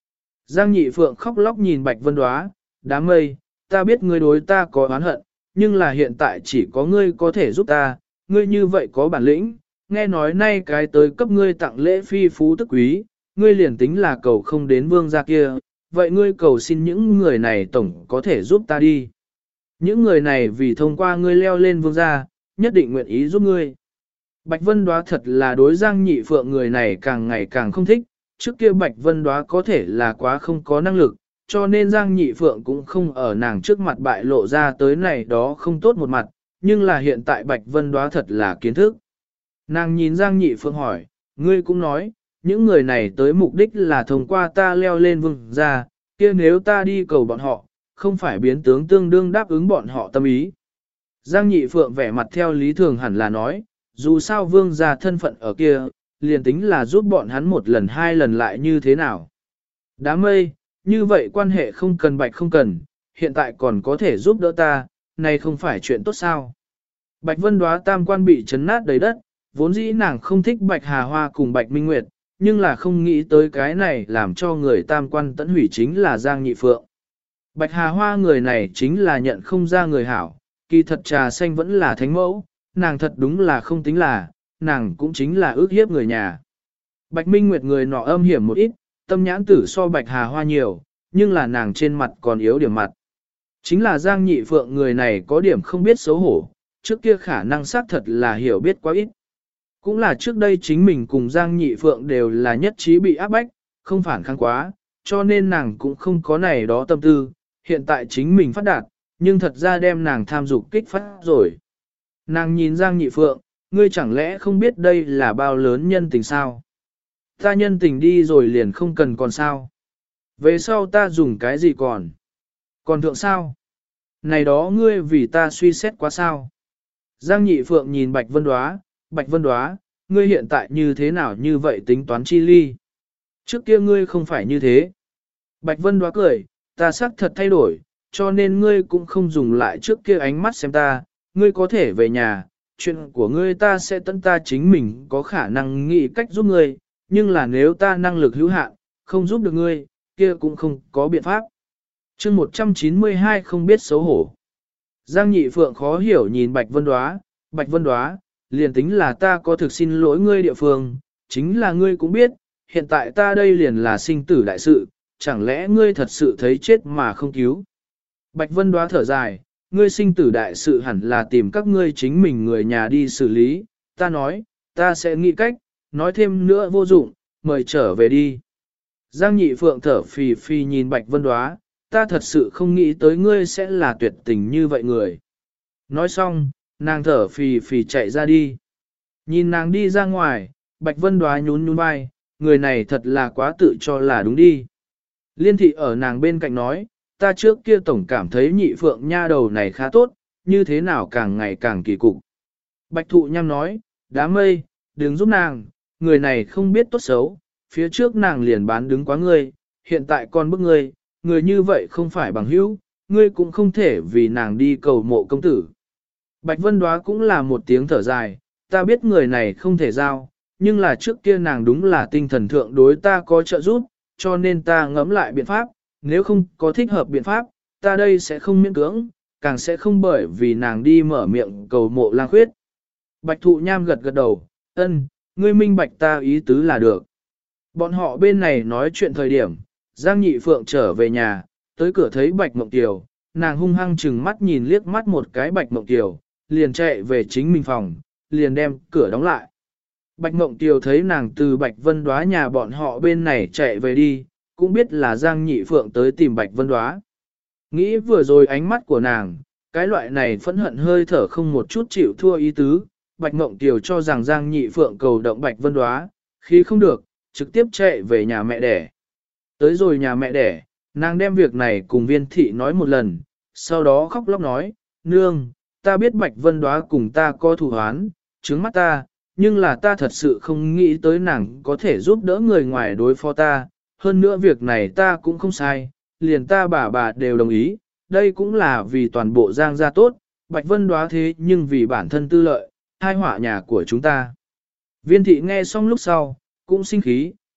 Giang Nhị Phượng khóc lóc nhìn Bạch Vân Đóa, đám mây, ta biết ngươi đối ta có oán hận, nhưng là hiện tại chỉ có ngươi có thể giúp ta, ngươi như vậy có bản lĩnh, nghe nói nay cái tới cấp ngươi tặng lễ phi phú tức quý, ngươi liền tính là cầu không đến vương gia kia, vậy ngươi cầu xin những người này tổng có thể giúp ta đi. Những người này vì thông qua ngươi leo lên vương gia, nhất định nguyện ý giúp ngươi. Bạch Vân Đóa thật là đối Giang Nhị Phượng người này càng ngày càng không thích, trước kia Bạch Vân Đóa có thể là quá không có năng lực, cho nên Giang Nhị Phượng cũng không ở nàng trước mặt bại lộ ra tới này đó không tốt một mặt, nhưng là hiện tại Bạch Vân Đóa thật là kiến thức. Nàng nhìn Giang Nhị Phượng hỏi, ngươi cũng nói, những người này tới mục đích là thông qua ta leo lên vương gia, kia nếu ta đi cầu bọn họ, không phải biến tướng tương đương đáp ứng bọn họ tâm ý. Giang Nhị Phượng vẻ mặt theo lý thường hẳn là nói, dù sao vương gia thân phận ở kia, liền tính là giúp bọn hắn một lần hai lần lại như thế nào. Đám mây, như vậy quan hệ không cần Bạch không cần, hiện tại còn có thể giúp đỡ ta, này không phải chuyện tốt sao. Bạch Vân Đóa tam quan bị chấn nát đầy đất, vốn dĩ nàng không thích Bạch Hà Hoa cùng Bạch Minh Nguyệt, nhưng là không nghĩ tới cái này làm cho người tam quan tẫn hủy chính là Giang Nhị Phượng. Bạch Hà Hoa người này chính là nhận không ra người hảo, kỳ thật trà xanh vẫn là thánh mẫu, nàng thật đúng là không tính là, nàng cũng chính là ước hiếp người nhà. Bạch Minh Nguyệt người nọ âm hiểm một ít, tâm nhãn tử so Bạch Hà Hoa nhiều, nhưng là nàng trên mặt còn yếu điểm mặt. Chính là Giang Nhị Phượng người này có điểm không biết xấu hổ, trước kia khả năng xác thật là hiểu biết quá ít. Cũng là trước đây chính mình cùng Giang Nhị Phượng đều là nhất trí bị áp bách, không phản kháng quá, cho nên nàng cũng không có này đó tâm tư, hiện tại chính mình phát đạt, nhưng thật ra đem nàng tham dục kích phát rồi. Nàng nhìn Giang Nhị Phượng, ngươi chẳng lẽ không biết đây là bao lớn nhân tình sao? Ta nhân tình đi rồi liền không cần còn sao? Về sau ta dùng cái gì còn? Còn thượng sao? Này đó ngươi vì ta suy xét quá sao? Giang Nhị Phượng nhìn Bạch Vân Đóa, ngươi hiện tại như thế nào như vậy tính toán chi ly? Trước kia ngươi không phải như thế. Bạch Vân Đóa cười, ta xác thật thay đổi, cho nên ngươi cũng không dùng lại trước kia ánh mắt xem ta, ngươi có thể về nhà, chuyện của ngươi ta sẽ tận ta chính mình có khả năng nghĩ cách giúp ngươi, nhưng là nếu ta năng lực hữu hạn, không giúp được ngươi, kia cũng không có biện pháp. Chương 192 không biết xấu hổ. Giang Nhị Phượng khó hiểu nhìn Bạch Vân Đóa, liền tính là ta có thực xin lỗi ngươi địa phương, chính là ngươi cũng biết, hiện tại ta đây liền là sinh tử đại sự, chẳng lẽ ngươi thật sự thấy chết mà không cứu. Bạch Vân Đóa thở dài, ngươi sinh tử đại sự hẳn là tìm các ngươi chính mình người nhà đi xử lý, ta nói, ta sẽ nghĩ cách, nói thêm nữa vô dụng, mời trở về đi. Giang Nhị Phượng thở phì phì nhìn Bạch Vân Đóa, ta thật sự không nghĩ tới ngươi sẽ là tuyệt tình như vậy người. Nói xong, nàng thở phì phì chạy ra đi. Nhìn nàng đi ra ngoài, Bạch Vân Đóa nhún nhún vai, người này thật là quá tự cho là đúng đi. Liên thị ở nàng bên cạnh nói, ta trước kia tổng cảm thấy Nhị Phượng nha đầu này khá tốt, như thế nào càng ngày càng kỳ cục. Bạch Thụ Nham nói, đám mây, đừng giúp nàng, người này không biết tốt xấu, phía trước nàng liền bán đứng quá ngươi, hiện tại còn bức ngươi, người như vậy không phải bằng hữu, ngươi cũng không thể vì nàng đi cầu mộ công tử. Bạch Vân Đóa cũng là một tiếng thở dài, ta biết người này không thể giao, nhưng là trước kia nàng đúng là tinh thần thượng đối ta có trợ giúp, cho nên ta ngẫm lại biện pháp, nếu không có thích hợp biện pháp, ta đây sẽ không miễn cưỡng, càng sẽ không bởi vì nàng đi mở miệng cầu mộ lang khuyết. Bạch Thụ Nham gật gật đầu, ân, ngươi minh bạch ta ý tứ là được. Bọn họ bên này nói chuyện thời điểm, Giang Nhị Phượng trở về nhà, tới cửa thấy Bạch Mộng Kiều, nàng hung hăng chừng mắt nhìn liếc mắt một cái Bạch Mộng Kiều, liền chạy về chính mình phòng, liền đem cửa đóng lại. Bạch Mộng Kiều thấy nàng từ Bạch Vân Đóa nhà bọn họ bên này chạy về đi, cũng biết là Giang Nhị Phượng tới tìm Bạch Vân Đóa. Nghĩ vừa rồi ánh mắt của nàng, cái loại này phẫn hận hơi thở không một chút chịu thua ý tứ, Bạch Mộng Kiều cho rằng Giang Nhị Phượng cầu động Bạch Vân Đóa, khi không được, trực tiếp chạy về nhà mẹ đẻ. Tới rồi nhà mẹ đẻ, nàng đem việc này cùng Viên thị nói một lần, sau đó khóc lóc nói, nương, ta biết Bạch Vân Đóa cùng ta có thù oán, trướng mắt ta, nhưng là ta thật sự không nghĩ tới nàng có thể giúp đỡ người ngoài đối phó ta, hơn nữa việc này ta cũng không sai, liền ta bà đều đồng ý, đây cũng là vì toàn bộ Giang gia tốt, Bạch Vân Đóa thế nhưng vì bản thân tư lợi, hai họa nhà của chúng ta. Viên thị nghe xong lúc sau, cũng sinh khí,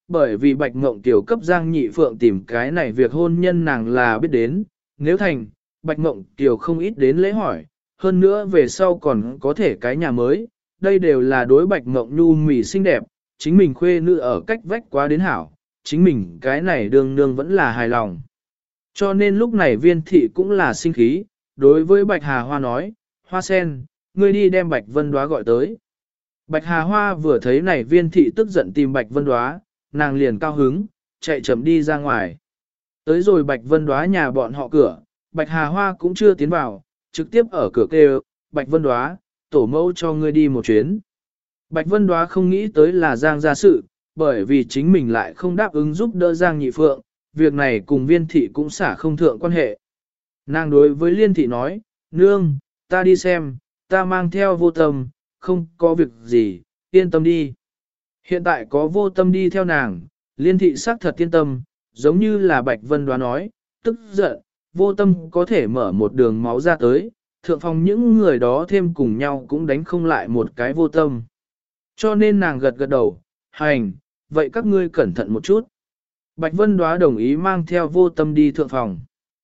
bởi vì Bạch Ngộng Tiểu cấp Giang Nhị Phượng tìm cái này việc hôn nhân nàng là biết đến, nếu thành, Bạch Ngộng Tiểu không ít đến lễ hỏi, hơn nữa về sau còn có thể cái nhà mới, đây đều là đối Bạch Ngộng Nhu mỉ xinh đẹp, chính mình khuê nữ ở cách vách quá đến hảo, chính mình cái này đương nương vẫn là hài lòng. Cho nên lúc này Viên thị cũng là sinh khí, đối với Bạch Hà Hoa nói, Hoa sen, ngươi đi đem Bạch Vân Đóa gọi tới. Bạch Hà Hoa vừa thấy này Viên thị tức giận tìm Bạch Vân Đóa, nàng liền cao hứng, chạy chậm đi ra ngoài. Tới rồi Bạch Vân Đóa nhà bọn họ cửa, Bạch Hà Hoa cũng chưa tiến vào, trực tiếp ở cửa kêu, Bạch Vân Đóa, tổ mẫu cho ngươi đi một chuyến. Bạch Vân Đóa không nghĩ tới là Giang gia sự, bởi vì chính mình lại không đáp ứng giúp đỡ Giang Nhị Phượng, việc này cùng Viên thị cũng xả không thượng quan hệ. Nàng đối với Liên thị nói, nương, ta đi xem, ta mang theo Vô Tâm, không có việc gì, yên tâm đi. Hiện tại có Vô Tâm đi theo nàng, Liên thị xác thật yên tâm, giống như là Bạch Vân Đóa nói, tức giận, Vô Tâm có thể mở một đường máu ra tới, thượng phòng những người đó thêm cùng nhau cũng đánh không lại một cái Vô Tâm. Cho nên nàng gật gật đầu, hành, vậy các ngươi cẩn thận một chút. Bạch Vân Đóa đồng ý mang theo Vô Tâm đi thượng phòng.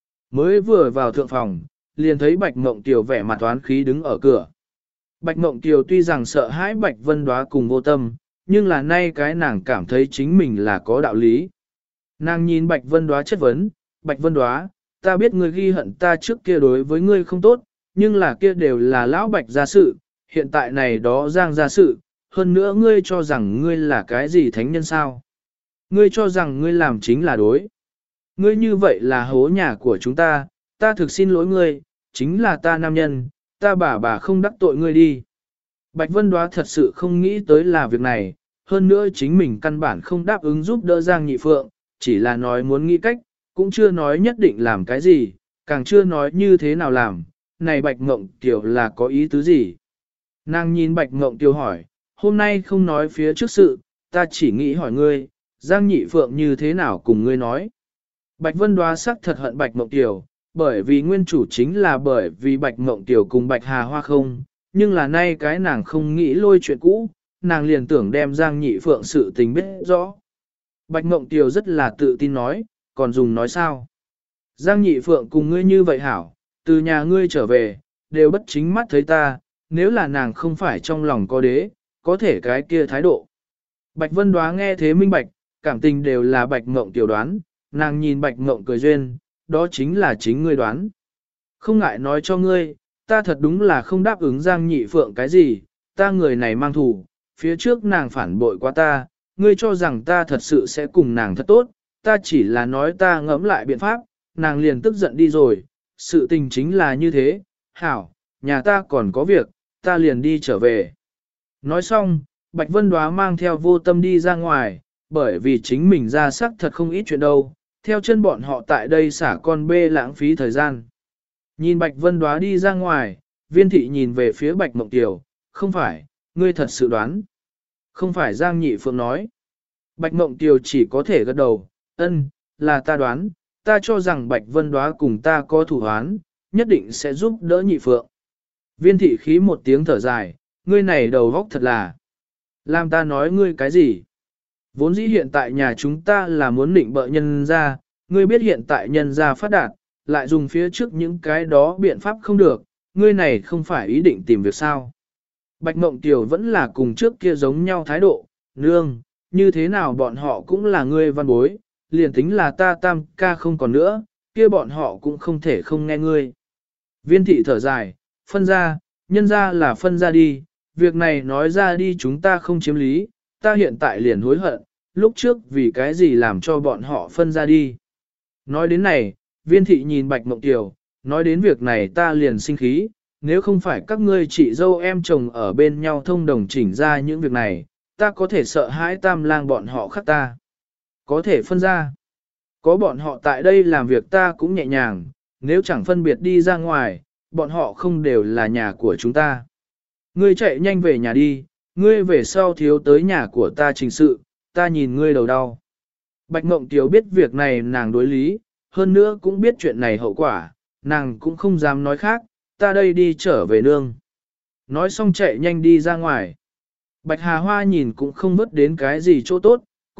Mới vừa vào thượng phòng, liền thấy Bạch Mộng Tiều vẻ mặt toán khí đứng ở cửa. Bạch Mộng Tiều tuy rằng sợ hãi Bạch Vân Đóa cùng Vô Tâm, nhưng là nay cái nàng cảm thấy chính mình là có đạo lý. Nàng nhìn Bạch Vân Đóa chất vấn, Bạch Vân Đóa, ta biết ngươi ghi hận ta trước kia đối với ngươi không tốt, nhưng là kia đều là lão Bạch gia sự, hiện tại này đó Giang gia sự, hơn nữa ngươi cho rằng ngươi là cái gì thánh nhân sao? Ngươi cho rằng ngươi làm chính là đối. Ngươi như vậy là hố nhà của chúng ta thực xin lỗi ngươi, chính là ta nam nhân, ta bà không đắc tội ngươi đi. Bạch Vân Đóa thật sự không nghĩ tới là việc này, hơn nữa chính mình căn bản không đáp ứng giúp đỡ Giang Nhị Phượng, chỉ là nói muốn nghĩ cách, cũng chưa nói nhất định làm cái gì, càng chưa nói như thế nào làm, này Bạch Ngộng Tiều là có ý tứ gì. Nàng nhìn Bạch Ngộng Tiều hỏi, hôm nay không nói phía trước sự, ta chỉ nghĩ hỏi ngươi, Giang Nhị Phượng như thế nào cùng ngươi nói. Bạch Vân Đóa sắc thật hận Bạch Ngộng Tiều, bởi vì nguyên chủ chính là bởi vì Bạch Ngộng Tiều cùng Bạch Hà Hoa không, nhưng là nay cái nàng không nghĩ lôi chuyện cũ, nàng liền tưởng đem Giang Nhị Phượng sự tình biết rõ. Bạch Ngộng Tiều rất là tự tin nói, còn dùng nói sao. Giang Nhị Phượng cùng ngươi như vậy hảo, từ nhà ngươi trở về, đều bất chính mắt thấy ta, nếu là nàng không phải trong lòng có đế, có thể cái kia thái độ. Bạch Vân Đóa nghe thế minh bạch, cảm tình đều là Bạch Ngộng Tiểu đoán, nàng nhìn Bạch Ngộng cười duyên, đó chính là chính ngươi đoán. Không ngại nói cho ngươi, ta thật đúng là không đáp ứng Giang Nhị Phượng cái gì, ta người này mang thù, phía trước nàng phản bội qua ta, ngươi cho rằng ta thật sự sẽ cùng nàng thật tốt, ta chỉ là nói ta ngẫm lại biện pháp, nàng liền tức giận đi rồi, sự tình chính là như thế, hảo, nhà ta còn có việc, ta liền đi trở về. Nói xong, Bạch Vân Đóa mang theo Vô Tâm đi ra ngoài, bởi vì chính mình ra sắc thật không ít chuyện đâu, theo chân bọn họ tại đây xả con bê lãng phí thời gian. Nhìn Bạch Vân Đóa đi ra ngoài, Viên thị nhìn về phía Bạch Mộng Tiều, không phải, ngươi thật sự đoán. Không phải Giang Nhị Phượng nói. Bạch Mộng Tiều chỉ có thể gật đầu, ân, là ta đoán, ta cho rằng Bạch Vân Đóa cùng ta có thủ hoán, nhất định sẽ giúp đỡ Nhị Phượng. Viên thị khí một tiếng thở dài, ngươi này đầu góc thật là. Làm ta nói ngươi cái gì? Vốn dĩ hiện tại nhà chúng ta là muốn định bợ nhân ra, ngươi biết hiện tại nhân ra phát đạt, lại dùng phía trước những cái đó biện pháp không được, ngươi này không phải ý định tìm việc sao. Bạch Mộng Tiều vẫn là cùng trước kia giống nhau thái độ, nương, như thế nào bọn họ cũng là ngươi văn bối, liền tính là ta tam ca không còn nữa, kia bọn họ cũng không thể không nghe ngươi. Viên thị thở dài, phân ra, nhân ra là phân ra đi, việc này nói ra đi chúng ta không chiếm lý, ta hiện tại liền hối hận, lúc trước vì cái gì làm cho bọn họ phân ra đi. Nói đến này, Viên thị nhìn Bạch Mộng Tiều, nói đến việc này ta liền sinh khí, nếu không phải các ngươi chị dâu em chồng ở bên nhau thông đồng chỉnh ra những việc này, ta có thể sợ hãi tam lang bọn họ khắc ta. Có thể phân ra. Có bọn họ tại đây làm việc ta cũng nhẹ nhàng, nếu chẳng phân biệt đi ra ngoài, bọn họ không đều là nhà của chúng ta. Ngươi chạy nhanh về nhà đi, ngươi về sau thiếu tới nhà của ta trình sự, ta nhìn ngươi đầu đau. Bạch Mộng Tiều biết việc này nàng đối lý, hơn nữa cũng biết chuyện này hậu quả, nàng cũng không dám nói khác, ta đây đi trở về nương. Nói xong chạy nhanh đi ra ngoài. Bạch Hà Hoa nhìn cũng không mất đến cái gì chỗ tốt,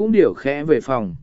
cũng điểu khẽ về phòng.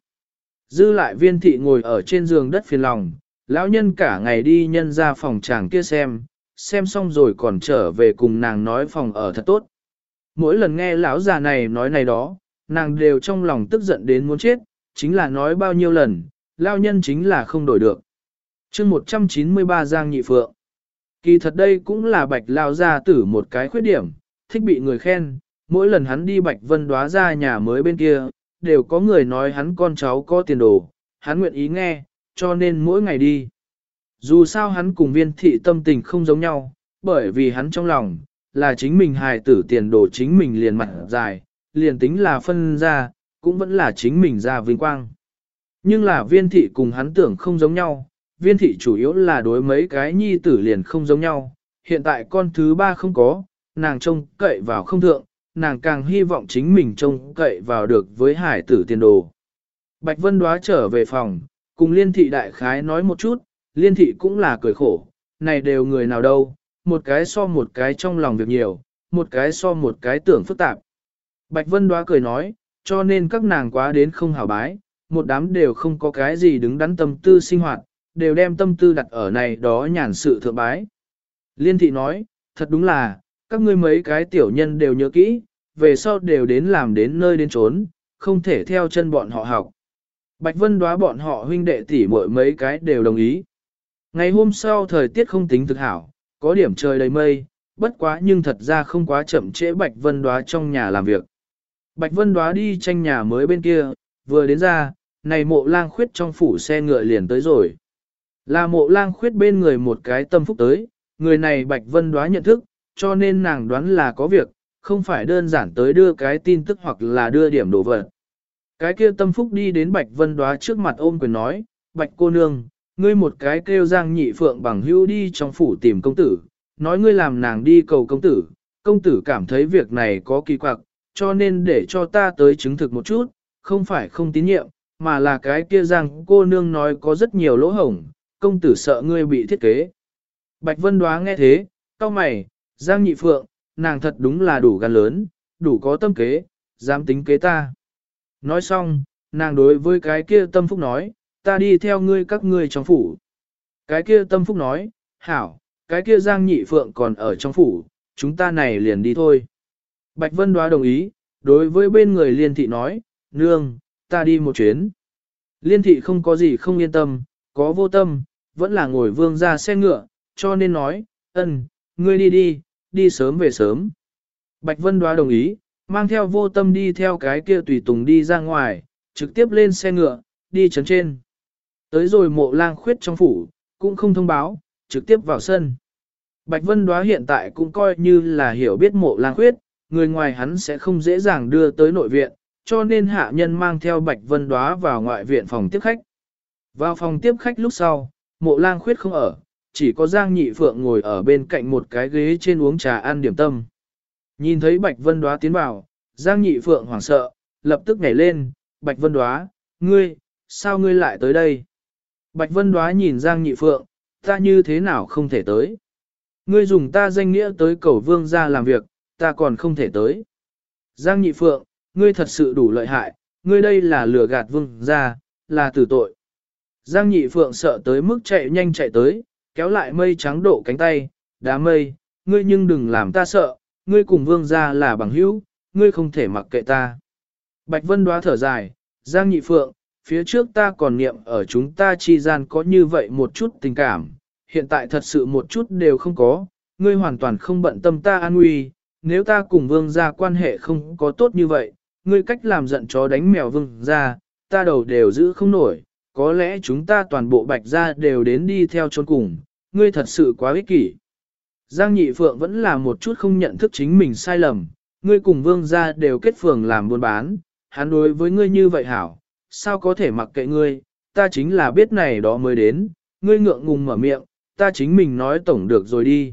Dư lại Viên thị ngồi ở trên giường đất phiền lòng, lão nhân cả ngày đi nhân ra phòng chàng kia xem xong rồi còn trở về cùng nàng nói phòng ở thật tốt. Mỗi lần nghe lão già này nói này đó, nàng đều trong lòng tức giận đến muốn chết, chính là nói bao nhiêu lần, lão nhân chính là không đổi được. chương 193 Giang Nhị Phượng. Kỳ thật đây cũng là Bạch lao gia tử một cái khuyết điểm, thích bị người khen, mỗi lần hắn đi Bạch Vân Đóa ra nhà mới bên kia, đều có người nói hắn con cháu có tiền đồ, hắn nguyện ý nghe, cho nên mỗi ngày đi. Dù sao hắn cùng Viên thị tâm tình không giống nhau, bởi vì hắn trong lòng, là chính mình hài tử tiền đồ chính mình liền mặt dài, liền tính là phân ra, cũng vẫn là chính mình ra vinh quang. Nhưng là Viên thị cùng hắn tưởng không giống nhau, Viên thị chủ yếu là đối mấy cái nhi tử liền không giống nhau, hiện tại con thứ ba không có, nàng trông cậy vào không thượng, nàng càng hy vọng chính mình trông cậy vào được với hải tử tiền đồ. Bạch Vân Đóa trở về phòng, cùng Liên thị đại khái nói một chút, Liên thị cũng là cười khổ, này đều người nào đâu, một cái so một cái trong lòng việc nhiều, một cái so một cái tưởng phức tạp. Bạch Vân Đóa cười nói, cho nên các nàng quá đến không hảo bái, một đám đều không có cái gì đứng đắn tâm tư sinh hoạt, đều đem tâm tư đặt ở này đó nhàn sự thượng bái. Liên thị nói, thật đúng là, các ngươi mấy cái tiểu nhân đều nhớ kỹ, về sau đều đến làm đến nơi đến trốn, không thể theo chân bọn họ học. Bạch Vân Đóa bọn họ huynh đệ tỷ muội mấy cái đều đồng ý. Ngày hôm sau thời tiết không tính thực hảo, có điểm trời đầy mây, bất quá nhưng thật ra không quá chậm trễ Bạch Vân Đóa trong nhà làm việc. Bạch Vân Đóa đi tranh nhà mới bên kia, vừa đến ra, này Mộ Lang Khuyết trong phủ xe ngựa liền tới rồi. Là Mộ Lang Khuyết bên người một cái tâm phúc tới, người này Bạch Vân Đóa nhận thức, cho nên nàng đoán là có việc, không phải đơn giản tới đưa cái tin tức hoặc là đưa điểm đồ vật. Cái kia tâm phúc đi đến Bạch Vân Đóa trước mặt ôm quyền nói, Bạch cô nương, ngươi một cái kêu Giang Nhị Phượng bằng hữu đi trong phủ tìm công tử, nói ngươi làm nàng đi cầu công tử cảm thấy việc này có kỳ quặc, cho nên để cho ta tới chứng thực một chút, không phải không tín nhiệm, mà là cái kia Giang cô nương nói có rất nhiều lỗ hổng, công tử sợ ngươi bị thiết kế. Bạch Vân Đóa nghe thế, cau mày, Giang Nhị Phượng, nàng thật đúng là đủ gan lớn, đủ có tâm kế, dám tính kế ta. Nói xong, nàng đối với cái kia tâm phúc nói, ta đi theo ngươi các ngươi trong phủ. Cái kia tâm phúc nói, hảo, cái kia Giang Nhị Phượng còn ở trong phủ, chúng ta này liền đi thôi. Bạch Vân Đóa đồng ý, đối với bên người Liên thị nói, nương, ta đi một chuyến. Liên thị không có gì không yên tâm, có vô tâm, vẫn là ngồi vương ra xe ngựa, cho nên nói, ngươi đi, đi sớm về sớm. Bạch Vân Đóa đồng ý, mang theo vô tâm đi theo cái kia tùy tùng đi ra ngoài, trực tiếp lên xe ngựa, đi trấn trên. Tới rồi Mộ Lang Khuyết trong phủ, cũng không thông báo, trực tiếp vào sân. Bạch Vân Đóa hiện tại cũng coi như là hiểu biết Mộ Lang Khuyết, người ngoài hắn sẽ không dễ dàng đưa tới nội viện, cho nên hạ nhân mang theo Bạch Vân Đóa vào ngoại viện phòng tiếp khách. Vào phòng tiếp khách lúc sau, Mộ Lang Khuyết không ở, chỉ có Giang Nhị Phượng ngồi ở bên cạnh một cái ghế trên uống trà ăn điểm tâm. Nhìn thấy Bạch Vân Đóa tiến vào, Giang Nhị Phượng hoảng sợ, lập tức nhảy lên, Bạch Vân Đóa, ngươi, sao ngươi lại tới đây? Bạch Vân Đóa nhìn Giang Nhị Phượng, ta như thế nào không thể tới? Ngươi dùng ta danh nghĩa tới cầu vương gia làm việc, ta còn không thể tới. Giang Nhị Phượng, ngươi thật sự đủ lợi hại, ngươi đây là lừa gạt vương gia, là tử tội. Giang Nhị Phượng sợ tới mức chạy nhanh chạy tới, kéo lại mây trắng độ cánh tay, đá mây, ngươi nhưng đừng làm ta sợ, ngươi cùng vương gia là bằng hữu, ngươi không thể mặc kệ ta. Bạch Vân Đóa thở dài, Giang Nhị Phượng, phía trước ta còn niệm ở chúng ta chi gian có như vậy một chút tình cảm, hiện tại thật sự một chút đều không có, ngươi hoàn toàn không bận tâm ta an nguy, nếu ta cùng vương gia quan hệ không có tốt như vậy, ngươi cách làm giận chó đánh mèo vương gia, ta đầu đều giữ không nổi, có lẽ chúng ta toàn bộ Bạch gia đều đến đi theo chôn cùng, ngươi thật sự quá ích kỷ. Giang Nhị Phượng vẫn là một chút không nhận thức chính mình sai lầm, ngươi cùng vương gia đều kết phường làm buôn bán, hắn đối với ngươi như vậy hảo, sao có thể mặc kệ ngươi, ta chính là biết này đó mới đến, ngươi ngượng ngùng mở miệng, ta chính mình nói tổng được rồi đi.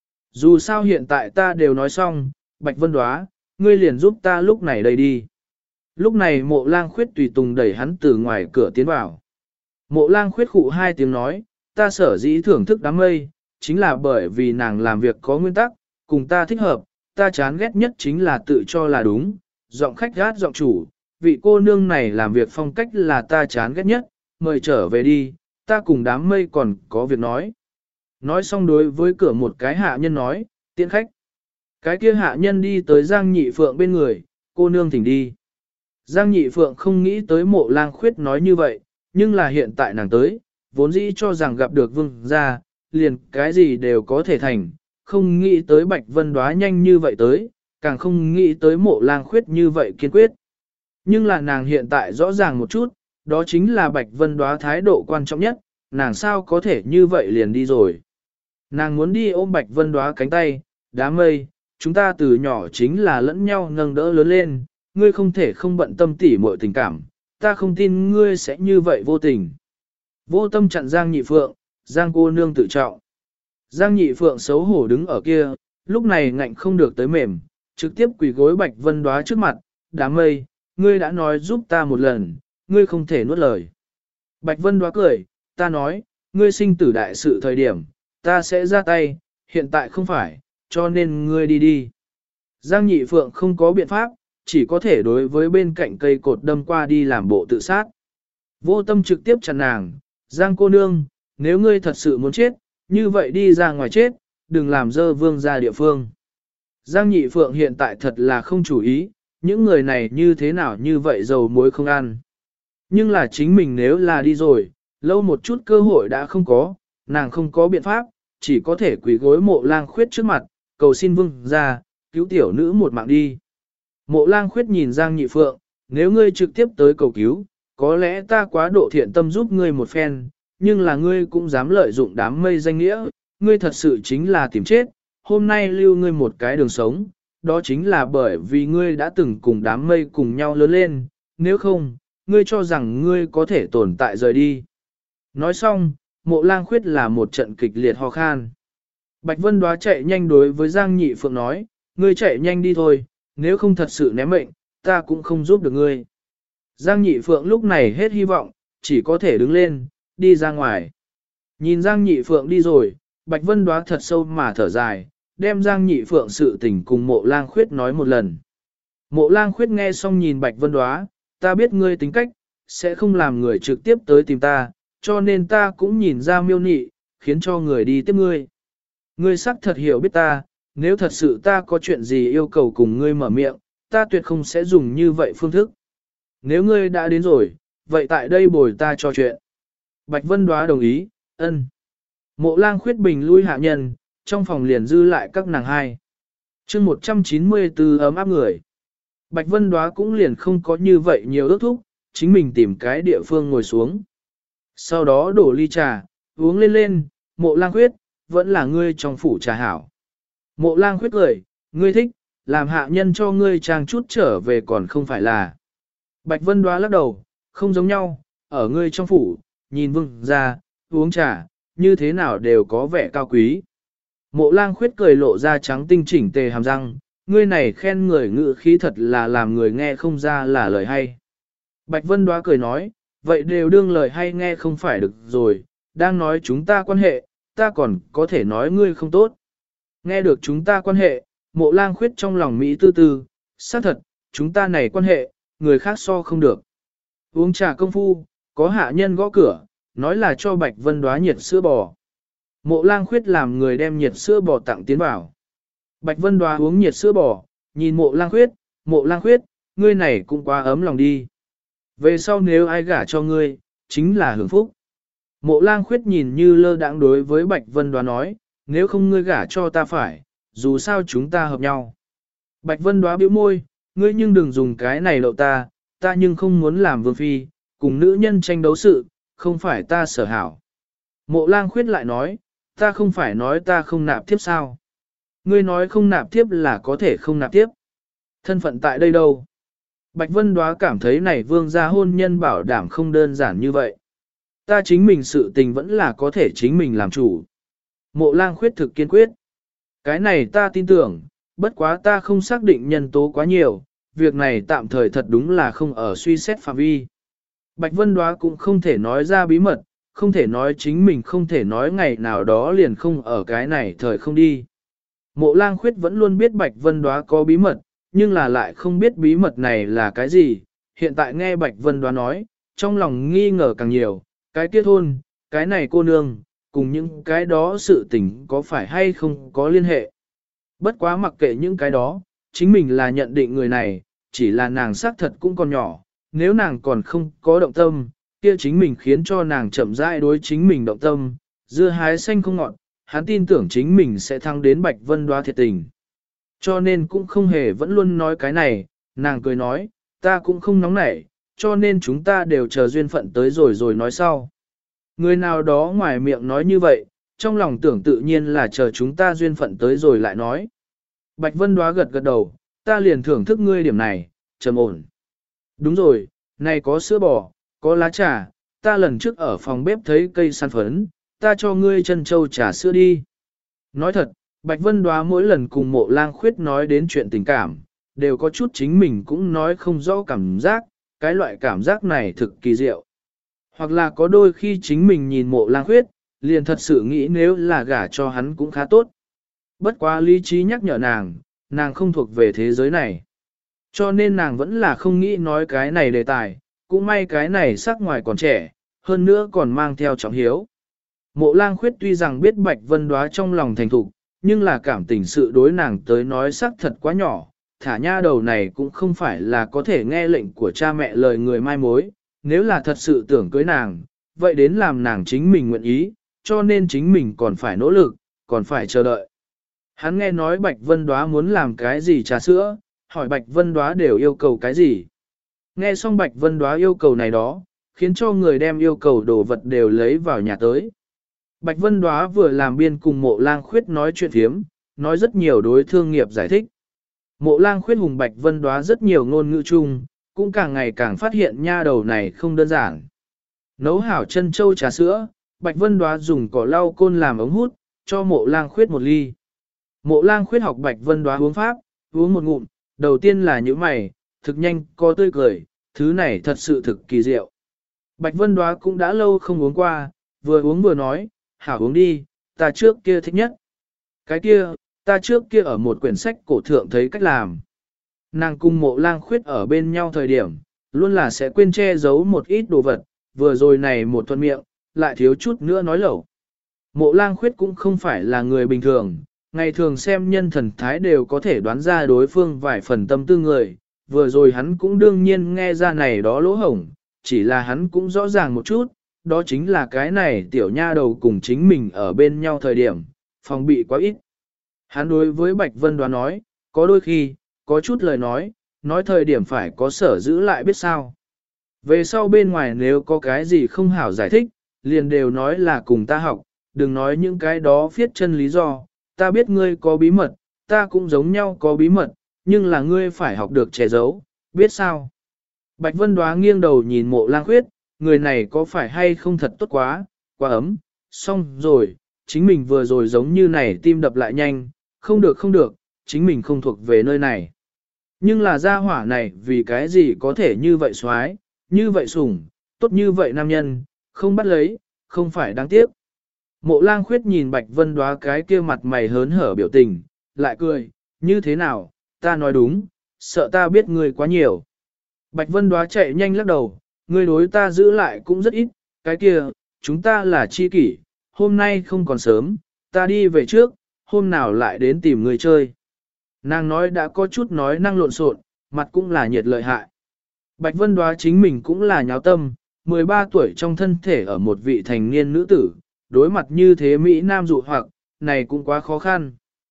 Dù sao hiện tại ta đều nói xong, Bạch Vân Đóa, ngươi liền giúp ta lúc này đây đi. Lúc này Mộ Lang Khuyết tùy tùng đẩy hắn từ ngoài cửa tiến vào. Mộ Lang Khuyết khụ hai tiếng nói, ta sở dĩ thưởng thức đám mây, chính là bởi vì nàng làm việc có nguyên tắc, cùng ta thích hợp, ta chán ghét nhất chính là tự cho là đúng, giọng khách gát giọng chủ, vị cô nương này làm việc phong cách là ta chán ghét nhất, mời trở về đi, ta cùng đám mây còn có việc nói. Nói xong đối với cửa một cái hạ nhân nói, tiễn khách. Cái kia hạ nhân đi tới Giang Nhị Phượng bên người, cô nương thỉnh đi. Giang Nhị Phượng không nghĩ tới Mộ Lang Khuyết nói như vậy, nhưng là hiện tại nàng tới, vốn dĩ cho rằng gặp được vương gia, liền cái gì đều có thể thành, không nghĩ tới Bạch Vân Đóa nhanh như vậy tới, càng không nghĩ tới Mộ Lang Khuyết như vậy kiên quyết. Nhưng là nàng hiện tại rõ ràng một chút, đó chính là Bạch Vân Đóa thái độ quan trọng nhất, nàng sao có thể như vậy liền đi rồi. Nàng muốn đi ôm Bạch Vân Đóa cánh tay, đám mây, chúng ta từ nhỏ chính là lẫn nhau nâng đỡ lớn lên, ngươi không thể không bận tâm tỉ muội tình cảm, ta không tin ngươi sẽ như vậy vô tình. Vô tâm chặn Giang Nhị Phượng, Giang cô nương tự trọng. Giang Nhị Phượng xấu hổ đứng ở kia, lúc này ngạnh không được tới mềm, trực tiếp quỳ gối Bạch Vân Đóa trước mặt, đám mây, ngươi đã nói giúp ta một lần, ngươi không thể nuốt lời. Bạch Vân Đóa cười, ta nói, ngươi sinh tử đại sự thời điểm, ta sẽ ra tay, hiện tại không phải, cho nên ngươi đi đi. Giang Nhị Phượng không có biện pháp, chỉ có thể đối với bên cạnh cây cột đâm qua đi làm bộ tự sát. Vô tâm trực tiếp chặn nàng, Giang cô nương, nếu ngươi thật sự muốn chết, như vậy đi ra ngoài chết, đừng làm dơ vương ra địa phương. Giang Nhị Phượng hiện tại thật là không chủ ý, những người này như thế nào như vậy dầu muối không ăn. Nhưng là chính mình nếu là đi rồi, lâu một chút cơ hội đã không có, nàng không có biện pháp, chỉ có thể quỳ gối Mộ Lang Khuyết trước mặt, cầu xin vương ra, cứu tiểu nữ một mạng đi. Mộ Lang Khuyết nhìn Giang Nhị Phượng, nếu ngươi trực tiếp tới cầu cứu, có lẽ ta quá độ thiện tâm giúp ngươi một phen, nhưng là ngươi cũng dám lợi dụng đám mây danh nghĩa, ngươi thật sự chính là tìm chết, hôm nay lưu ngươi một cái đường sống, đó chính là bởi vì ngươi đã từng cùng đám mây cùng nhau lớn lên, nếu không, ngươi cho rằng ngươi có thể tồn tại rời đi. Nói xong, Mộ Lang Khuyết là một trận kịch liệt ho khan. Bạch Vân Đóa chạy nhanh đối với Giang Nhị Phượng nói, ngươi chạy nhanh đi thôi, nếu không thật sự ném mệnh, ta cũng không giúp được ngươi. Giang Nhị Phượng lúc này hết hy vọng, chỉ có thể đứng lên, đi ra ngoài. Nhìn Giang Nhị Phượng đi rồi, Bạch Vân Đóa thật sâu mà thở dài, đem Giang Nhị Phượng sự tình cùng Mộ Lang Khuyết nói một lần. Mộ Lang Khuyết nghe xong nhìn Bạch Vân Đóa, ta biết ngươi tính cách, sẽ không làm người trực tiếp tới tìm ta, cho nên ta cũng nhìn ra miêu nị, khiến cho người đi tiếp ngươi. Ngươi xác thật hiểu biết ta, nếu thật sự ta có chuyện gì yêu cầu cùng ngươi mở miệng, ta tuyệt không sẽ dùng như vậy phương thức. Nếu ngươi đã đến rồi, vậy tại đây bồi ta cho chuyện. Bạch Vân Đóa đồng ý, ân. Mộ Lang Khuyết bình lui hạ nhân, trong phòng liền dư lại các nàng hai. Chương 194 ấm áp người. Bạch Vân Đóa cũng liền không có như vậy nhiều ước thúc, chính mình tìm cái địa phương ngồi xuống. Sau đó đổ ly trà, uống lên lên, Mộ Lang Khuyết, vẫn là ngươi trong phủ trà hảo. Mộ Lang Khuyết cười, ngươi thích, làm hạ nhân cho ngươi trang chút trở về còn không phải là. Bạch Vân Đóa lắc đầu, không giống nhau, ở ngươi trong phủ, nhìn vương ra, uống trà, như thế nào đều có vẻ cao quý. Mộ Lang Khuyết cười lộ ra trắng tinh chỉnh tề hàm răng, ngươi này khen người ngữ khí thật là làm người nghe không ra là lời hay. Bạch Vân Đóa cười nói, vậy đều đương lời hay nghe không phải được rồi, đang nói chúng ta quan hệ, ta còn có thể nói ngươi không tốt. Nghe được chúng ta quan hệ, Mộ Lang Khuyết trong lòng Mỹ tư tư, xác thật, chúng ta này quan hệ, người khác so không được. Uống trà công phu, có hạ nhân gõ cửa, nói là cho Bạch Vân Đóa nhiệt sữa bò. Mộ Lang Khuyết làm người đem nhiệt sữa bò tặng tiến vào. Bạch Vân Đóa uống nhiệt sữa bò, nhìn Mộ Lang Khuyết, ngươi này cũng quá ấm lòng đi. Về sau nếu ai gả cho ngươi, chính là hưởng phúc. Mộ Lang Khuyết nhìn như lơ đãng đối với Bạch Vân Đóa nói, nếu không ngươi gả cho ta phải, dù sao chúng ta hợp nhau. Bạch Vân Đóa bĩu môi, ngươi nhưng đừng dùng cái này lậu ta, ta nhưng không muốn làm vương phi, cùng nữ nhân tranh đấu sự, không phải ta sở hảo. Mộ Lang Khuyết lại nói, ta không phải nói ta không nạp tiếp sao. Ngươi nói không nạp tiếp là có thể không nạp tiếp. Thân phận tại đây đâu? Bạch Vân Đóa cảm thấy này vương gia hôn nhân bảo đảm không đơn giản như vậy. Ta chính mình sự tình vẫn là có thể chính mình làm chủ. Mộ Lang Khuyết thực kiên quyết. Cái này ta tin tưởng, bất quá ta không xác định nhân tố quá nhiều, việc này tạm thời thật đúng là không ở suy xét phạm vi. Bạch Vân Đóa cũng không thể nói ra bí mật, không thể nói chính mình không thể nói ngày nào đó liền không ở cái này thời không đi. Mộ Lang Khuyết vẫn luôn biết Bạch Vân Đóa có bí mật, nhưng là lại không biết bí mật này là cái gì, hiện tại nghe Bạch Vân Đoá nói, trong lòng nghi ngờ càng nhiều, cái kia thôn, cái này cô nương, cùng những cái đó sự tình có phải hay không có liên hệ. Bất quá mặc kệ những cái đó, chính mình là nhận định người này, chỉ là nàng xác thật cũng còn nhỏ, nếu nàng còn không có động tâm, kia chính mình khiến cho nàng chậm rãi đối chính mình động tâm, dưa hái xanh không ngọt, hắn tin tưởng chính mình sẽ thăng đến Bạch Vân Đoá thiệt tình. Cho nên cũng không hề vẫn luôn nói cái này, nàng cười nói, ta cũng không nóng nảy, cho nên chúng ta đều chờ duyên phận tới rồi nói sau. Người nào đó ngoài miệng nói như vậy, trong lòng tưởng tự nhiên là chờ chúng ta duyên phận tới rồi lại nói. Bạch Vân Đoá gật gật đầu, ta liền thưởng thức ngươi điểm này, trầm ổn. Đúng rồi, này có sữa bò, có lá trà, ta lần trước ở phòng bếp thấy cây san phấn, ta cho ngươi chân châu trà sữa đi. Nói thật, Bạch Vân Đoá mỗi lần cùng Mộ Lang Khuyết nói đến chuyện tình cảm, đều có chút chính mình cũng nói không rõ cảm giác, cái loại cảm giác này thực kỳ diệu. Hoặc là có đôi khi chính mình nhìn Mộ Lang Khuyết, liền thật sự nghĩ nếu là gả cho hắn cũng khá tốt. Bất quá lý trí nhắc nhở nàng không thuộc về thế giới này. Cho nên nàng vẫn là không nghĩ nói cái này đề tài, cũng may cái này sắc ngoài còn trẻ, hơn nữa còn mang theo trọng hiếu. Mộ Lang Khuyết tuy rằng biết Bạch Vân Đoá trong lòng thành thục, nhưng là cảm tình sự đối nàng tới nói sắc thật quá nhỏ, thả nha đầu này cũng không phải là có thể nghe lệnh của cha mẹ lời người mai mối, nếu là thật sự tưởng cưới nàng, vậy đến làm nàng chính mình nguyện ý, cho nên chính mình còn phải nỗ lực, còn phải chờ đợi. Hắn nghe nói Bạch Vân Đoá muốn làm cái gì trà sữa, hỏi Bạch Vân Đoá đều yêu cầu cái gì. Nghe xong Bạch Vân Đoá yêu cầu này đó, khiến cho người đem yêu cầu đồ vật đều lấy vào nhà tới. Bạch Vân Đoá vừa làm biên cùng Mộ Lang Khuyết nói chuyện thiếm, nói rất nhiều đối thương nghiệp giải thích. Mộ Lang Khuyết hùng Bạch Vân Đoá rất nhiều ngôn ngữ chung, cũng càng ngày càng phát hiện nha đầu này không đơn giản. Nấu hảo chân châu trà sữa, Bạch Vân Đoá dùng cỏ lau côn làm ống hút, cho Mộ Lang Khuyết một ly. Mộ Lang Khuyết học Bạch Vân Đoá uống pháp, uống một ngụm, đầu tiên là những mày, thực nhanh, có tươi cười, thứ này thật sự thực kỳ diệu. Bạch Vân Đoá cũng đã lâu không uống qua, vừa uống vừa nói, hảo uống đi, ta trước kia thích nhất. Cái kia, ta trước kia ở một quyển sách cổ thượng thấy cách làm. Nàng cùng Mộ Lang Khuyết ở bên nhau thời điểm, luôn là sẽ quên che giấu một ít đồ vật, vừa rồi này một thuận miệng, lại thiếu chút nữa nói lẩu. Mộ Lang Khuyết cũng không phải là người bình thường, ngày thường xem nhân thần thái đều có thể đoán ra đối phương vài phần tâm tư người, vừa rồi hắn cũng đương nhiên nghe ra này đó lỗ hổng, chỉ là hắn cũng rõ ràng một chút, đó chính là cái này tiểu nha đầu cùng chính mình ở bên nhau thời điểm, phòng bị quá ít. Hắn đối với Bạch Vân Đoá nói, có đôi khi, có chút lời nói thời điểm phải có sở giữ lại biết sao. Về sau bên ngoài nếu có cái gì không hảo giải thích, liền đều nói là cùng ta học, đừng nói những cái đó viết chân lý do, ta biết ngươi có bí mật, ta cũng giống nhau có bí mật, nhưng là ngươi phải học được che giấu, biết sao. Bạch Vân Đoá nghiêng đầu nhìn Mộ Lang Khuyết, người này có phải hay không thật tốt quá ấm, xong rồi, chính mình vừa rồi giống như này tim đập lại nhanh, không được, chính mình không thuộc về nơi này. Nhưng là gia hỏa này vì cái gì có thể như vậy xoái, như vậy sủng, tốt như vậy nam nhân, không bắt lấy, không phải đáng tiếc. Mộ Lang Khuyết nhìn Bạch Vân Đoá cái kia mặt mày hớn hở biểu tình, lại cười, như thế nào, ta nói đúng, sợ ta biết ngươi quá nhiều. Bạch Vân Đoá chạy nhanh lắc đầu, ngươi đối ta giữ lại cũng rất ít, cái kia, chúng ta là chi kỷ, hôm nay không còn sớm, ta đi về trước, hôm nào lại đến tìm ngươi chơi. Nàng nói đã có chút nói năng lộn xộn, mặt cũng là nhiệt lợi hại. Bạch Vân Đoá chính mình cũng là nháo tâm, 13 tuổi trong thân thể ở một vị thành niên nữ tử, đối mặt như thế Mỹ Nam dụ hoặc, này cũng quá khó khăn.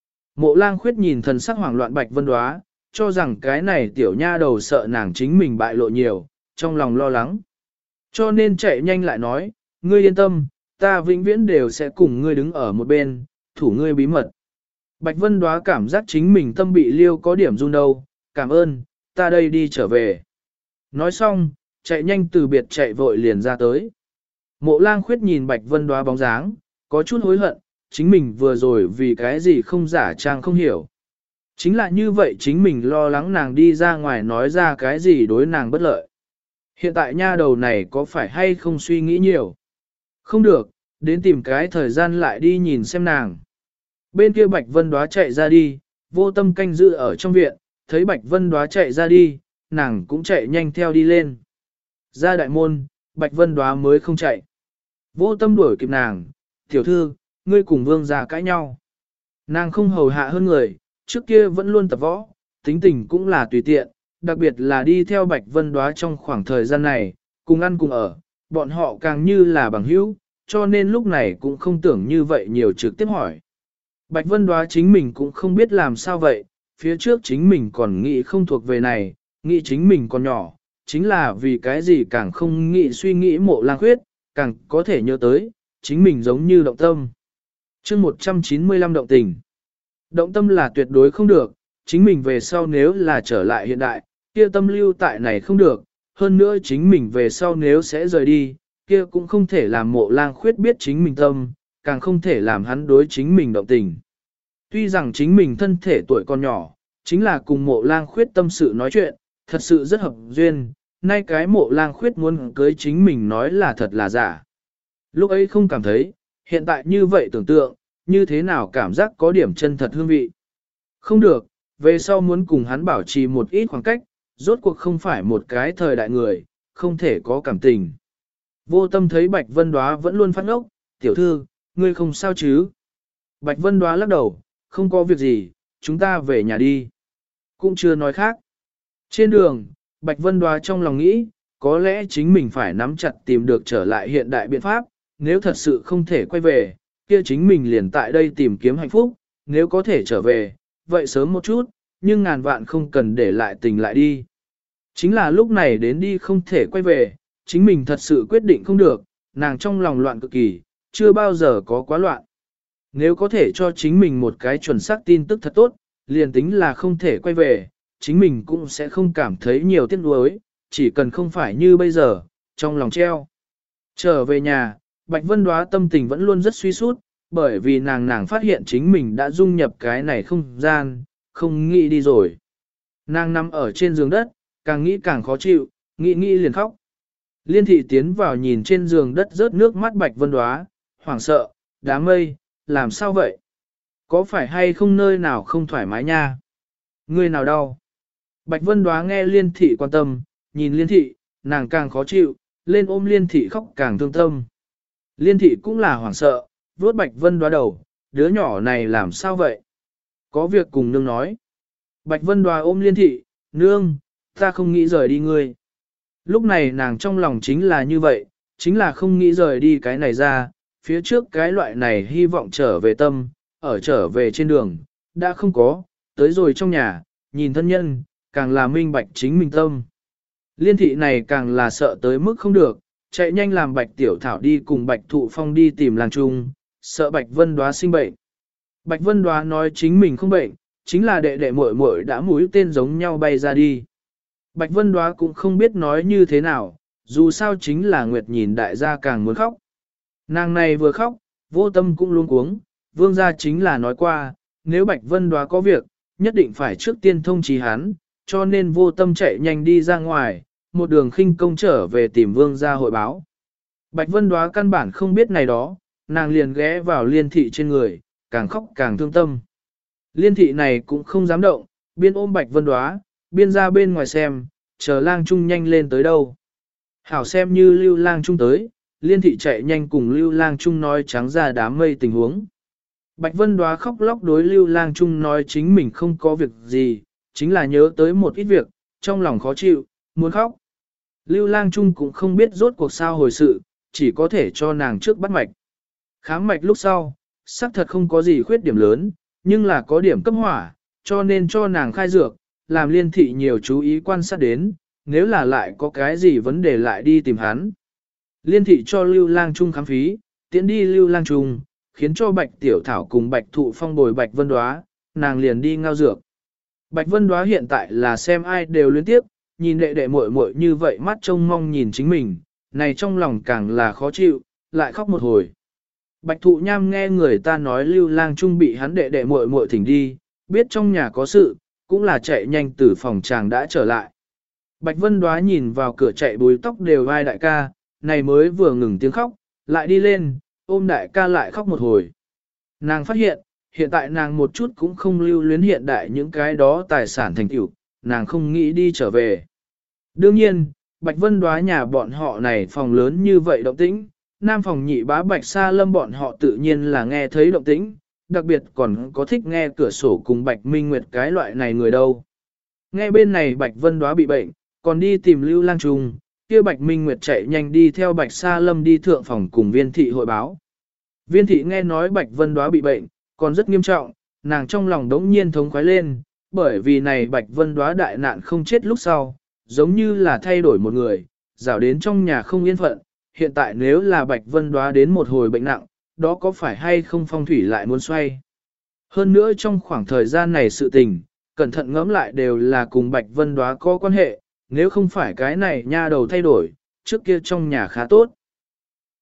Mộ Lang Khuyết nhìn thần sắc hoảng loạn Bạch Vân Đoá, cho rằng cái này tiểu nha đầu sợ nàng chính mình bại lộ nhiều, trong lòng lo lắng. Cho nên chạy nhanh lại nói, ngươi yên tâm, ta vĩnh viễn đều sẽ cùng ngươi đứng ở một bên, thủ ngươi bí mật. Bạch Vân Đoá cảm giác chính mình tâm bị liêu có điểm run đâu, cảm ơn, ta đây đi trở về. Nói xong, chạy nhanh từ biệt chạy vội liền ra tới. Mộ Lang Khuyết nhìn Bạch Vân Đoá bóng dáng, có chút hối hận, chính mình vừa rồi vì cái gì không giả trang không hiểu. Chính là như vậy chính mình lo lắng nàng đi ra ngoài nói ra cái gì đối nàng bất lợi. Hiện tại nha đầu này có phải hay không suy nghĩ nhiều? Không được, đến tìm cái thời gian lại đi nhìn xem nàng. Bên kia Bạch Vân Đoá chạy ra đi, vô tâm canh giữ ở trong viện, thấy Bạch Vân Đoá chạy ra đi, nàng cũng chạy nhanh theo đi lên. Ra đại môn, Bạch Vân Đóa mới không chạy. Vô Tâm đuổi kịp nàng, tiểu thư, ngươi cùng vương gia cãi nhau. Nàng không hầu hạ hơn người, trước kia vẫn luôn tập võ, tính tình cũng là tùy tiện, đặc biệt là đi theo Bạch Vân Đóa trong khoảng thời gian này, cùng ăn cùng ở, bọn họ càng như là bằng hữu, cho nên lúc này cũng không tưởng như vậy nhiều trực tiếp hỏi. Bạch Vân Đóa chính mình cũng không biết làm sao vậy, phía trước chính mình còn nghĩ không thuộc về này, nghĩ chính mình còn nhỏ, chính là vì cái gì càng không nghĩ suy nghĩ Mộ Lang Khuyết, càng có thể nhớ tới, chính mình giống như động tâm. Chương 195 động tình. Động tâm là tuyệt đối không được, chính mình về sau nếu là trở lại hiện đại, kia tâm lưu tại này không được, hơn nữa chính mình về sau nếu sẽ rời đi, kia cũng không thể làm Mộ Lang Khuyết biết chính mình tâm, càng không thể làm hắn đối chính mình động tình. Tuy rằng chính mình thân thể tuổi còn nhỏ, chính là cùng Mộ Lang Khuyết tâm sự nói chuyện, thật sự rất hợp duyên, nay cái Mộ Lang Khuyết muốn cưới chính mình nói là thật là giả. Lúc ấy không cảm thấy, hiện tại như vậy tưởng tượng, như thế nào cảm giác có điểm chân thật hương vị. Không được, về sau muốn cùng hắn bảo trì một ít khoảng cách, rốt cuộc không phải một cái thời đại người, không thể có cảm tình. Vô Tâm thấy Bạch Vân Đóa vẫn luôn phát ngốc, tiểu thư, ngươi không sao chứ? Bạch Vân Đóa lắc đầu, không có việc gì, chúng ta về nhà đi. Cũng chưa nói khác. Trên đường, Bạch Vân Đóa trong lòng nghĩ, có lẽ chính mình phải nắm chặt tìm được trở lại hiện đại biện pháp, nếu thật sự không thể quay về, kia chính mình liền tại đây tìm kiếm hạnh phúc, nếu có thể trở về, vậy sớm một chút, nhưng ngàn vạn không cần để lại tình lại đi. Chính là lúc này đến đi không thể quay về, chính mình thật sự quyết định không được, nàng trong lòng loạn cực kỳ, chưa bao giờ có quá loạn. Nếu có thể cho chính mình một cái chuẩn xác tin tức thật tốt, liền tính là không thể quay về, chính mình cũng sẽ không cảm thấy nhiều tiếc nuối, chỉ cần không phải như bây giờ, trong lòng treo. Trở về nhà, Bạch Vân Đóa tâm tình vẫn luôn rất suy sút, bởi vì nàng phát hiện chính mình đã dung nhập cái này không gian, không nghĩ đi rồi. Nàng nằm ở trên giường đất, càng nghĩ càng khó chịu, nghĩ liền khóc. Liên thị tiến vào nhìn trên giường đất rớt nước mắt Bạch Vân Đóa, hoảng sợ, đám mây, làm sao vậy? Có phải hay không nơi nào không thoải mái nha? Người nào đau? Bạch Vân Đóa nghe Liên thị quan tâm, nhìn Liên thị, nàng càng khó chịu, lên ôm Liên thị khóc càng thương tâm. Liên thị cũng là hoảng sợ, vuốt Bạch Vân Đóa đầu, đứa nhỏ này làm sao vậy? Có việc cùng nương nói. Bạch Vân Đóa ôm Liên thị, nương, ta không nghĩ rời đi ngươi. Lúc này nàng trong lòng chính là như vậy, chính là không nghĩ rời đi cái này ra, phía trước cái loại này hy vọng trở về tâm, ở trở về trên đường, đã không có, tới rồi trong nhà, nhìn thân nhân, càng là minh bạch chính mình tâm. Liên thị này càng là sợ tới mức không được, chạy nhanh làm Bạch Tiểu Thảo đi cùng Bạch Thụ Phong đi tìm làng trung, sợ Bạch Vân Đóa sinh bệnh. Bạch Vân Đóa nói chính mình không bệnh, chính là đệ đệ muội muội đã mũi tên giống nhau bay ra đi. Bạch Vân Đóa cũng không biết nói như thế nào, dù sao chính là Nguyệt nhìn đại gia càng muốn khóc. Nàng này vừa khóc, Vô Tâm cũng luống cuống, vương gia chính là nói qua, nếu Bạch Vân Đóa có việc, nhất định phải trước tiên thông chí hắn, cho nên Vô Tâm chạy nhanh đi ra ngoài, một đường khinh công trở về tìm vương gia hội báo. Bạch Vân Đóa căn bản không biết này đó, nàng liền ghé vào Liên thị trên người, càng khóc càng thương tâm. Liên thị này cũng không dám động, biên ôm Bạch Vân Đóa, biên ra bên ngoài xem, chờ lang trung nhanh lên tới đâu. Hảo xem như lưu lang trung tới, Liên thị chạy nhanh cùng lưu lang trung nói trắng ra đám mây tình huống. Bạch Vân Đóa khóc lóc đối lưu lang trung nói chính mình không có việc gì, chính là nhớ tới một ít việc, trong lòng khó chịu, muốn khóc. Lưu lang trung cũng không biết rốt cuộc sao hồi sự, chỉ có thể cho nàng trước bắt mạch. Khám mạch lúc sau, xác thật không có gì khuyết điểm lớn, nhưng là có điểm cấp hỏa, cho nên cho nàng khai dược, làm Liên thị nhiều chú ý quan sát đến, nếu là lại có cái gì vấn đề lại đi tìm hắn. Liên thị cho Lưu Lang Trung khám phí, tiễn đi Lưu Lang Trung, khiến cho Bạch Tiểu Thảo cùng Bạch Thụ Phong bồi Bạch Vân Đóa, nàng liền đi ngao dược. Bạch Vân Đóa hiện tại là xem ai đều liên tiếp, nhìn đệ đệ muội muội như vậy mắt trông mong nhìn chính mình, này trong lòng càng là khó chịu, lại khóc một hồi. Bạch Thụ Nham nghe người ta nói Lưu Lang Trung bị hắn đệ đệ muội muội thỉnh đi, biết trong nhà có sự, cũng là chạy nhanh từ phòng chàng đã trở lại. Bạch Vân Đóa nhìn vào cửa chạy búi tóc đều vai đại ca, này mới vừa ngừng tiếng khóc, lại đi lên, ôm đại ca lại khóc một hồi. Nàng phát hiện, hiện tại nàng một chút cũng không lưu luyến hiện đại những cái đó tài sản thành tựu, nàng không nghĩ đi trở về. Đương nhiên, Bạch Vân Đóa nhà bọn họ này phòng lớn như vậy động tĩnh, nam phòng nhị bá Bạch Sa Lâm bọn họ tự nhiên là nghe thấy động tĩnh, đặc biệt còn có thích nghe cửa sổ cùng Bạch Minh Nguyệt cái loại này người đâu. Nghe bên này Bạch Vân Đóa bị bệnh, còn đi tìm Lưu Lang Trung, kia Bạch Minh Nguyệt chạy nhanh đi theo Bạch Sa Lâm đi thượng phòng cùng Viên thị hội báo. Viên thị nghe nói Bạch Vân Đóa bị bệnh, còn rất nghiêm trọng, nàng trong lòng đống nhiên thống khoái lên, bởi vì này Bạch Vân Đóa đại nạn không chết lúc sau, giống như là thay đổi một người, rảo đến trong nhà không yên phận, hiện tại nếu là Bạch Vân Đóa đến một hồi bệnh nặng, đó có phải hay không phong thủy lại muốn xoay. Hơn nữa trong khoảng thời gian này sự tình, cẩn thận ngẫm lại đều là cùng Bạch Vân Đóa có quan hệ, nếu không phải cái này nha đầu thay đổi, trước kia trong nhà khá tốt.